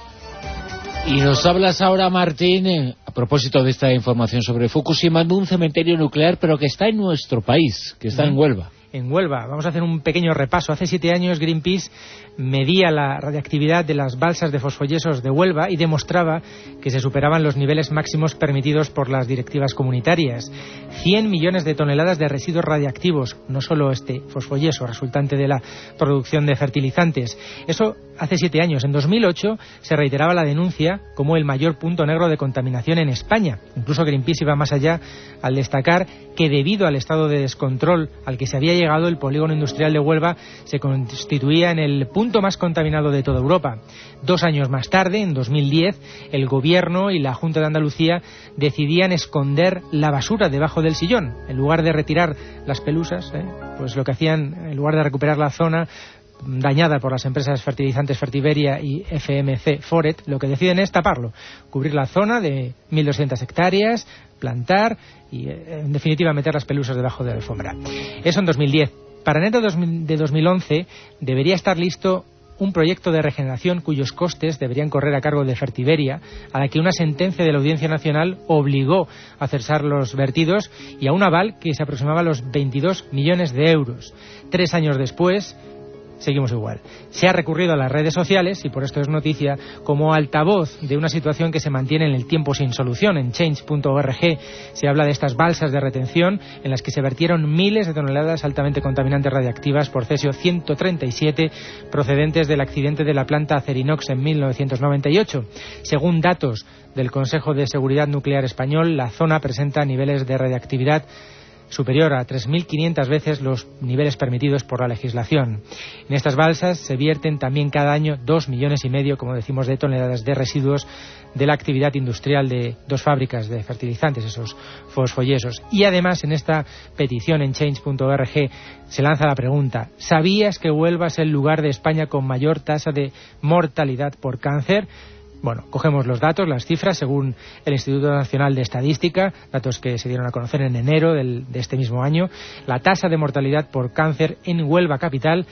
Y nos hablas ahora, Martín, eh, a propósito de esta información sobre Fukushima, de un cementerio nuclear, pero que está en nuestro país, que está en Huelva. En Huelva. Vamos a hacer un pequeño repaso. Hace siete años Greenpeace medía la radiactividad de las balsas de fosfoyesos de Huelva y demostraba que se superaban los niveles máximos permitidos por las directivas comunitarias. cien millones de toneladas de residuos radiactivos, no solo este fosfoyeso resultante de la producción de fertilizantes. Eso hace siete años. En dos mil ocho se reiteraba la denuncia como el mayor punto negro de contaminación en España. Incluso Greenpeace iba más allá al destacar que debido al estado de descontrol al que se había llegado, el polígono industrial de Huelva se constituía en el punto más contaminado de toda Europa. Dos años más tarde, en dos mil diez, el Gobierno y la Junta de Andalucía decidían esconder la basura debajo del sillón. En lugar de retirar las pelusas, ¿eh? pues lo que hacían, en lugar de recuperar la zona dañada por las empresas fertilizantes Fertiberia y F M C Foret, lo que deciden es taparlo, cubrir la zona de mil doscientas hectáreas, plantar y, en definitiva, meter las pelusas debajo de la alfombra. Eso en dos mil diez. Para enero de dos mil once debería estar listo un proyecto de regeneración cuyos costes deberían correr a cargo de Fertiberia, a la que una sentencia de la Audiencia Nacional obligó a cesar los vertidos y a un aval que se aproximaba a los veintidós millones de euros. Tres años después, seguimos igual. Se ha recurrido a las redes sociales, y por esto es noticia, como altavoz de una situación que se mantiene en el tiempo sin solución. En change punto org se habla de estas balsas de retención en las que se vertieron miles de toneladas altamente contaminantes radiactivas por cesio ciento treinta y siete procedentes del accidente de la planta Acerinox en mil novecientos noventa y ocho. Según datos del Consejo de Seguridad Nuclear Español, la zona presenta niveles de radiactividad superior a tres mil quinientas veces los niveles permitidos por la legislación. En estas balsas se vierten también cada año dos millones y medio, como decimos, de toneladas de residuos de la actividad industrial de dos fábricas de fertilizantes, esos fosfoyesos. Y además, en esta petición en change punto org se lanza la pregunta: ¿sabías que Huelva es el lugar de España con mayor tasa de mortalidad por cáncer? Bueno, cogemos los datos, las cifras, según el Instituto Nacional de Estadística, datos que se dieron a conocer en enero del, de este mismo año. La tasa de mortalidad por cáncer en Huelva capital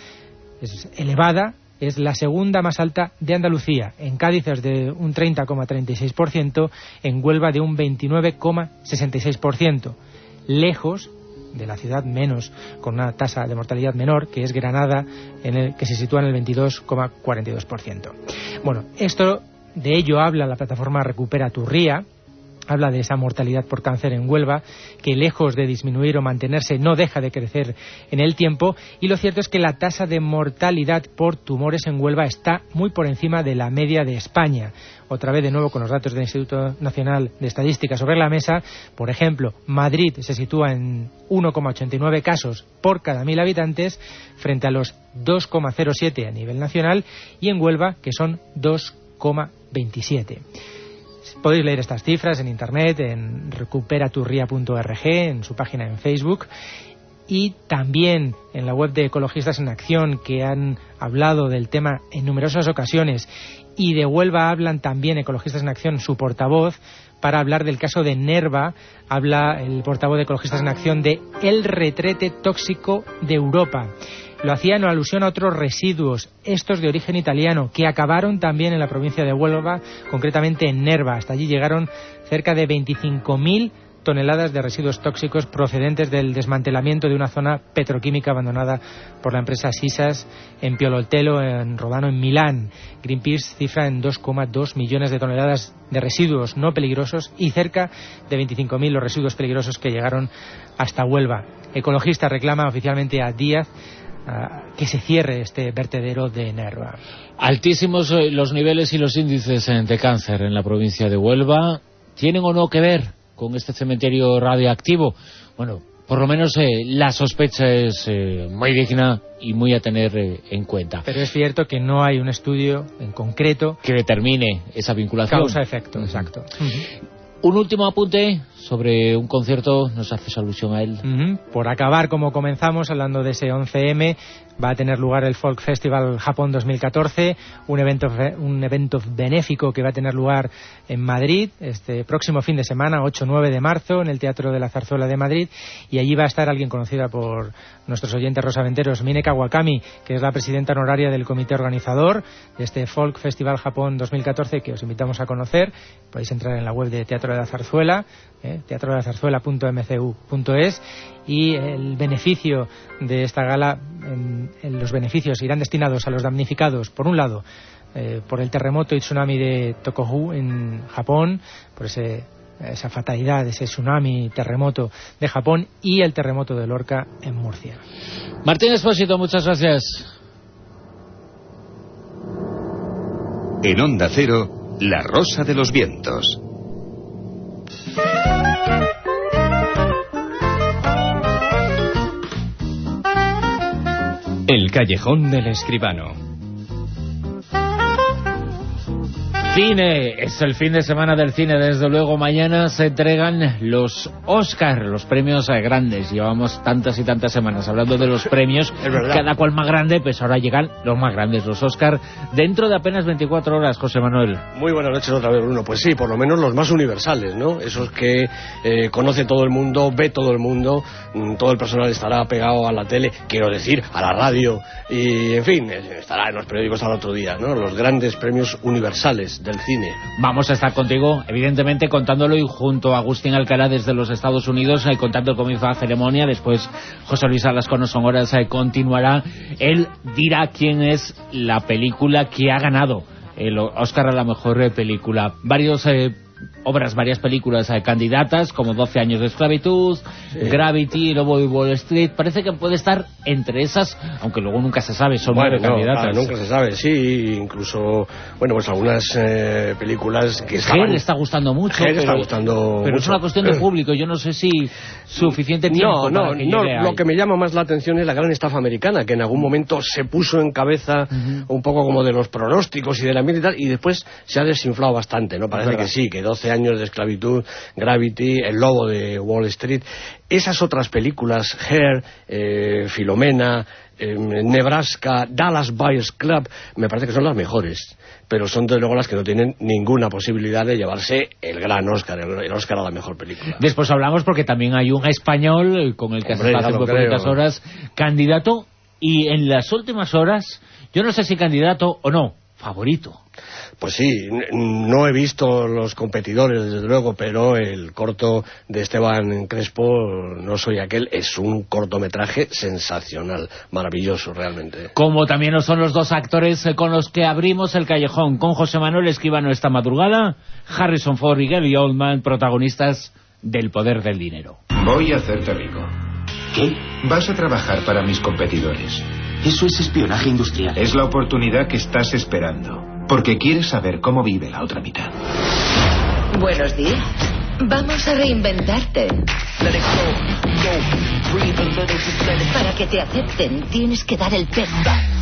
es elevada, es la segunda más alta de Andalucía. En Cádiz es de un treinta coma treinta y seis por ciento, en Huelva de un veintinueve coma sesenta y seis por ciento. Lejos de la ciudad menos, con una tasa de mortalidad menor, que es Granada, en el que se sitúa en el veintidós coma cuarenta y dos por ciento. Bueno, esto... De ello habla la plataforma Recupera tu Ría, habla de esa mortalidad por cáncer en Huelva, que lejos de disminuir o mantenerse no deja de crecer en el tiempo, y lo cierto es que la tasa de mortalidad por tumores en Huelva está muy por encima de la media de España. Otra vez de nuevo con los datos del Instituto Nacional de Estadística sobre la mesa, por ejemplo, Madrid se sitúa en uno coma ochenta y nueve casos por cada mil habitantes frente a los dos coma cero siete a nivel nacional, y en Huelva, que son dos coma veintisiete. Podéis leer estas cifras en internet, en recuperaturria punto org, en su página en Facebook, y también en la web de Ecologistas en Acción, que han hablado del tema en numerosas ocasiones, y de Huelva hablan también Ecologistas en Acción, su portavoz, para hablar del caso de Nerva. Habla el portavoz de Ecologistas en Acción de el retrete tóxico de Europa. Lo hacía en alusión a otros residuos, estos de origen italiano, que acabaron también en la provincia de Huelva, concretamente en Nerva. Hasta allí llegaron cerca de veinticinco mil toneladas de residuos tóxicos procedentes del desmantelamiento de una zona petroquímica abandonada por la empresa Sisas en Piolotelo, en Rodano, en Milán. Greenpeace cifra en dos coma dos millones de toneladas de residuos no peligrosos y cerca de veinticinco mil los residuos peligrosos que llegaron hasta Huelva. Ecologista reclama oficialmente a Díaz uh, que se cierre este vertedero de Nerva. Altísimos eh, los niveles y los índices eh, de cáncer en la provincia de Huelva. ¿Tienen o no que ver con este cementerio radioactivo? Bueno, por lo menos eh, la sospecha es eh, muy digna y muy a tener eh, en cuenta. Pero es cierto que no hay un estudio en concreto que determine esa vinculación. Causa-efecto, uh-huh. Exacto. Uh-huh. Un último apunte sobre un concierto, nos haces alusión a él. Uh-huh. Por acabar, como comenzamos, hablando de ese once eme, va a tener lugar el Folk Festival Japón dos mil catorce, un evento un evento benéfico que va a tener lugar en Madrid este próximo fin de semana, ocho nueve de marzo, en el Teatro de la Zarzuela de Madrid, y allí va a estar alguien conocida por nuestros oyentes rosaventeros, Mine Kawakami, que es la presidenta honoraria del comité organizador de este Folk Festival Japón dos mil catorce, que os invitamos a conocer. Podéis entrar en la web de Teatro de la Zarzuela, eh, teatro de la zarzuela punto m c u punto es, y el beneficio de esta gala, en, en los beneficios irán destinados a los damnificados, por un lado, eh, por el terremoto y tsunami de Tohoku en Japón, por ese, esa fatalidad, ese tsunami, terremoto de Japón, y el terremoto de Lorca en Murcia. Martín Espósito, muchas gracias. En Onda Cero, La Rosa de los Vientos. El callejón del escribano. Cine, es el fin de semana del cine, desde luego. Mañana se entregan los Oscar, los premios grandes. Llevamos tantas y tantas semanas hablando de los premios, cada cual más grande, pues ahora llegan los más grandes, los Oscar, dentro de apenas veinticuatro horas, José Manuel. Muy buenas noches otra vez, Bruno. Pues sí, por lo menos los más universales, ¿no? Esos que eh, conoce todo el mundo, ve todo el mundo, todo el personal estará pegado a la tele, quiero decir, a la radio, y en fin, estará en los periódicos al otro día, ¿no? Los grandes premios universales del cine. Vamos a estar contigo, evidentemente, contándolo, y junto a Agustín Alcalá desde los Estados Unidos, eh, contando el comienzo de la ceremonia. Después José Luis Salas con Son Horas eh, continuará. Él dirá quién es la película que ha ganado el Oscar a la mejor eh, película. Varios eh, obras, varias películas eh, candidatas, como doce años de esclavitud, sí. Gravity, Lobo de Wall Street. Parece que puede estar entre esas, aunque luego nunca se sabe, son bueno, nueve no, candidatas. Claro, nunca se sabe, sí, incluso, bueno, pues algunas eh, películas que estaban... Ger está gustando mucho, Ger pero, está gustando pero mucho. Es una cuestión de público, yo no sé si suficiente tiempo no, no, para que no, llegue lo ahí. que me llama más la atención es la gran estafa americana, que en algún momento se puso en cabeza uh-huh. un poco como de los pronósticos y de la ambiente y tal, y después se ha desinflado bastante, ¿no? Parece que sí, que doce años de esclavitud, Gravity, El Lobo de Wall Street, esas otras películas, Hair, eh, Filomena, eh, Nebraska, Dallas Buyers Club, me parece que son las mejores, pero son desde luego las que no tienen ninguna posibilidad de llevarse el gran Oscar, el, el Oscar a la mejor película. Después hablamos porque también hay un español con el que Hombre, hasta hace muy poquitas horas candidato, y en las últimas horas, yo no sé si candidato o no, favorito. Pues sí, no he visto los competidores, desde luego, pero el corto de Esteban Crespo, No soy aquel, es un cortometraje sensacional, maravilloso realmente. Como también lo son los dos actores con los que abrimos el callejón, con José Manuel Escribano esta madrugada, Harrison Ford y Gary Oldman, protagonistas del Poder del Dinero. Voy a hacerte rico. ¿Qué? Vas a trabajar para mis competidores. Eso es espionaje industrial. Es la oportunidad que estás esperando, porque quieres saber cómo vive la otra mitad. Buenos días. Vamos a reinventarte. Para que te acepten, tienes que dar el peso.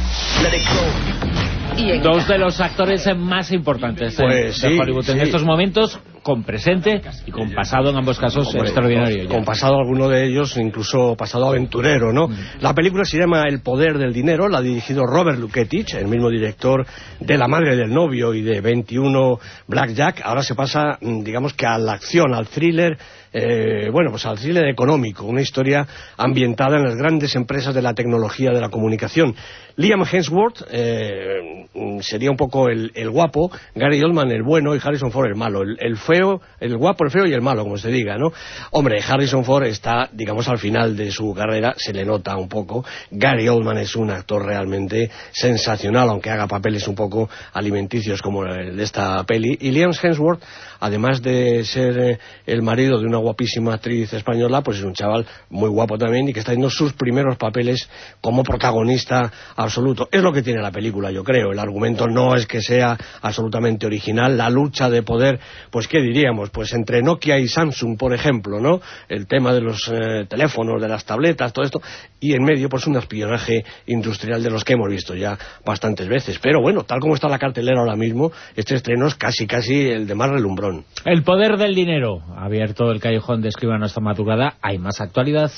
Dos de los actores más importantes pues de sí, Hollywood en sí. estos momentos, con presente y con pasado, en ambos casos, Hombre, extraordinario. Con, ya. con pasado alguno de ellos, incluso pasado aventurero, ¿no? Mm. La película se llama El Poder del Dinero, la ha dirigido Robert Luketic, el mismo director de La Madre del Novio y de veintiuno Blackjack. Ahora se pasa, digamos que a la acción, al thriller, eh, bueno, pues al thriller económico, una historia ambientada en las grandes empresas de la tecnología de la comunicación. Liam Hemsworth eh, sería un poco el, el guapo, Gary Oldman el bueno y Harrison Ford el malo, el, el feo, el guapo, el feo y el malo, como se diga, ¿no? Hombre, Harrison Ford está, digamos, al final de su carrera, se le nota un poco. Gary Oldman es un actor realmente sensacional, aunque haga papeles un poco alimenticios como el de esta peli. Y Liam Hemsworth, además de ser eh, el marido de una guapísima actriz española, pues es un chaval muy guapo también y que está haciendo sus primeros papeles como protagonista absoluto. Es lo que tiene la película, yo creo. El argumento no es que sea absolutamente original. La lucha de poder, pues qué diríamos, pues entre Nokia y Samsung, por ejemplo, ¿no? El tema de los eh, teléfonos, de las tabletas, todo esto, y en medio pues un espionaje industrial de los que hemos visto ya bastantes veces. Pero bueno, tal como está la cartelera ahora mismo, este estreno es casi casi el de más relumbrón. El Poder del Dinero, abierto el callejón de Escribano esta madrugada. Hay más actualidad.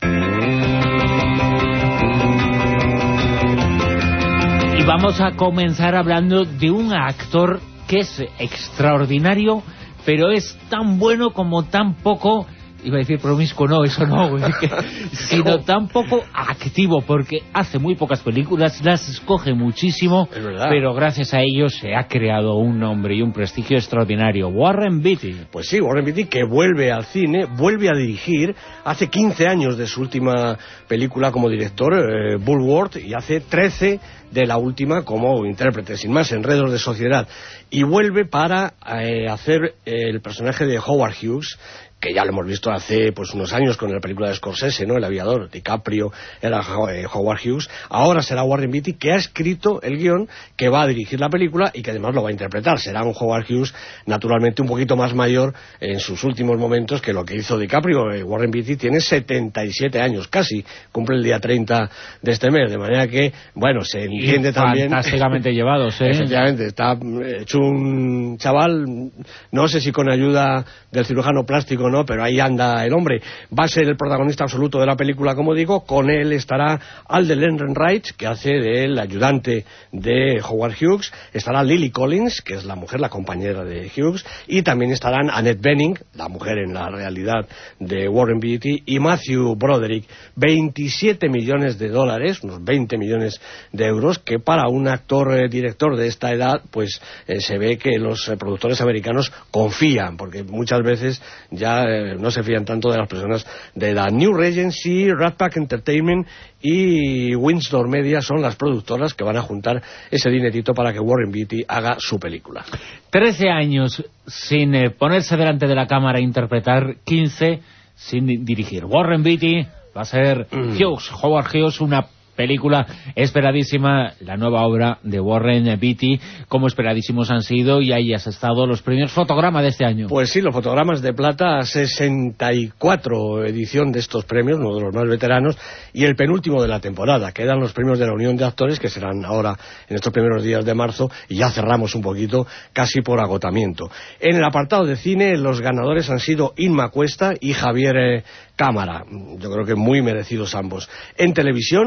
Y vamos a comenzar hablando de un actor que es extraordinario, pero es tan bueno como tan poco, iba a decir promiscuo, no, eso no, que, sino tan poco activo, porque hace muy pocas películas, las escoge muchísimo, pero gracias a ello se ha creado un nombre y un prestigio extraordinario. Warren Beatty. Pues sí, Warren Beatty, que vuelve al cine, vuelve a dirigir, hace quince años de su última película como director, eh, Bulworth, y hace trece de la última como intérprete, sin más, Enredos de Sociedad, y vuelve para eh, hacer el personaje de Howard Hughes, que ya lo hemos visto hace pues unos años con la película de Scorsese, ¿no? El aviador, DiCaprio era eh, Howard Hughes. Ahora será Warren Beatty, que ha escrito el guión, que va a dirigir la película y que además lo va a interpretar. Será un Howard Hughes naturalmente un poquito más mayor en sus últimos momentos que lo que hizo DiCaprio. Eh, Warren Beatty tiene setenta y siete años, casi, cumple el día treinta de este mes, de manera que, bueno, se entiende y también... fantásticamente llevados, ¿eh? Efectivamente, está hecho un chaval, no sé si con ayuda del cirujano plástico, no, pero ahí anda el hombre. Va a ser el protagonista absoluto de la película, como digo. Con él estará Alden Ehrenreich, que hace de él ayudante de Howard Hughes. Estará Lily Collins, que es la mujer, la compañera de Hughes, y también estarán Annette Bening, la mujer en la realidad de Warren Beatty, y Matthew Broderick. veintisiete millones de dólares, unos veinte millones de euros, que para un actor eh, director de esta edad, pues eh, se ve que los eh, productores americanos confían, porque muchas veces ya eh, no se fían tanto de las personas de edad. New Regency, Rat Pack Entertainment y Windsor Media son las productoras que van a juntar ese dinerito para que Warren Beatty haga su película. Trece años sin eh, ponerse delante de la cámara e interpretar, quince sin di dirigir. Warren Beatty va a ser mm. Hughes, Howard Hughes, una película esperadísima, la nueva obra de Warren Beatty, como esperadísimos han sido, y ahí has estado los premios Fotograma de este año. Pues sí, los Fotogramas de Plata, sesenta y cuatro edición de estos premios, uno de los más veteranos, y el penúltimo de la temporada. Quedan los premios de la Unión de Actores, que serán ahora en estos primeros días de marzo, y ya cerramos un poquito, casi por agotamiento. En el apartado de cine, los ganadores han sido Inma Cuesta y Javier eh, Cámara. Yo creo que muy merecidos ambos. En televisión, Adrián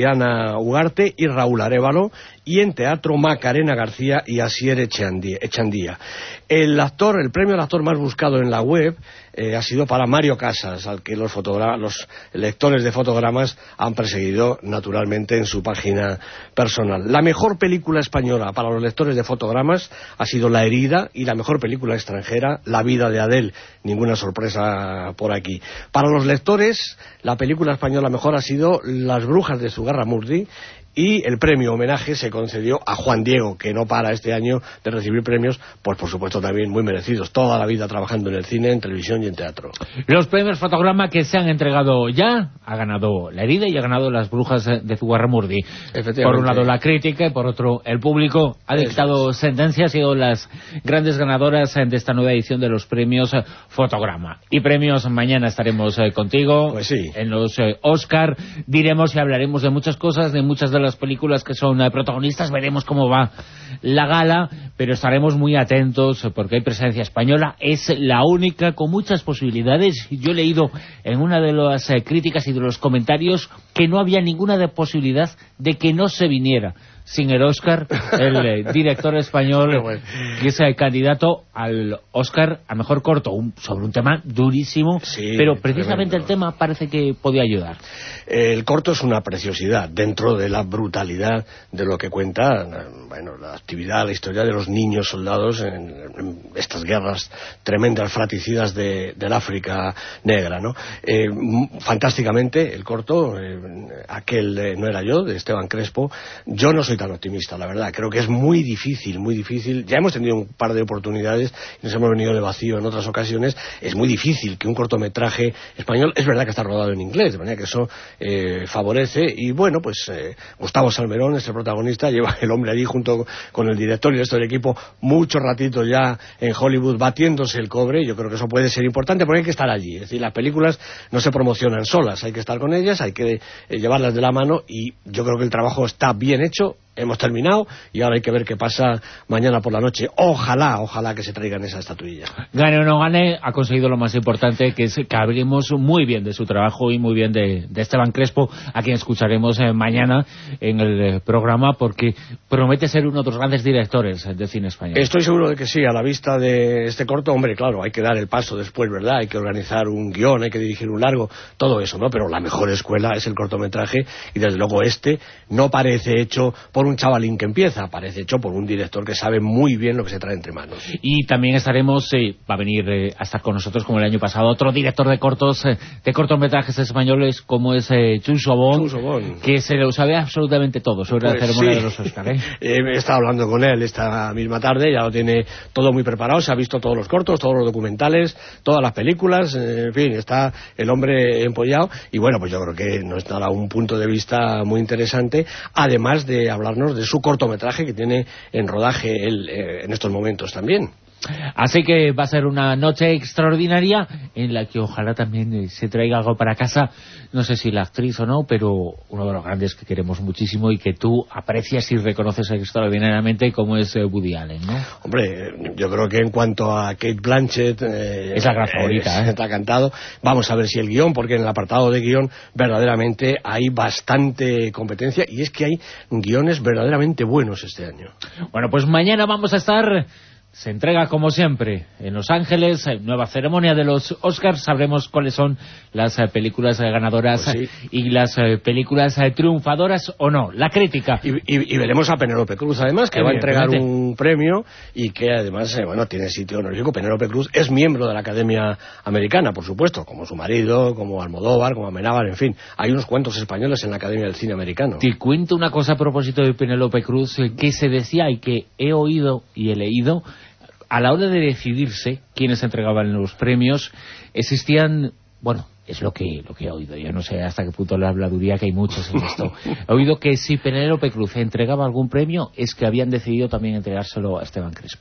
Adriana Ugarte y Raúl Arévalo, y en teatro Macarena García y Asier Echandía. El actor, el premio al actor más buscado en la web eh, ha sido para Mario Casas, al que los, los lectores de fotogramas han perseguido naturalmente en su página personal. La mejor película española para los lectores de fotogramas ha sido La herida, y la mejor película extranjera, La vida de Adele. Ninguna sorpresa por aquí. Para los lectores, la película española mejor ha sido Las brujas de Zugarramurdi, y el premio homenaje se concedió a Juan Diego, que no para este año de recibir premios, pues por supuesto también muy merecidos, toda la vida trabajando en el cine, en televisión y en teatro. Los premios Fotograma que se han entregado ya, ha ganado La herida y ha ganado Las brujas de Zugarramurdi. Por un lado la crítica y por otro el público ha dictado sentencia, ha sido las grandes ganadoras de esta nueva edición de los premios Fotograma. Y premios, mañana estaremos contigo, pues sí, en los Oscar, diremos y hablaremos de muchas cosas, de muchas de las películas que son eh, protagonistas, veremos cómo va la gala, pero estaremos muy atentos porque hay presencia española, es la única con muchas posibilidades. Yo he leído en una de las eh, críticas y de los comentarios que no había ninguna de posibilidad de que no se viniera sin el Oscar, el eh, director español que es el candidato al Oscar a mejor corto, un, sobre un tema durísimo, sí, pero precisamente tremendo. El tema parece que podía ayudar. El corto es una preciosidad dentro de la brutalidad de lo que cuenta, bueno, la actividad, la historia de los niños soldados en, en estas guerras tremendas, fraticidas de, del África negra, ¿no? Eh, fantásticamente el corto, eh, aquel eh, no era yo, de Esteban Crespo. Yo no soy tan optimista, la verdad. Creo que es muy difícil, muy difícil. Ya hemos tenido un par de oportunidades y nos hemos venido de vacío en otras ocasiones. Es muy difícil que un cortometraje español, es verdad que está rodado en inglés, de manera que eso eh, favorece. Y bueno, pues eh, Gustavo Salmerón, este protagonista, lleva el hombre allí junto con el director y el resto del equipo mucho ratito ya en Hollywood batiéndose el cobre. Yo creo que eso puede ser importante porque hay que estar allí. Es decir, las películas no se promocionan solas, hay que estar con ellas, hay que eh, llevarlas de la mano, y yo creo que el trabajo está bien hecho. Hemos terminado y ahora hay que ver qué pasa mañana por la noche. Ojalá, ojalá que se traigan esa estatuilla. Gane o no gane, ha conseguido lo más importante, que es que hablemos muy bien de su trabajo y muy bien de, de Esteban Crespo, a quien escucharemos eh, mañana en el eh, programa, porque promete ser uno de los grandes directores de cine español. Estoy seguro de que sí, a la vista de este corto, hombre, claro, hay que dar el paso después, ¿verdad? Hay que organizar un guión, hay que dirigir un largo, todo eso, ¿no? Pero la mejor escuela es el cortometraje, y desde luego este no parece hecho por un chavalín que empieza, parece hecho por un director que sabe muy bien lo que se trae entre manos. Y también estaremos, eh, va a venir eh, a estar con nosotros como el año pasado, otro director de cortos, eh, de cortometrajes españoles, como es eh, Chus Sobón, que se lo sabe absolutamente todo sobre pues la ceremonia sí. de los Oscar. ¿eh? eh, he estado hablando con él esta misma tarde, ya lo tiene todo muy preparado, se ha visto todos los cortos, todos los documentales, todas las películas, eh, en fin, está el hombre empollado, y bueno, pues yo creo que nos dará un punto de vista muy interesante, además de hablar de su cortometraje que tiene en rodaje él eh, en estos momentos también. Así que va a ser una noche extraordinaria en la que ojalá también eh, se traiga algo para casa, no sé si la actriz o no, pero uno de los grandes que queremos muchísimo y que tú aprecias y reconoces extraordinariamente, como es eh, Woody Allen, ¿no? Hombre, yo creo que en cuanto a Kate Blanchett eh, es la gran favorita, eh, está cantado. Vamos a ver si el guión, porque en el apartado de guión verdaderamente hay bastante competencia, y es que hay guiones verdaderamente buenos este año. Bueno, pues mañana vamos a estar... Se entrega, como siempre, en Los Ángeles, nueva ceremonia de los Oscars. Sabremos cuáles son las eh, películas eh, ganadoras pues sí. y las eh, películas eh, triunfadoras o no. La crítica. Y, y, y veremos a Penélope Cruz, además, que va a entregar un premio y que, además, eh, bueno, tiene sitio honorífico. Penélope Cruz es miembro de la Academia Americana, por supuesto, como su marido, como Almodóvar, como Amenábar, en fin. Hay unos cuantos españoles en la Academia del Cine Americano. Te cuento una cosa a propósito de Penélope Cruz, eh, que se decía y que he oído y he leído. A la hora de decidirse quiénes entregaban los premios, existían, bueno, es lo que lo que he oído, yo no sé hasta qué punto la habladuría, que hay muchos en esto. He oído que si Penélope Cruz entregaba algún premio, es que habían decidido también entregárselo a Esteban Crespo.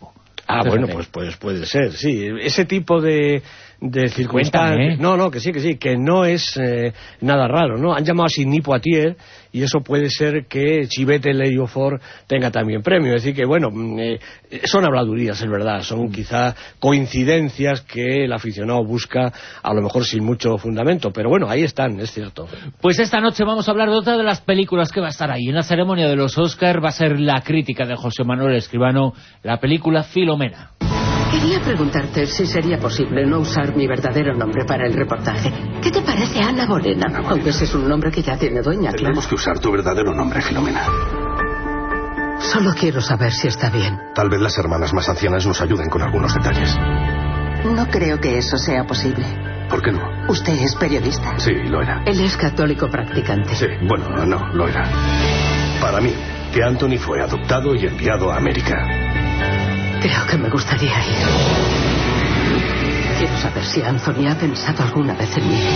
Ah, Fíjate. bueno, pues, pues puede ser, sí. Ese tipo de, de circunstancias... ¿eh? No, no, que sí, que sí, que no es eh, nada raro, ¿no? Han llamado a Sidney Poitier y eso puede ser que Chivete Ejiofor tenga también premio. Es decir, que bueno, eh, son habladurías, es verdad, son quizá coincidencias que el aficionado busca, a lo mejor sin mucho fundamento, pero bueno, ahí están, es cierto. Pues esta noche vamos a hablar de otra de las películas que va a estar ahí. En la ceremonia de los Oscar va a ser la crítica de José Manuel Escribano, la película Filomena. Quería preguntarte si sería posible no usar mi verdadero nombre para el reportaje. ¿Qué te parece Ana Morena? Aunque ese es un nombre que ya tiene doña, claro. Tenemos que usar tu verdadero nombre, Filomena. Solo quiero saber si está bien. Tal vez las hermanas más ancianas nos ayuden con algunos detalles. No creo que eso sea posible. ¿Por qué no? ¿Usted es periodista? Sí, lo era. Él es católico practicante. Sí, bueno, no, lo era. Para mí, que Anthony fue adoptado y enviado a América. Creo que me gustaría ir. Quiero saber si Anthony ha pensado alguna vez en mí.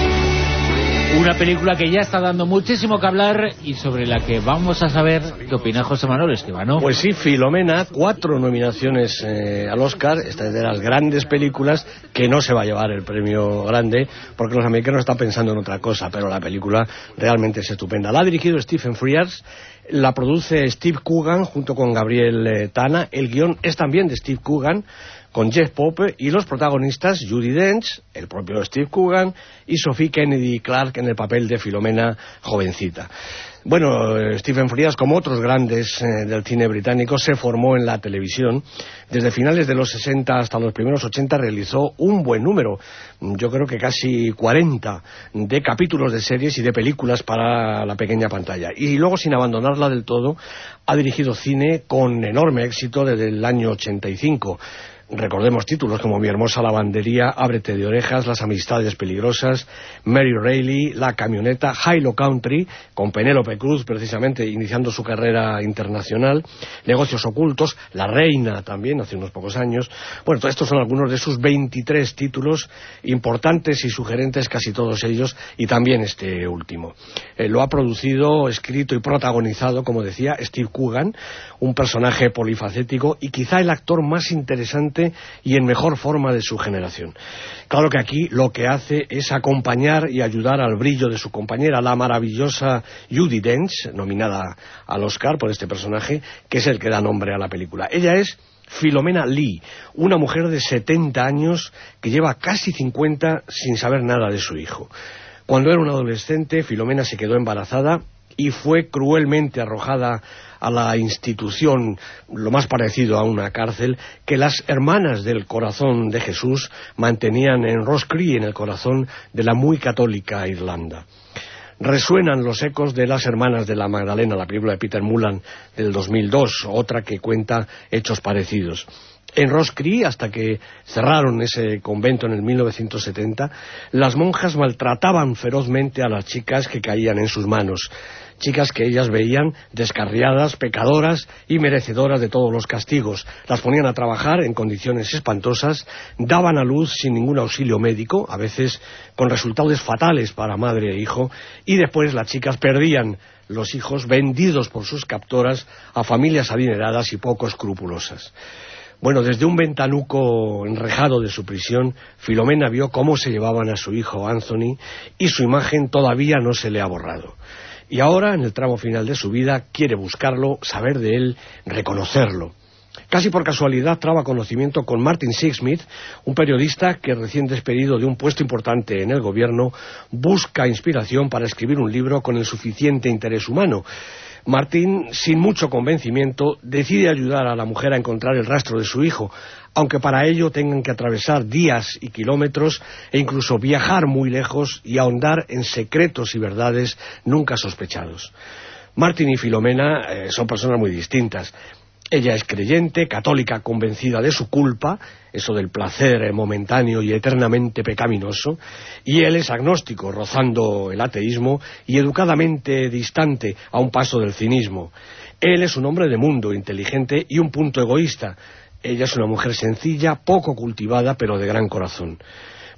Una película que ya está dando muchísimo que hablar y sobre la que vamos a saber qué opina José Manuel Escribano. Pues sí, Filomena, cuatro nominaciones eh, al Oscar, esta es de las grandes películas que no se va a llevar el premio grande, porque los americanos están pensando en otra cosa, pero la película realmente es estupenda. La ha dirigido Stephen Frears, la produce Steve Coogan junto con Gabriel eh, Tana, el guión es también de Steve Coogan, con Jeff Pope, y los protagonistas Judi Dench, el propio Steve Coogan, y Sophie Kennedy Clark en el papel de Filomena jovencita. Bueno, Stephen Frears, como otros grandes eh, del cine británico, se formó en la televisión. Desde finales de los sesenta hasta los primeros ochenta realizó un buen número, yo creo que casi cuarenta, de capítulos de series y de películas para la pequeña pantalla. Y luego, sin abandonarla del todo, ha dirigido cine con enorme éxito desde el año ochenta y cinco. Recordemos títulos como Mi hermosa lavandería, Ábrete de orejas, Las amistades peligrosas, Mary Reilly, La camioneta, Hilo Country, con Penélope Cruz precisamente iniciando su carrera internacional, Negocios ocultos, La reina también hace unos pocos años. Bueno, estos son algunos de sus veintitrés títulos, importantes y sugerentes casi todos ellos, y también este último. Eh, lo ha producido, escrito y protagonizado, como decía, Steve Coogan, un personaje polifacético y quizá el actor más interesante y en mejor forma de su generación. Claro que aquí lo que hace es acompañar y ayudar al brillo de su compañera, la maravillosa Judi Dench, nominada al Oscar por este personaje, que es el que da nombre a la película. Ella es Filomena Lee, una mujer de setenta años que lleva casi cincuenta sin saber nada de su hijo. Cuando era una adolescente, Filomena se quedó embarazada y fue cruelmente arrojada a la institución, lo más parecido a una cárcel, que las Hermanas del Corazón de Jesús mantenían en Ross Cree, en el corazón de la muy católica Irlanda. Resuenan los ecos de Las Hermanas de la Magdalena, la película de Peter Mullan del dos mil dos, otra que cuenta hechos parecidos. En Ross Cree, hasta que cerraron ese convento en el mil novecientos setenta, las monjas maltrataban ferozmente a las chicas que caían en sus manos, chicas que ellas veían descarriadas, pecadoras y merecedoras de todos los castigos. Las ponían a trabajar en condiciones espantosas, daban a luz sin ningún auxilio médico, a veces con resultados fatales para madre e hijo, y después las chicas perdían los hijos vendidos por sus captoras a familias adineradas y poco escrupulosas. Bueno, desde un ventanuco enrejado de su prisión, Filomena vio cómo se llevaban a su hijo Anthony y su imagen todavía no se le ha borrado. Y ahora, en el tramo final de su vida, quiere buscarlo, saber de él, reconocerlo. Casi por casualidad traba conocimiento con Martin Sixsmith, un periodista que recién despedido de un puesto importante en el gobierno, busca inspiración para escribir un libro con el suficiente interés humano. Martin, sin mucho convencimiento, decide ayudar a la mujer a encontrar el rastro de su hijo, aunque para ello tengan que atravesar días y kilómetros e incluso viajar muy lejos y ahondar en secretos y verdades nunca sospechados. Martin y Filomena eh, son personas muy distintas. Ella es creyente, católica convencida de su culpa, eso del placer momentáneo y eternamente pecaminoso, y él es agnóstico, rozando el ateísmo y educadamente distante a un paso del cinismo. Él es un hombre de mundo, inteligente y un punto egoísta. Ella es una mujer sencilla, poco cultivada, pero de gran corazón.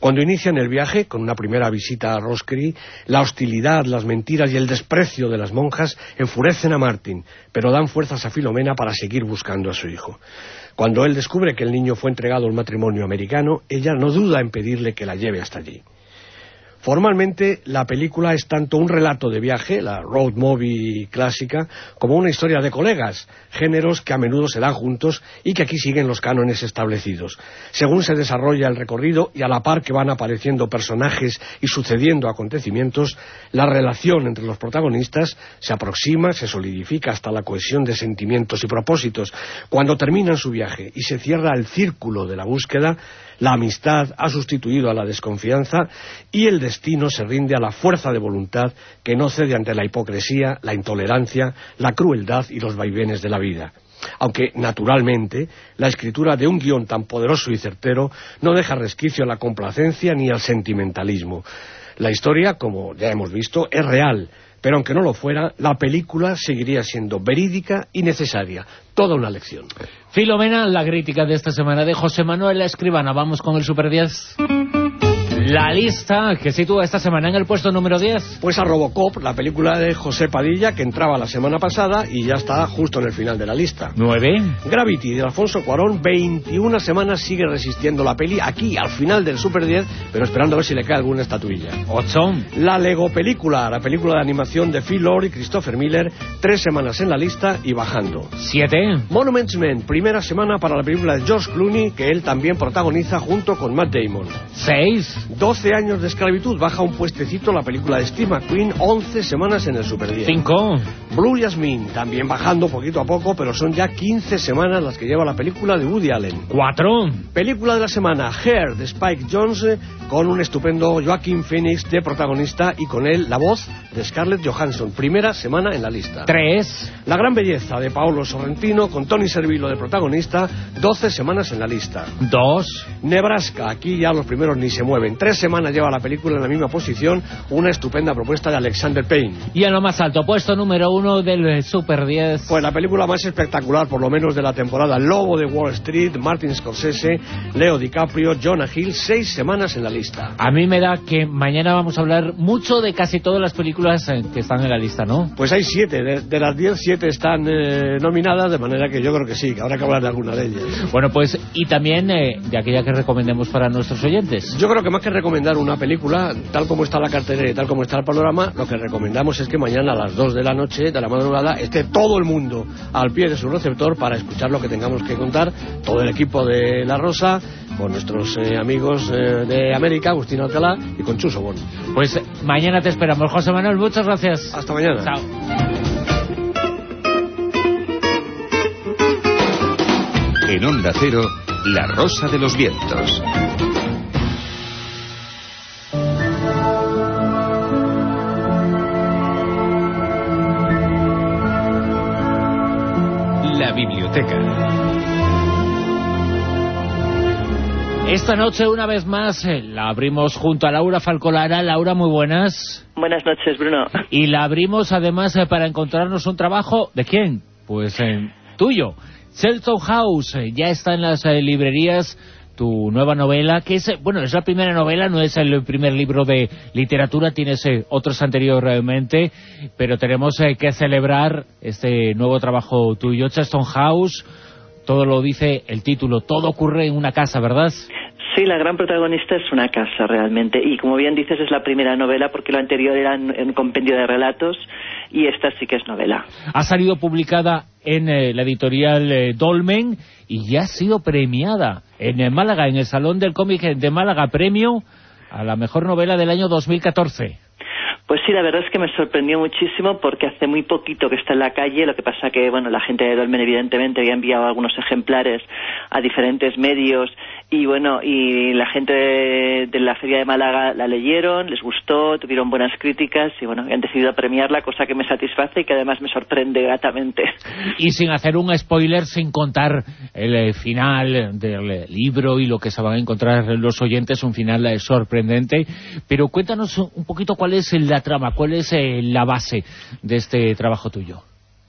Cuando inician el viaje, con una primera visita a Roscrea, la hostilidad, las mentiras y el desprecio de las monjas enfurecen a Martin, pero dan fuerzas a Filomena para seguir buscando a su hijo. Cuando él descubre que el niño fue entregado al matrimonio americano, ella no duda en pedirle que la lleve hasta allí. Formalmente, la película es tanto un relato de viaje, la road movie clásica, como una historia de colegas, géneros que a menudo se dan juntos y que aquí siguen los cánones establecidos. Según se desarrolla el recorrido y a la par que van apareciendo personajes y sucediendo acontecimientos, la relación entre los protagonistas se aproxima, se solidifica hasta la cohesión de sentimientos y propósitos. Cuando terminan su viaje y se cierra el círculo de la búsqueda, la amistad ha sustituido a la desconfianza y el destino se rinde a la fuerza de voluntad que no cede ante la hipocresía, la intolerancia, la crueldad y los vaivenes de la vida. Aunque, naturalmente, la escritura de un guión tan poderoso y certero no deja resquicio a la complacencia ni al sentimentalismo. La historia, como ya hemos visto, es real, pero aunque no lo fuera, la película seguiría siendo verídica y necesaria. Toda una lección. Filomena, la crítica de esta semana de José Manuel Escribano. Vamos con el Super diez. La lista que sitúa esta semana en el puesto número diez. Pues a Robocop, la película de José Padilla, que entraba la semana pasada y ya está justo en el final de la lista. nueve. Gravity, de Alfonso Cuarón, veintiuna semanas sigue resistiendo la peli aquí, al final del Super diez, pero esperando a ver si le cae alguna estatuilla. ocho. La Lego Película, la película de animación de Phil Lord y Christopher Miller, tres semanas en la lista y bajando. siete. Monuments Men, primera semana para la película de George Clooney, que él también protagoniza junto con Matt Damon. seis. doce años de esclavitud, baja un puestecito la película de Steve McQueen, once semanas en el Super diez. cinco. Blue Jasmine, también bajando poquito a poco, pero son ya quince semanas las que lleva la película de Woody Allen. cuatro. Película de la semana, Hair, de Spike Jonze, con un estupendo Joaquin Phoenix de protagonista y con él la voz de Scarlett Johansson, primera semana en la lista. tres. La gran belleza, de Paolo Sorrentino, con Tony Servillo de protagonista, doce semanas en la lista. dos. Nebraska, aquí ya los primeros ni se mueven, tres semanas lleva la película en la misma posición, una estupenda propuesta de Alexander Payne. Y en lo más alto, puesto número uno del Super diez. Pues la película más espectacular, por lo menos de la temporada, Lobo de Wall Street, Martin Scorsese, Leo DiCaprio, Jonah Hill, seis semanas en la lista. A mí me da que mañana vamos a hablar mucho de casi todas las películas que están en la lista, ¿no? Pues hay siete, de, de las diez, siete están eh, nominadas, de manera que yo creo que sí, que habrá que hablar de alguna de ellas. Bueno, pues, y también eh, de aquella que recomendemos para nuestros oyentes. Yo creo que más que recomendar una película, tal como está la cartelera y tal como está el panorama, lo que recomendamos es que mañana a las dos de la noche, de la madrugada, esté todo el mundo al pie de su receptor para escuchar lo que tengamos que contar, todo el equipo de La Rosa, con nuestros eh, amigos eh, de América, Agustín Alcalá y con Chuso Bon. Pues mañana te esperamos, José Manuel, muchas gracias. Hasta mañana. Chao. En Onda Cero, La Rosa de los Vientos. La biblioteca. Esta noche, una vez más, eh, la abrimos junto a Laura Falcolara. Laura, muy buenas. Buenas noches, Bruno. Y la abrimos, además, eh, para encontrarnos un trabajo... ¿De quién? Pues eh, tuyo. Shelton House, eh, ya está en las eh, librerías tu nueva novela, que es, eh, bueno, es la primera novela, no es el primer libro de literatura, tienes eh, otros anteriormente, pero tenemos eh, que celebrar este nuevo trabajo tuyo, Shelton House. Todo lo dice el título, todo ocurre en una casa, ¿verdad? Sí, la gran protagonista es una casa realmente, y como bien dices es la primera novela porque lo anterior era un compendio de relatos y esta sí que es novela. Ha salido publicada en eh, la editorial eh, Dolmen y ya ha sido premiada en eh, Málaga, en el Salón del Cómic de Málaga, premio a la mejor novela del año dos mil catorce. Pues sí, la verdad es que me sorprendió muchísimo porque hace muy poquito que está en la calle, lo que pasa que, bueno, la gente de Dolmen evidentemente había enviado algunos ejemplares a diferentes medios y, bueno, y la gente de, de la Feria de Málaga la leyeron, les gustó, tuvieron buenas críticas y, bueno, han decidido premiarla, cosa que me satisface y que además me sorprende gratamente. Y sin hacer un spoiler, sin contar el eh, final del libro y lo que se van a encontrar los oyentes, un final eh, sorprendente, pero cuéntanos un poquito cuál es el la trama, cuál es eh, la base de este trabajo tuyo.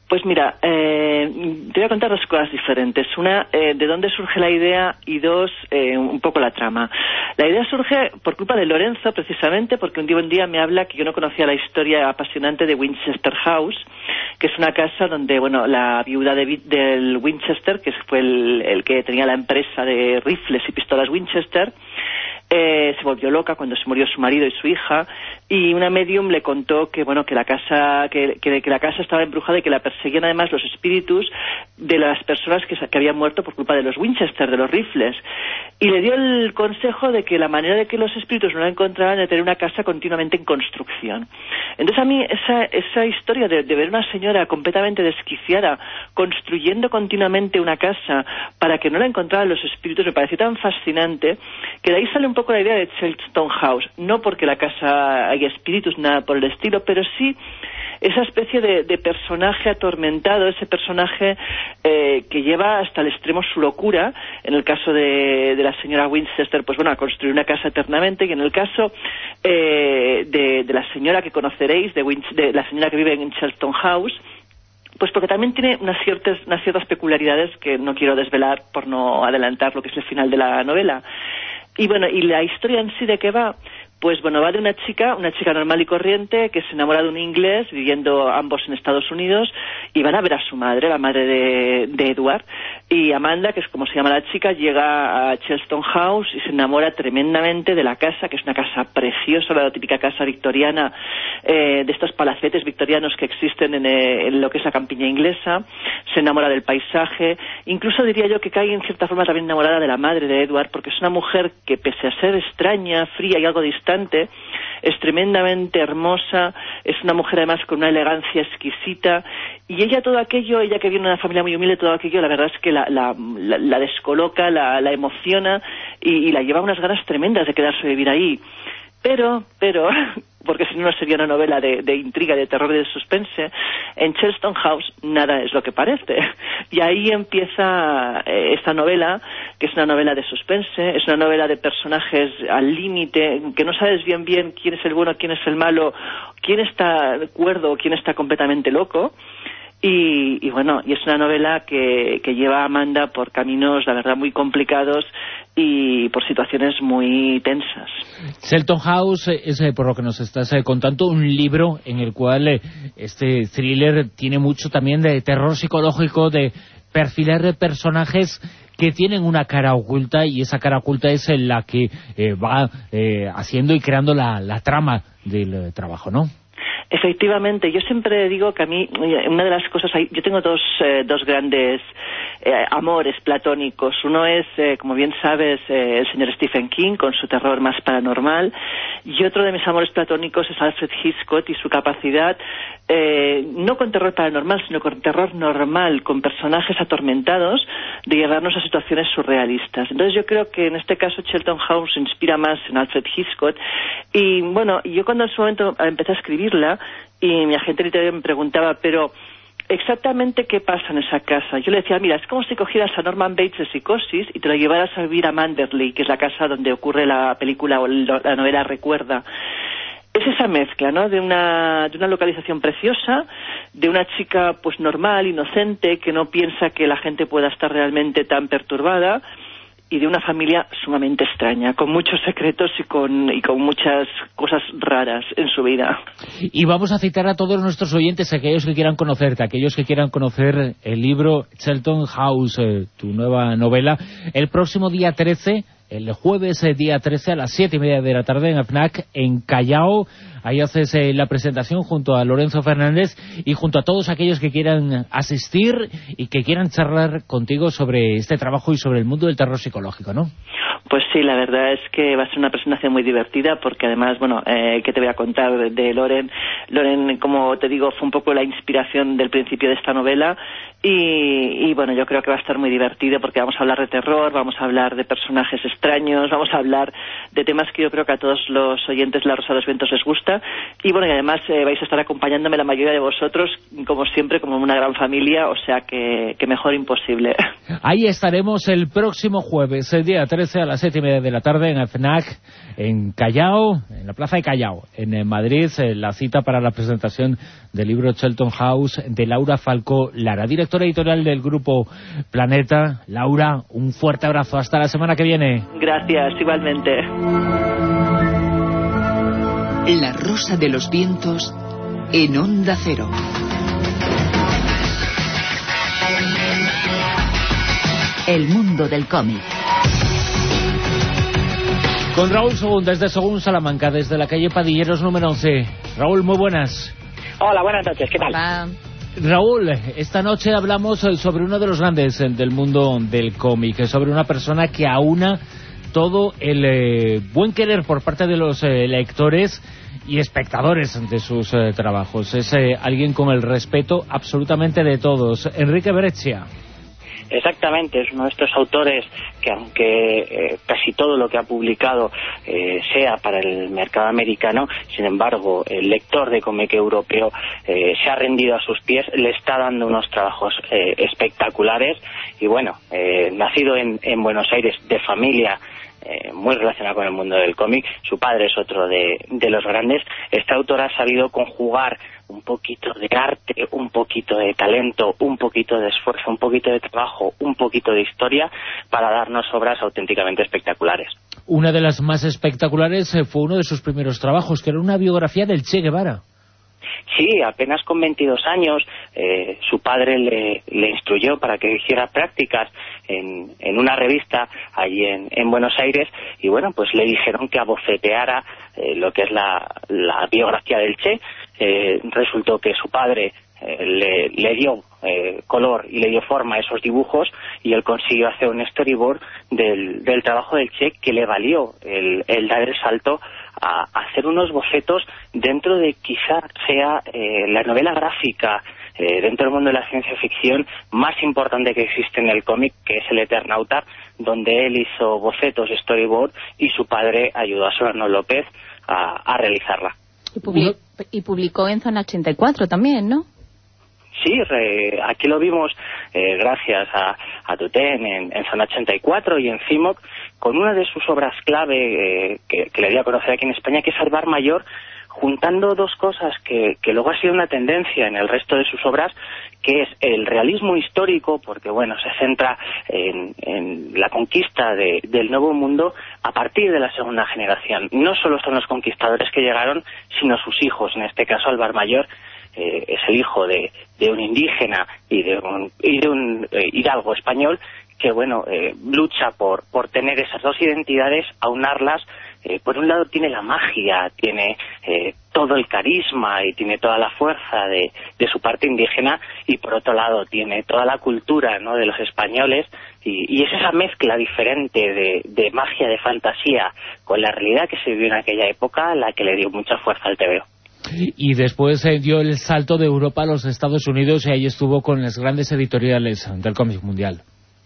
Pues mira, eh, te voy a contar dos cosas diferentes. Una, eh, de dónde surge la idea, y dos, eh, un poco la trama. La idea surge por culpa de Lorenzo, precisamente, porque un día, un día me habla que yo no conocía la historia apasionante de Winchester House, que es una casa donde, bueno, la viuda de, del Winchester, que fue el, el que tenía la empresa de rifles y pistolas Winchester, Eh, se volvió loca cuando se murió su marido y su hija, y una medium le contó que bueno que la casa que, que, que la casa estaba embrujada y que la perseguían además los espíritus de las personas que, que habían muerto por culpa de los Winchester, de los rifles, y le dio el consejo de que la manera de que los espíritus no la encontraran era tener una casa continuamente en construcción. Entonces a mí esa, esa historia de, de ver una señora completamente desquiciada construyendo continuamente una casa para que no la encontraran los espíritus me pareció tan fascinante que de ahí sale un poco la idea de Cheltenham House, no porque la casa haya espíritus, nada por el estilo, pero sí esa especie de, de personaje atormentado, ese personaje eh, que lleva hasta el extremo su locura, en el caso de, de la señora Winchester, pues bueno, a construir una casa eternamente, y en el caso eh, de, de la señora que conoceréis, de, Winch, de la señora que vive en Cheltenham House, pues porque también tiene unas ciertas, unas ciertas peculiaridades que no quiero desvelar por no adelantar lo que es el final de la novela. Y bueno, y la historia en sí de qué va, pues bueno, va de una chica, una chica normal y corriente que se enamora de un inglés, viviendo ambos en Estados Unidos, y van a ver a su madre, la madre de, de Edward, y Amanda, que es como se llama la chica, llega a Cheltenham House y se enamora tremendamente de la casa, que es una casa preciosa, la típica casa victoriana, eh, de estos palacetes victorianos que existen en, eh, en lo que es la campiña inglesa, se enamora del paisaje, incluso diría yo que cae en cierta forma también enamorada de la madre de Edward, porque es una mujer que pese a ser extraña, fría y algo distante, es tremendamente hermosa, es una mujer además con una elegancia exquisita, y ella todo aquello, ella que viene de una familia muy humilde, todo aquello la verdad es que la, la, la, la descoloca, la, la emociona y, y la lleva unas ganas tremendas de quedarse a vivir ahí. Pero, pero, porque si no, no sería una novela de, de intriga, de terror y de suspense, en Cheltenham House nada es lo que parece. Y ahí empieza eh, esta novela, que es una novela de suspense, es una novela de personajes al límite, que no sabes bien bien quién es el bueno, quién es el malo, quién está cuerdo o quién está completamente loco. Y, y bueno, y es una novela que, que lleva a Amanda por caminos, la verdad, muy complicados y por situaciones muy tensas. Cheltenham House es, eh, por lo que nos estás eh, contando, un libro en el cual eh, este thriller tiene mucho también de terror psicológico, de perfilar de personajes que tienen una cara oculta, y esa cara oculta es en la que eh, va eh, haciendo y creando la, la trama del eh, trabajo, ¿no? Efectivamente, yo siempre digo que a mí, una de las cosas, yo tengo dos, eh, dos grandes eh, amores platónicos. Uno es, eh, como bien sabes, eh, el señor Stephen King, con su terror más paranormal, y otro de mis amores platónicos es Alfred Hitchcock y su capacidad, eh, no con terror paranormal, sino con terror normal, con personajes atormentados, de llevarnos a situaciones surrealistas. Entonces yo creo que en este caso Cheltenham House se inspira más en Alfred Hitchcock, y bueno, yo cuando en su momento empecé a escribirla, y mi agente literario me preguntaba, pero exactamente qué pasa en esa casa. Yo le decía, mira, es como si cogieras a Norman Bates de Psicosis y te lo llevaras a vivir a Manderley, que es la casa donde ocurre la película o la novela Recuerda. Es esa mezcla, ¿no?, de una, de una localización preciosa, de una chica pues normal, inocente, que no piensa que la gente pueda estar realmente tan perturbada, y de una familia sumamente extraña, con muchos secretos y con, y con muchas cosas raras en su vida. Y vamos a citar a todos nuestros oyentes, aquellos que quieran conocerte, aquellos que quieran conocer el libro Cheltenham House, eh, tu nueva novela, el próximo día trece, el jueves eh, día trece a las siete y media de la tarde en FNAC, en Callao. Ahí haces eh, la presentación junto a Lorenzo Fernández y junto a todos aquellos que quieran asistir y que quieran charlar contigo sobre este trabajo y sobre el mundo del terror psicológico, ¿no? Pues sí, la verdad es que va a ser una presentación muy divertida, porque además, bueno, eh, ¿qué te voy a contar de, de Loren? Loren, como te digo, fue un poco la inspiración del principio de esta novela, y, y bueno, yo creo que va a estar muy divertido, porque vamos a hablar de terror, vamos a hablar de personajes extraños, vamos a hablar de temas que yo creo que a todos los oyentes de La Rosa de los Vientos les gusta. Y bueno, y además eh, vais a estar acompañándome la mayoría de vosotros, como siempre, como una gran familia, o sea que, que mejor imposible. Ahí estaremos el próximo jueves, el día trece a las siete y media de la tarde en el FNAC, en Callao, en la Plaza de Callao, en Madrid, la cita para la presentación del libro Shelton House de Laura Falcó Lara, directora editorial del Grupo Planeta. Laura, un fuerte abrazo, hasta la semana que viene. Gracias, igualmente. La Rosa de los Vientos en Onda Cero. El mundo del cómic. Con Raúl Según, desde Según Salamanca, desde la calle Padilleros número once. Raúl, muy buenas. Hola, buenas noches, ¿qué tal? Hola. Raúl, esta noche hablamos sobre uno de los grandes del mundo del cómic, sobre una persona que aúna todo el eh, buen querer por parte de los eh, lectores y espectadores de sus eh, trabajos. Es eh, alguien con el respeto absolutamente de todos. Enrique Breccia. Exactamente, es uno de estos autores que aunque eh, casi todo lo que ha publicado eh, sea para el mercado americano, sin embargo el lector de cómic europeo eh, se ha rendido a sus pies, le está dando unos trabajos eh, espectaculares y bueno, eh, nacido en, en Buenos Aires de familia Eh, muy relacionado con el mundo del cómic, su padre es otro de, de los grandes. Este autor ha sabido conjugar un poquito de arte, un poquito de talento, un poquito de esfuerzo, un poquito de trabajo, un poquito de historia para darnos obras auténticamente espectaculares. Una de las más espectaculares eh, fue uno de sus primeros trabajos, que era una biografía del Che Guevara. Sí, apenas con veintidós años eh, su padre le, le instruyó para que hiciera prácticas en, en una revista allí en, en Buenos Aires y bueno, pues le dijeron que abofeteara eh, lo que es la, la biografía del Che. Eh, resultó que su padre eh, le, le dio eh, color y le dio forma a esos dibujos y él consiguió hacer un storyboard del, del trabajo del Che que le valió el, el dar el salto a hacer unos bocetos dentro de quizá sea eh, la novela gráfica eh, dentro del mundo de la ciencia ficción más importante que existe en el cómic, que es El Eternauta, donde él hizo bocetos, storyboard y su padre ayudó a Solano López a, a realizarla. Y, publi y publicó en Zona ochenta y cuatro también, ¿no? Sí, re, aquí lo vimos eh, gracias a, a Tutén en, en Zona ochenta y cuatro y en CIMOC, con una de sus obras clave eh, que, que le dio a conocer aquí en España, que es El Bar Mayor, juntando dos cosas que, que luego ha sido una tendencia en el resto de sus obras, que es el realismo histórico, porque bueno, se centra en, en la conquista de, del Nuevo Mundo a partir de la segunda generación. No solo son los conquistadores que llegaron, sino sus hijos, en este caso Alvar Mayor, Eh, es el hijo de, de un indígena y de un, y de un eh, hidalgo español que bueno eh, lucha por, por tener esas dos identidades, aunarlas. Eh, por un lado tiene la magia, tiene eh, todo el carisma y tiene toda la fuerza de, de su parte indígena, y por otro lado tiene toda la cultura, ¿no?, de los españoles, y, y es esa mezcla diferente de, de magia, de fantasía con la realidad que se vivió en aquella época la que le dio mucha fuerza al tebeo. Y después eh, dio el salto de Europa a los Estados Unidos y ahí estuvo con las grandes editoriales del cómic mundial.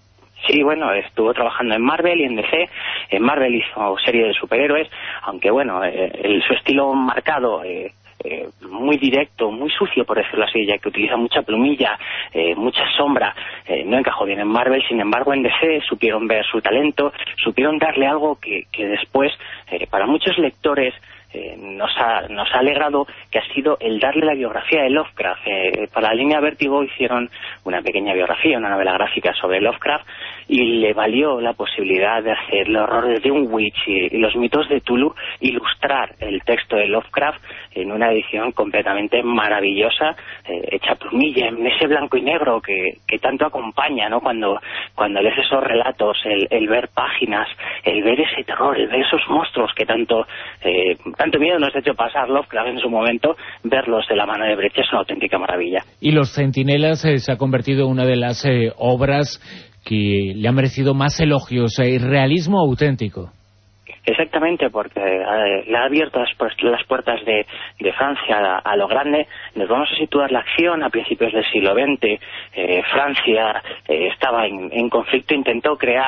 Sí, bueno, estuvo trabajando en Marvel y en D C. En Marvel hizo serie de superhéroes, aunque bueno, eh, el, su estilo marcado, eh, eh, muy directo, muy sucio, por decirlo así, ya que utiliza mucha plumilla, eh, mucha sombra, eh, no encajó bien en Marvel. Sin embargo, en D C supieron ver su talento, supieron darle algo que, que después, eh, para muchos lectores, Eh, nos ha nos ha alegrado, que ha sido el darle la biografía de Lovecraft. Eh, para la línea Vértigo hicieron una pequeña biografía, una novela gráfica sobre Lovecraft, y le valió la posibilidad de hacer los horrores de Dunwich y, y los mitos de Tulu, ilustrar el texto de Lovecraft en una edición completamente maravillosa, eh, hecha plumilla, en ese blanco y negro que, que tanto acompaña, ¿no?, cuando, cuando lees esos relatos, el, el ver páginas, el ver ese terror, el ver esos monstruos que tanto eh, tanto miedo nos ha hecho pasar Lovecraft en su momento. Verlos de la mano de Breccia es una auténtica maravilla. Y Los Centinelas eh, se ha convertido en una de las eh, obras que le ha merecido más elogios, eh, realismo auténtico. Exactamente, porque eh, le ha abierto las, pues, las puertas de, de Francia a, a lo grande. Nos vamos a situar la acción a principios del siglo veinte. Eh, Francia eh, estaba en, en conflicto, intentó crear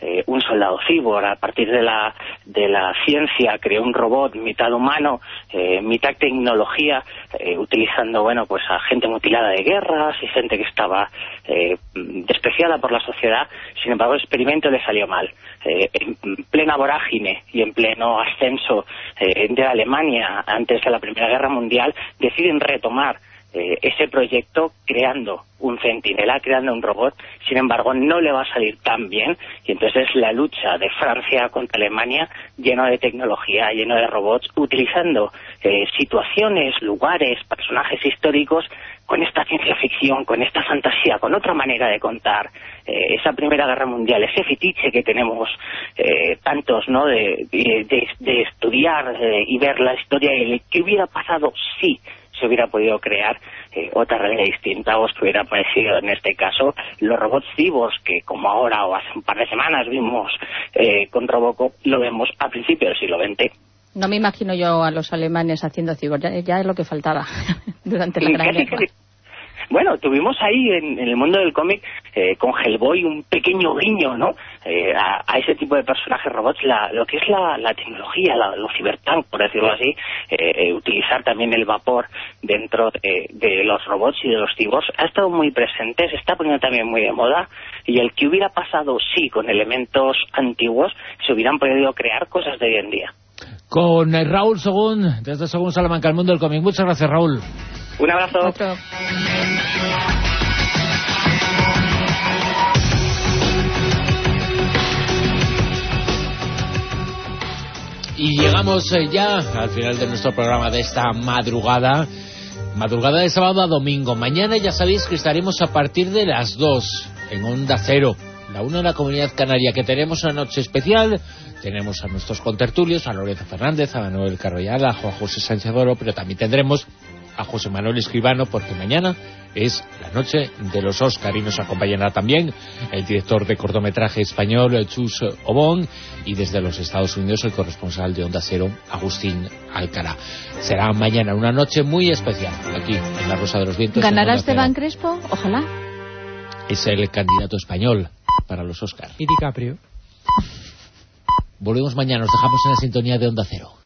eh, un soldado cíborg. A partir de la, de la ciencia creó un robot mitad humano, eh, mitad tecnología, eh, utilizando, bueno, pues a gente mutilada de guerras y gente que estaba eh, despreciada por la sociedad. Sin embargo, el experimento le salió mal. Eh, en plena vorágine y en pleno ascenso eh, de Alemania antes de la Primera Guerra Mundial, deciden retomar eh, ese proyecto creando un centinela, creando un robot. Sin embargo, no le va a salir tan bien, y entonces la lucha de Francia contra Alemania, lleno de tecnología, lleno de robots, utilizando eh, situaciones, lugares, personajes históricos, con esta ciencia ficción, con esta fantasía, con otra manera de contar eh, esa Primera Guerra Mundial, ese fetiche que tenemos eh, tantos, ¿no?, de, de, de estudiar eh, y ver la historia y qué hubiera pasado si se hubiera podido crear eh, otra realidad distinta, o que hubiera aparecido en este caso los robots cyborgs, que como ahora o hace un par de semanas vimos eh, con Robocop, lo vemos a principios del siglo veinte. No me imagino yo a los alemanes haciendo cyborg, ya, ya es lo que faltaba durante la Gran Guerra. Que, bueno, tuvimos ahí en, en el mundo del cómic eh, con Hellboy un pequeño guiño, ¿no?, eh, a, a ese tipo de personajes robots, la, lo que es la, la tecnología, la, los cyberpunk, por decirlo así, eh, eh, utilizar también el vapor dentro de, de los robots y de los cyborgs, ha estado muy presente, se está poniendo también muy de moda, y el que hubiera pasado, sí, con elementos antiguos, se hubieran podido crear cosas de hoy en día. Con Raúl Según, desde Según Salamanca, el mundo del cómic. Muchas gracias, Raúl. Un abrazo. Otro. Y llegamos eh, ya al final de nuestro programa de esta madrugada. Madrugada de sábado a domingo. Mañana ya sabéis que estaremos a partir de las dos en Onda Cero, la una de la Comunidad Canaria, que tenemos una noche especial. Tenemos a nuestros contertulios, a Lorenzo Fernández, a Manuel Carroyal, a Juan José Sánchez Oro, pero también tendremos a José Manuel Escribano, porque mañana es la noche de los Óscar y nos acompañará también el director de cortometraje español, Chus Obón, y desde los Estados Unidos el corresponsal de Onda Cero, Agustín Alcalá. Será mañana una noche muy especial aquí en La Rosa de los Vientos. ¿Ganará Esteban Crespo? Ojalá. Es el candidato español para los Óscar. Y DiCaprio. Volvemos mañana, nos dejamos en la sintonía de Onda Cero.